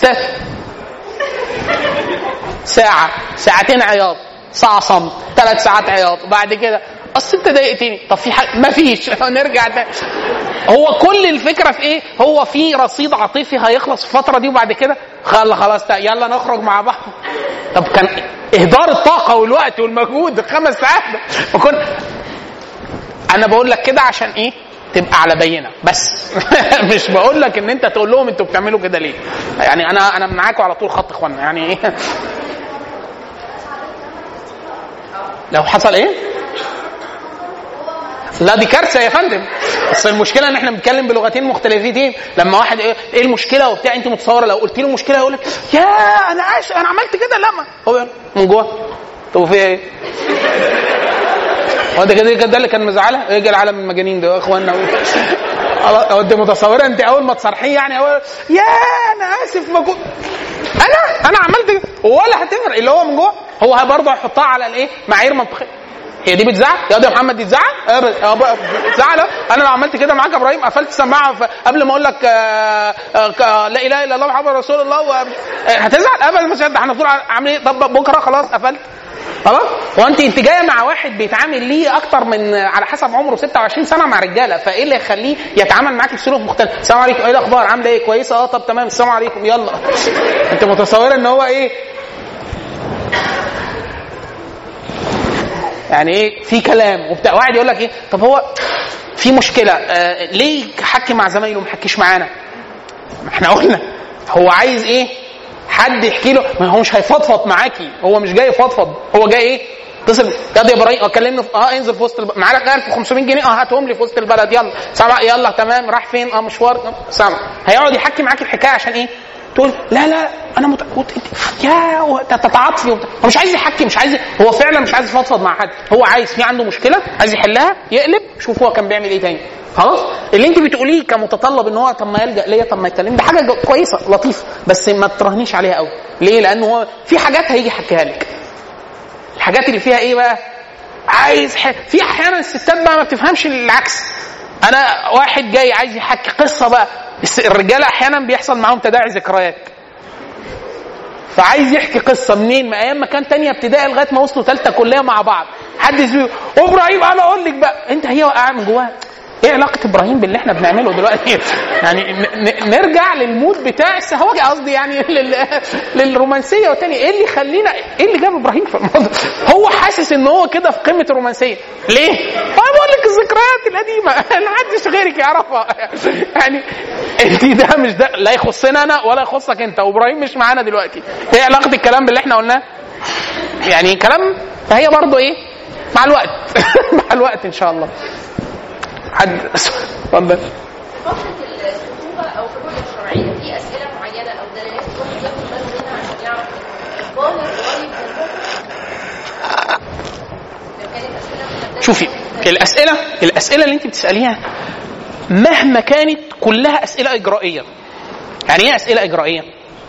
ساعه ساعتين عياط ساعه صمت 3 ساعات عياط وبعد كده اصل انت ضايقتني. طب في حاجه مفيش نرجع تاني. هو كل الفكره في ايه؟ هو في رصيد عاطفي هيخلص في الفتره دي وبعد كده خلاص يلا نخرج مع بعض. طب كان اهدار الطاقه والوقت والمجهود 5 ساعات انا بقول لك كده عشان ايه؟ تبقى على بينه بس مش بقول لك ان انت تقول لهم انتوا بتعملوا كده ليه. يعني انا معاكم على طول خط اخوانا يعني ايه لو حصل ايه؟ لا دي كارثه يا فندم. بس المشكله ان احنا بنتكلم بلغتين مختلفتين. لما واحد ايه المشكله وبتاع انت متصوره لو قلت له مشكله يقول لك يا انا عملت كده. لا هو من جوه طب في ايه؟ هو ده كده ده اللي كان مزعله يجي العالم المجانين ده يا اخوانا. هو انت متصوره انت اول ما تصرحيه يعني اول يا انا اسف ما كنت انا عملت كده ولا هتفرق. اللي هو من جوه هو برضه هيحطها على الايه معايير منطقيه. هي دي بتزعل يا محمد؟ دي تزعل بتزعل. انا لو عملت كده معاك يا ابراهيم قفلت السماعه قبل ما اقول لك لا اله الا الله محمد رسول الله هتزعل ابدا. مش هنفضل عامل ايه؟ طب بكره خلاص قفلت خلاص. وانت جايه مع واحد بيتعامل ليه اكتر من على حسب عمره 26 سنه مع رجاله فايه اللي يخليه يتعامل معاك بسلوك مختلف؟ السلام عليكم ايه الاخبار عامله ايه كويسه طب تمام السلام عليكم يلا. انت متصوره ان هو ايه يعني ايه في كلام وبتاع واحد يقول لك ايه طب هو في مشكله ليه حكي مع زمايله ما حكيش معانا؟ ما احنا قلنا هو عايز ايه؟ حد يحكي له. ما هو مش هيفضفض معاكي. هو مش جاي يفضفض. هو جاي ايه؟ اتصل يا ابراهيم كلمني انزل في وسط البلد معاك 1500 جنيه هاتهم لي في وسط البلد يلا سامع يلا تمام راح فين مشوار سامع. هيقعد يحكي معاكي الحكايه عشان ايه؟ تقول لا انا متعود يا تتعاطفي هو مش عايز يحكي مش عايز. هو فعلا مش عايز يفضفض مع حد. هو عايز في عنده مشكله عايز يحلها يقلب شوف هو كان بيعمل ايه تاني خلاص. اللي انت بتقوليه كمتطلب ان هو طب ما يلجأ ليا طب ما يتكلم ده حاجه كويسه لطيفه بس ما تراهنيش عليها قوي. ليه؟ لانه هو في حاجات هيجي يحكيها لك. الحاجات اللي فيها ايه بقى؟ عايز في احيانا الستات بقى ما بتفهمش العكس. انا واحد جاي عايز يحكي قصه بقى. الرجاله احيانا بيحصل معاهم تداعي ذكريات فعايز يحكي قصه منين؟ من ايام ما كان تانية ابتدائي لغايه ما وصلوا ثالثه كليه مع بعض. حد يقول ابراهيم انا اقول لك بقى انت هي وقع من جواها ايه علاقه ابراهيم باللي احنا بنعمله دلوقتي؟ يعني نرجع للمود بتاع السهوجه قصدي يعني للرومانسيه والتاني. ايه اللي يخلينا ايه اللي جاب ابراهيم في الموضوع؟ هو حاسس ان هو كده في قمه الرومانسيه. ليه؟ انا بقول لك الذكريات القديمه ما حدش غيرك يعرفها. يعني انت ده مش ده لا يخصنا انا ولا يخصك انت وابراهيم مش معانا دلوقتي. ايه علاقه الكلام باللي احنا قلناه؟ يعني كلام فهي برضو ايه مع الوقت مع الوقت ان شاء الله. حد اتفضل. فترة الخطوبة أو في الرؤية الشرعية في أسئلة معينة أو دلالات الواحد ياخد باله منها عشان يعرف بالغ قريب من الموقف. لو كانت أسئلة شوفي الأسئلة اللي أنت بتسأليها مهما كانت كلها أسئلة إجرائية. يعني إيه أسئلة إجرائية؟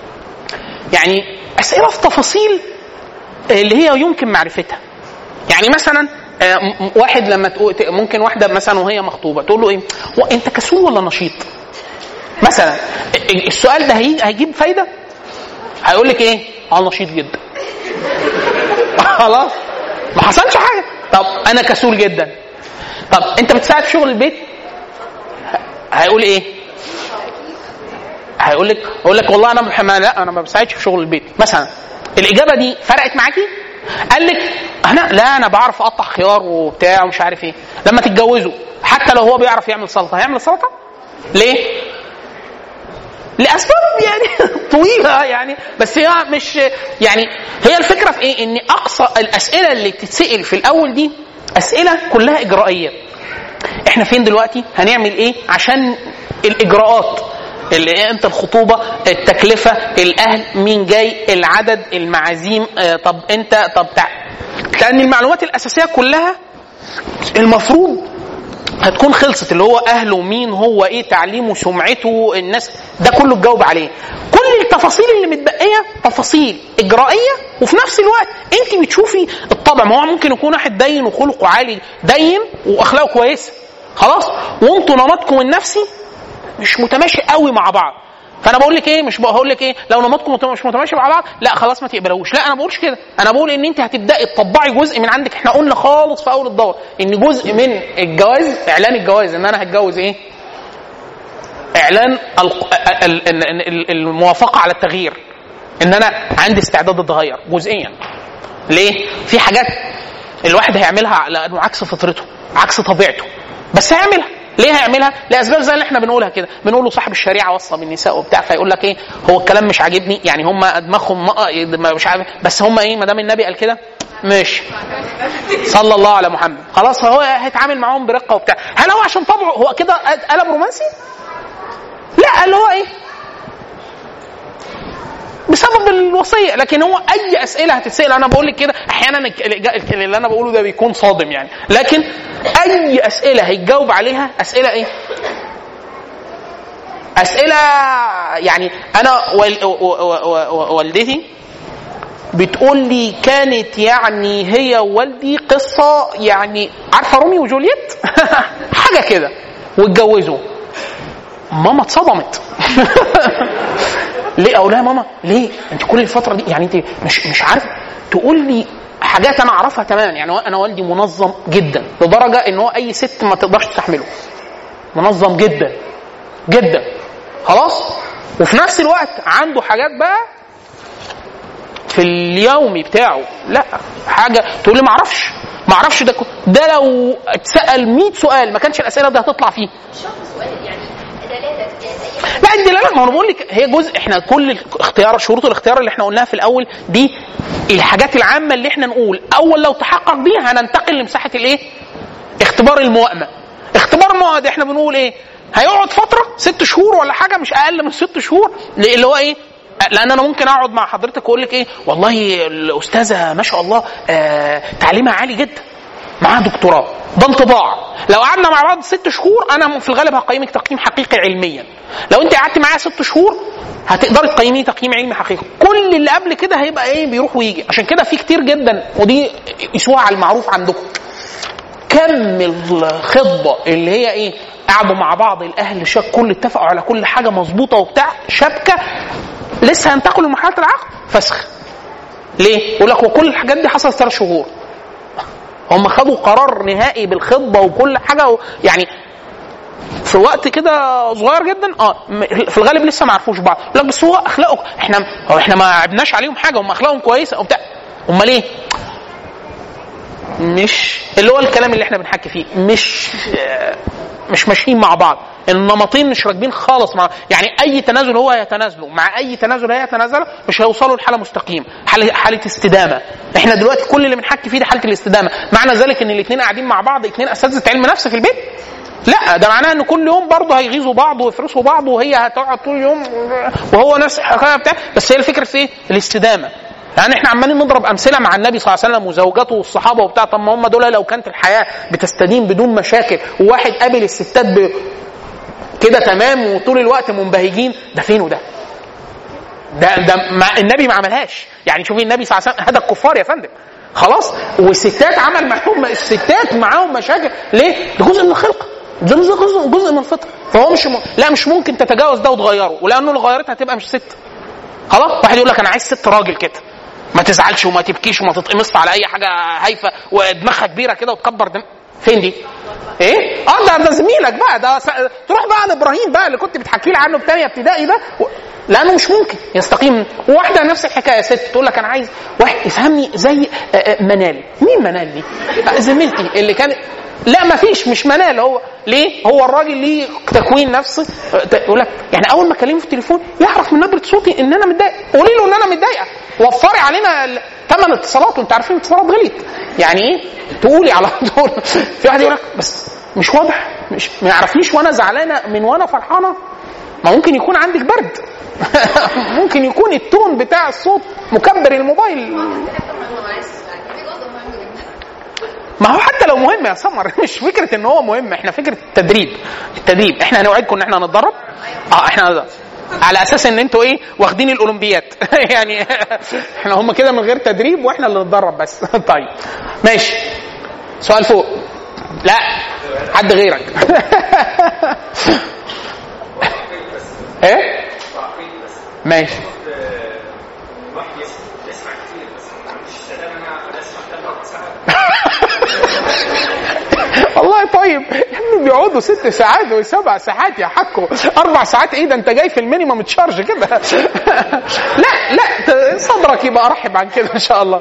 يعني أسئلة في تفاصيل اللي هي يمكن معرفتها. يعني مثلا واحد لما ممكن واحده مثلا وهي مخطوبه تقول له ايه انت كسول ولا نشيط مثلا. السؤال ده هيجيب فايده؟ هيقول لك ايه نشيط جدا. خلاص ما حصلش حاجه. طب انا كسول جدا. طب انت بتساعد في شغل البيت؟ هيقول ايه؟ هيقول لك والله انا ما بساعدش في شغل البيت مثلا. الاجابه دي فرقت معاكي؟ قال لك انا بعرف اقطع خيار وبتاع ومش عارف ايه. لما تتجوزوا حتى لو هو بيعرف يعمل سلطه هيعمل سلطه؟ ليه؟ لاسباب يعني طويله يعني، بس هي مش يعني، هي الفكره في ايه؟ ان اقصى الاسئله اللي بتتسال في الاول دي اسئله كلها اجرائيه. احنا فين دلوقتي؟ هنعمل ايه عشان الاجراءات اللي انت الخطوبه، التكلفه، الاهل، مين جاي، العدد، المعازيم، طب انت لان المعلومات الاساسيه كلها المفروض هتكون خلصت، اللي هو اهله مين، هو ايه تعليمه، سمعته، الناس، ده كله تجاوب عليه. كل التفاصيل اللي متبقيه تفاصيل اجرائيه، وفي نفس الوقت انت بتشوفي الطبع. ما هو ممكن يكون واحد دين وخلقه عالي، دين واخلاقه كويسه خلاص، وانتوا نمطكم النفسي مش متماشي قوي مع بعض. فانا بقول لك ايه؟ مش بقول لك ايه لو نمطكم مش متماشي مع بعض لا خلاص ما تقبلوش، لا انا بقولش كده. انا بقول ان انت هتبداي تطبعي جزء من عندك. احنا قلنا خالص في اول الدور ان جزء من الجواز، اعلان الجواز، ان انا هتجوز ايه؟ اعلان الموافقه على التغيير، ان انا عندي استعداد اتغير جزئيا. ليه؟ في حاجات الواحد هيعملها لانه عكس فطرته، عكس طبيعته، بس هيعملها. ليه هيعملها؟ لاسباب زي اللي احنا بنقولها كده. بنقول له صاحب الشريعه وصى بالنساء وبتاع، فيقول لك ايه؟ هو الكلام مش عاجبني، يعني هم دماغهم مش عارف، بس هم ايه؟ ما دام النبي قال كده ماشي صلى الله على محمد، خلاص هو هيتعامل معاهم برقه وبتاع. هل هو عشان طبعه هو كده قلب رومانسي؟ لا، اللي هو ايه؟ بسبب الوصيه. لكن هو اي اسئله هتتسال، انا بقول لك كده احيانا اللي انا بقوله ده بيكون صادم يعني، لكن اي اسئله هيتجاوب عليها اسئله ايه؟ اسئله يعني. انا والدتي بتقول لي كانت يعني هي ووالدي قصه يعني، عارفه روميو وجولييت حاجه كده، واتجوزوا. ماما اتصدمت ليه؟ اقول لها ماما ليه انت كل الفتره دي يعني انت مش عارفه؟ تقول لي حاجات انا اعرفها تماما. يعني انا والدي منظم جدا لدرجه ان هو اي ست ما تقدرش تستحمله، منظم جدا جدا خلاص. وفي نفس الوقت عنده حاجات بقى في اليومي بتاعه لا حاجه تقول لي ما اعرفش ده لو اتسال 100 سؤال ما كانش الاسئله دي هتطلع فيه. سؤال يعني لا الدلاله، ما انا بقول لك هي جزء. احنا كل الاختيار، شروط الاختيار اللي احنا قلناها في الاول دي الحاجات العامه اللي احنا نقول اول لو تحقق بيها هننتقل لمساحه الايه؟ اختبار الموائمه. اختبار الموائمه ده احنا بنقول ايه؟ هيقعد فتره 6 شهور ولا حاجه، مش اقل من 6 شهور، اللي هو ايه؟ لان انا ممكن اقعد مع حضرتك واقول لك ايه؟ والله الاستاذه ما شاء الله تعليمها عالي جدا، معاها دكتوراه، ده انطباع. لو قعدنا مع بعض 6 شهور انا في الغالب هقيمك تقييم حقيقي علميا. لو انت قعدت معايا 6 شهور هتقدري تقيميه تقييم علمي حقيقي. كل اللي قبل كده هيبقى ايه؟ بيروح ويجي. عشان كده في كتير جدا، ودي قيسوها على المعروف عندكم، كم الخطبه اللي هي ايه؟ قعدوا مع بعض الاهل كل اتفقوا على كل حاجه مظبوطه وبتاع، شبكه لسه هينتقلوا لمرحله العقد، فسخ. ليه؟ يقول لك وكل الحاجات دي حصلت 3 شهور. هم خدوا قرار نهائي بالخطبه وكل حاجه يعني في وقت كده صغير جدا. في الغالب لسه ما عرفوش بعض. لا بس هو اخلاقه احنا ما عبناش عليهم حاجه، هم اخلاقهم كويسه وبتاع. امال ايه؟ مش اللي هو الكلام اللي احنا بنحكي فيه، مش ماشيين مع بعض. النمطين مش راكبين خالص مع يعني. اي تنازل هو يتنازله، مع اي تنازل هي يتنازله، مش هيوصلوا لحاله مستقيم، حاله استدامه. احنا دلوقتي كل اللي بنحكي فيه ده حاله الاستدامه. معنى ذلك ان الاثنين قاعدين مع بعض، 2 اساتذه علم نفس في البيت؟ لا، ده معناه ان كل يوم برضه هيغيظوا بعض ويفرسوا بعض، وهي هتقعد طول اليوم وهو نفس الحكايه بتاع. بس هي الفكره في ايه؟ الاستدامه. يعني احنا عمالين نضرب امثله مع النبي صلى الله عليه وسلم وزوجاته والصحابه وبتاع. طب ما هم دول لو كانت الحياه بتستديم بدون مشاكل، وواحد قابل الستات كده تمام وطول الوقت منبهجين، ده فين وده؟ ده النبي ما عملهاش. يعني شوفي النبي صلى الله عليه وسلم هذا الكفار يا فندم خلاص، والستات عمل معهم، الستات معاهم مشاكل. ليه؟ ده جزء من الخلقه، جزء من الفطره. فهو مش ممكن تتجاوز ده وتغيره، ولانه لو غيرتها هتبقى مش ست. خلاص واحد يقول لك انا عايز ست راجل كده ما تزعلش وما تبكيش وما تتقمص على اي حاجه هايفه ودماغها كبيره كده وتكبر فين دي؟ ايه ده زميلك بقى، ده تروح بقى لابراهيم بقى اللي كنت بتحكي لي عنه بتانية ابتدائي ده لانه مش ممكن يستقيم. وواحده نفس الحكايه ست تقول لك انا عايز واحد يفهمني زي منال. مين منال دي؟ زميلتي اللي كانت. لا ما فيش، مش منال. هو ليه؟ هو الراجل ليه تكوين نفسي. يقول لك يعني اول ما اكلمه في التليفون يعرف من نبره صوتي ان انا متضايق، قولي له ان انا متضايقه، وفري علينا ثمن اتصالات، وانت عارفين الاتصالات غليت يعني ايه تقولي على طول. في واحد يقول لك بس مش واضح، مش ما يعرفنيش وانا زعلانه من وانا فرحانه. ما ممكن يكون عندك برد ممكن يكون التون بتاع الصوت مكبر الموبايل. ما هو حتى لو مهم يا سمر مش فكره ان هو مهم، احنا فكره التدريب احنا هنوعدكم ان احنا هنتدرب. احنا هنتدرب على اساس ان انتوا ايه واخدين الاولمبيات يعني احنا هم كده من غير تدريب واحنا اللي نتدرب بس. طيب ماشي، سؤال فوق. لا حد غيرك. ايه ماشي. والله طيب يا ابني بيقعدوا 6 ساعات و7 ساعات يا حكو، 4 ساعات ايه ده؟ انت جاي في المينيمم تشارج كده. لا صدرك يبقى ارحب عن كده ان شاء الله.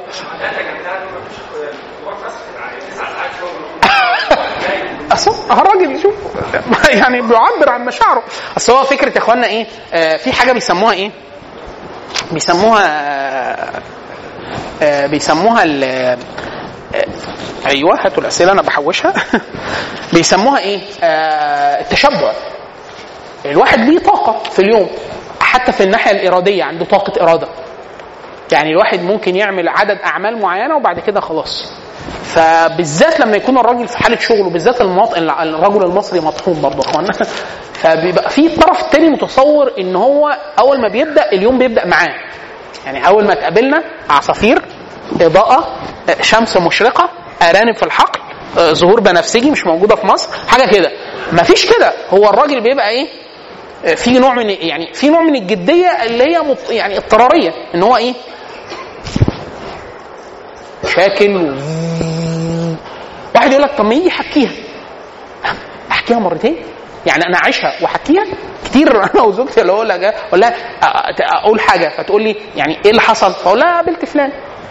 الراجل شوف يعني بيعبر عن مشاعره. اصل هو فكره يا اخوانا ايه، في حاجه بيسموها ايه، بيسموها ايوه هاتوا الاسئله انا بحوشها. بيسموها ايه، التشبع. الواحد ليه طاقه في اليوم، حتى في الناحيه الاراديه عنده طاقه اراده. يعني الواحد ممكن يعمل عدد اعمال معينه وبعد كده خلاص. فبالذات لما يكون الراجل في حاله شغل، وبالذات الرجل المصري مطحون برضه اخوانا، فبيبقى في الطرف الثاني متصور ان هو اول ما بيبدا اليوم بيبدا معاه. يعني اول ما تقابلنا عصافير، اضاءه، شمس مشرقه، ارانب في الحقل، ظهور بنفسجي مش موجوده في مصر، حاجه كده. مفيش كده. هو الراجل بيبقى ايه، في نوع من الجديه اللي هي يعني اضطراريه، ان هو ايه شاكل. واحد يقول لك طب ما يجي احكيها مرتين، يعني انا اعيشها واحكيها كتير انا وزوجتي. اللي اقول لها اقول حاجه فتقول لي يعني ايه اللي حصل، فاقول لها قابلت فلان.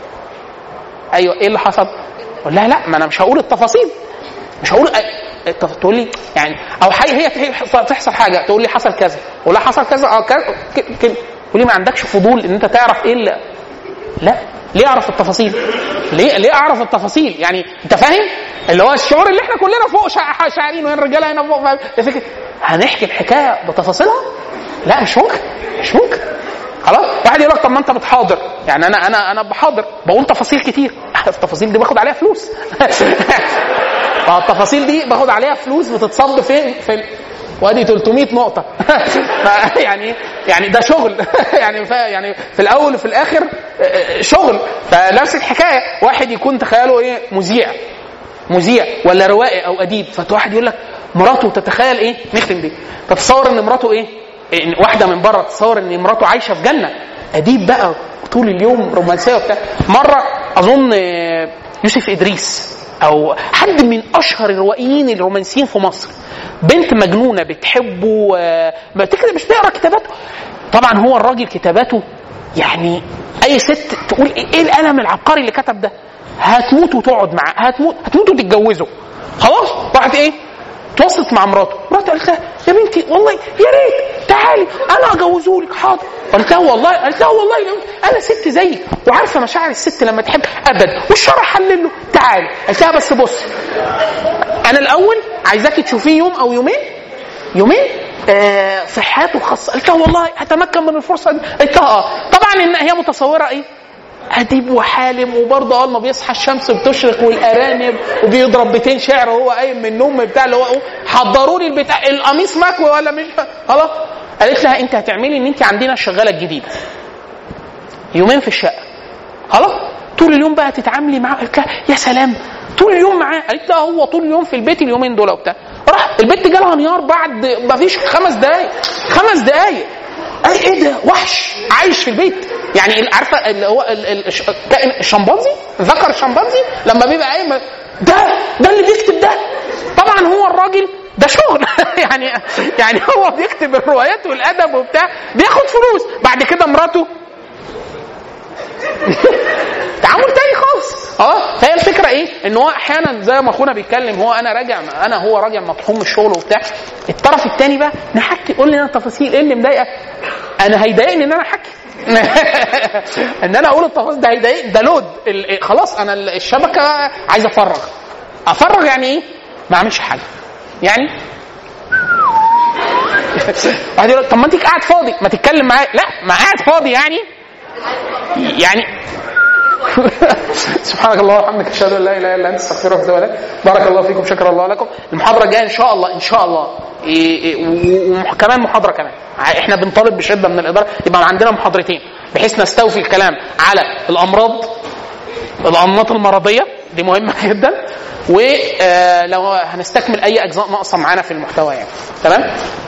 ايوه ايه اللي حصل؟ اقول لها لا ما انا مش هقول التفاصيل، مش هقول. تقول لي يعني او هي تحصل حاجه تقول لي حصل كذا، ولا حصل كذا كده. تقول لي ما عندكش فضول ان انت تعرف ايه اللي لا ليه اعرف التفاصيل؟ ليه اعرف التفاصيل؟ يعني انت فاهم اللي هو الشعور اللي احنا كلنا فوق شاعرين، وين الرجاله هنا فوق. فكره هنحكي الحكايه بتفاصيلها؟ لا مش ممكن. خلاص. واحد يقول لك طب ما انت بتحاضر، يعني انا بحاضر بقول تفاصيل كتير. التفاصيل دي باخد عليها فلوس. التفاصيل دي باخد عليها فلوس بتتصب في وادي 300 نقطه. يعني ده شغل. يعني في الاول وفي الاخر شغل. فنفس الحكايه واحد يكون تخيله ايه، مذيع ولا روائي او اديب، فواحد يقول لك مراته تتخيل ايه، نختم دي، تتصور ان مراته ايه، واحده من بره تتصور ان مراته عايشه في جنه، اديب بقى طول اليوم رومانسيه وبتاع. مره اظن يوسف ادريس او حد من اشهر الروائيين الرومانسيين في مصر، بنت مجنونه بتحبه، مش تقرا كتاباته. طبعا هو الراجل كتاباته يعني اي ست تقول ايه القلم العبقري اللي كتب ده، هتموت وتقعد معاه، هتموت وتتجوزه. خلاص راحت ايه، تواصلت مع مراته قالت لها يا بنتي والله يا ريت تعالي انا اجوزهولك. حاضر. قالت لها والله انا ست زيك وعارفه مشاعر الست لما تحب ابدا، والشرع حلل له. تعالي. قالت لها بس بص انا الاول عايزاكي تشوفيه يوم او يومين في حياته الخاصه. قالت لها والله هتمكن من الفرصه دي. قالت لها طبعا ان هي متصوره ايه، اديب وحالم، وبرضه ما بيصحى الشمس بتشرق والارانب وبيضرب بيتين شعر وهو قايم من النوم بتاع اللي هو حضروا لي البتاع القميص مكوي ولا مش خلاص. قالت لها انت هتعملي ان انت عندنا الشغاله الجديده يومين في الشقه. خلاص طول اليوم بقى تتعاملي معاه. قالت لها يا سلام طول اليوم معاه. قالت لها هو طول اليوم في البيت اليومين دول وبتاع. راح البيت جالها انهيار بعد ما فيش 5 دقايق. ايه ده وحش عايش في البيت. يعني عارفه اللي هو الشمبانزي، ذكر الشمبانزي لما بيبقى قايم ده اللي بيكتب ده. طبعا الراجل ده شغل يعني هو بيكتب الروايات والادب وبتاع بياخد فلوس، بعد كده مراته تعامل تاني خالص. فهي الفكره ايه؟ ان هو احيانا زي ما اخونا بيتكلم، هو هو راجع مطحون من الشغل وبتاع، الطرف الثاني بقى نحكي، قول لي انا تفاصيل ايه اللي مضايقك. انا هيضايقني ان انا احكي ان انا اقول التفاصيل، ده هيضايقني، ده لود خلاص. انا الشبكه عايز افرغ يعني ايه؟ ما اعملش حاجه يعني. واحد يقول طب ما انت قاعد فاضي ما تتكلم معايا. لا، ما قاعد فاضي يعني سبحانك اللهم وبحمدك اشهد ان لا اله الا انت استغفرك واتوب اليك. بارك الله فيكم، شكر الله لكم. المحاضره الجايه ان شاء الله وكمان محاضره كمان. احنا بنطالب بشده من الاداره يبقى عندنا محاضرتين بحيث نستوفي الكلام على الانماط المرضيه، دي مهمه جدا، ولو هنستكمل اي اجزاء ناقصه معانا في المحتوى يعني. تمام.